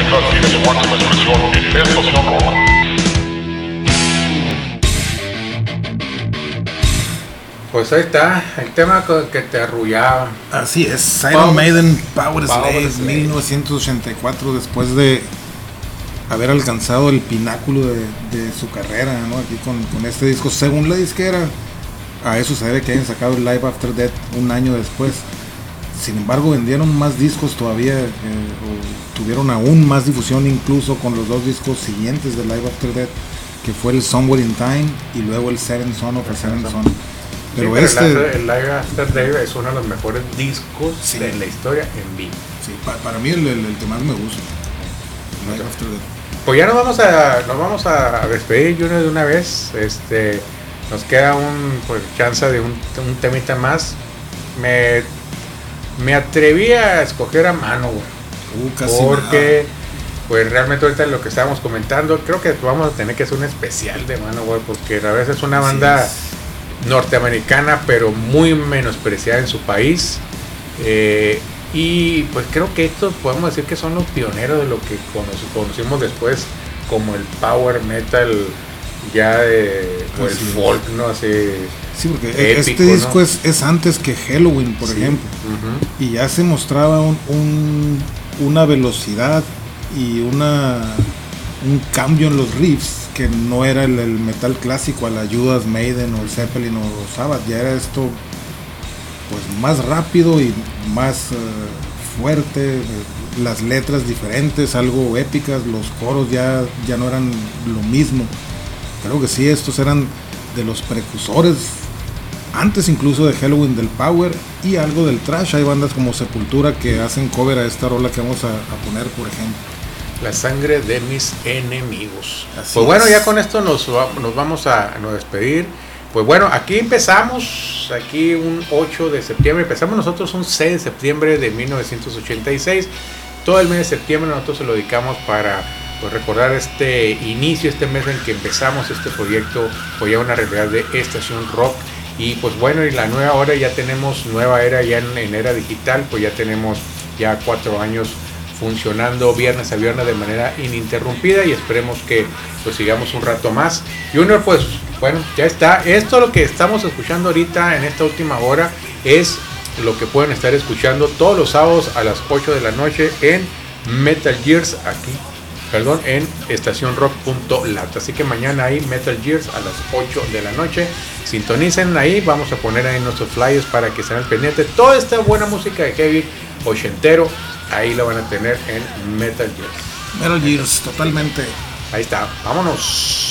música tiene su máxima expresión en Estación Rock. Pues ahí está, el tema que te arrullaba. Así es, Iron Maiden, Power Power Slave, mil novecientos ochenta y cuatro, después de haber alcanzado el pináculo de, de su carrera, ¿no? Aquí con, con este disco, según la disquera, a eso se debe que hayan sacado el Live After Death un año después. Sin embargo, vendieron más discos todavía, eh, o tuvieron aún más difusión incluso con los dos discos siguientes de Live After Death, que fue el Somewhere in Time y luego el Seven Son of a Seven Son. Pero, sí, pero este el, el Live After Death es uno de los mejores discos sí. de la historia en vivo. Sí, para, para mí el, el, el que más me gusta. Live After Death. Pues ya nos vamos a nos vamos a despedir Junior de una vez. Este nos queda un pues, chance de un, un temita más. Me me atreví a escoger a Manowar, uh, porque nada. Pues realmente ahorita lo que estábamos comentando, creo que vamos a tener que hacer un especial de Manowar, porque a veces es una banda sí. norteamericana pero muy menospreciada en su país, eh, y pues creo que estos podemos decir que son los pioneros de lo que conocimos después como el power metal ya de, o el folk, no así. Sí, porque épico, este disco ¿no? es, es antes que Halloween, por sí. ejemplo, uh-huh. y ya se mostraba un, un, una velocidad y una un cambio en los riffs que no era el, el metal clásico a la Judas, Maiden o Zeppelin o Sabbath, ya era esto pues más rápido y más uh, fuerte, las letras diferentes, algo épicas, los coros ya, ya no eran lo mismo. Creo que sí, estos eran de los precursores, antes incluso de Halloween, del power y algo del thrash. Hay bandas como Sepultura que hacen cover a esta rola que vamos a, a poner, por ejemplo. La sangre de mis enemigos. Así pues bueno, es. ya con esto nos, nos vamos a nos despedir. Pues bueno, aquí empezamos, aquí un ocho de septiembre, empezamos nosotros un seis de septiembre de mil novecientos ochenta y seis. Todo el mes de septiembre nosotros se lo dedicamos para pues, recordar este inicio, este mes en que empezamos este proyecto, pues ya una realidad de Estación Rock. Y pues bueno, y la nueva hora ya tenemos, nueva era ya en, en era digital, pues ya tenemos ya cuatro años funcionando viernes a viernes de manera ininterrumpida y esperemos que pues sigamos un rato más. Junior, pues bueno, ya está. Esto lo que estamos escuchando ahorita en esta última hora es lo que pueden estar escuchando todos los sábados a las ocho de la noche en Metal Gears, aquí, perdón, en estación rock punto lat. Así que mañana hay Metal Gears a las ocho de la noche. Sintonicen ahí, vamos a poner ahí nuestros flyers para que estén al pendiente. Toda esta buena música de heavy ochentero, ahí la van a tener en Metal Gears. Metal Gears, totalmente. Ahí está, vámonos.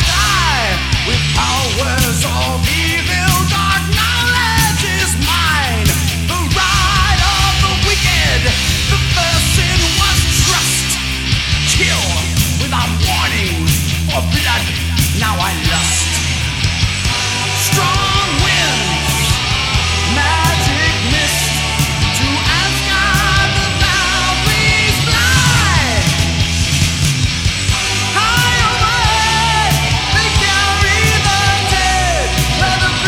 Now I lust. Strong winds, magic mist, to Asgard the Valkyries fly. High away, they carry the dead, where the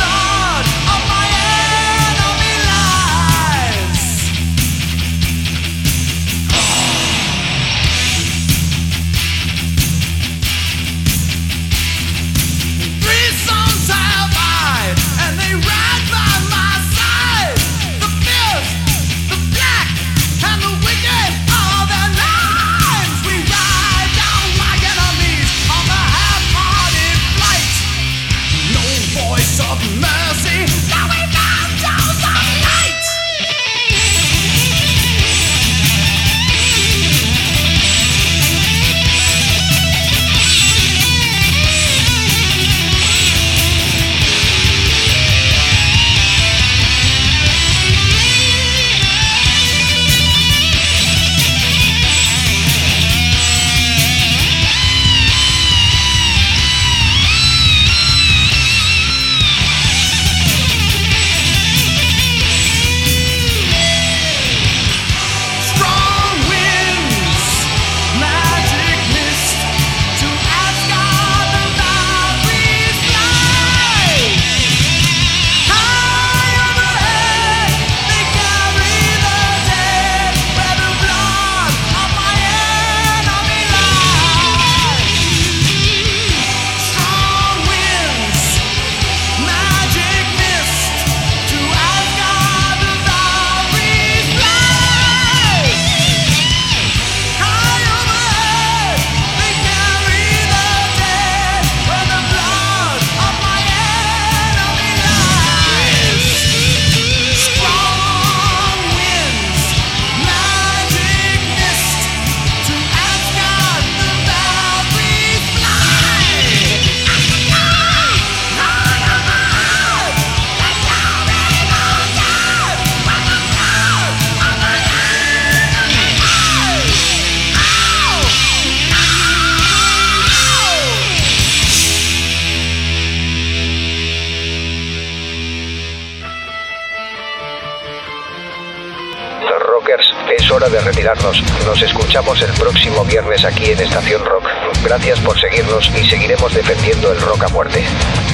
hora de retirarnos. Nos escuchamos el próximo viernes aquí en Estación Rock. Gracias por seguirnos y seguiremos defendiendo el rock a muerte.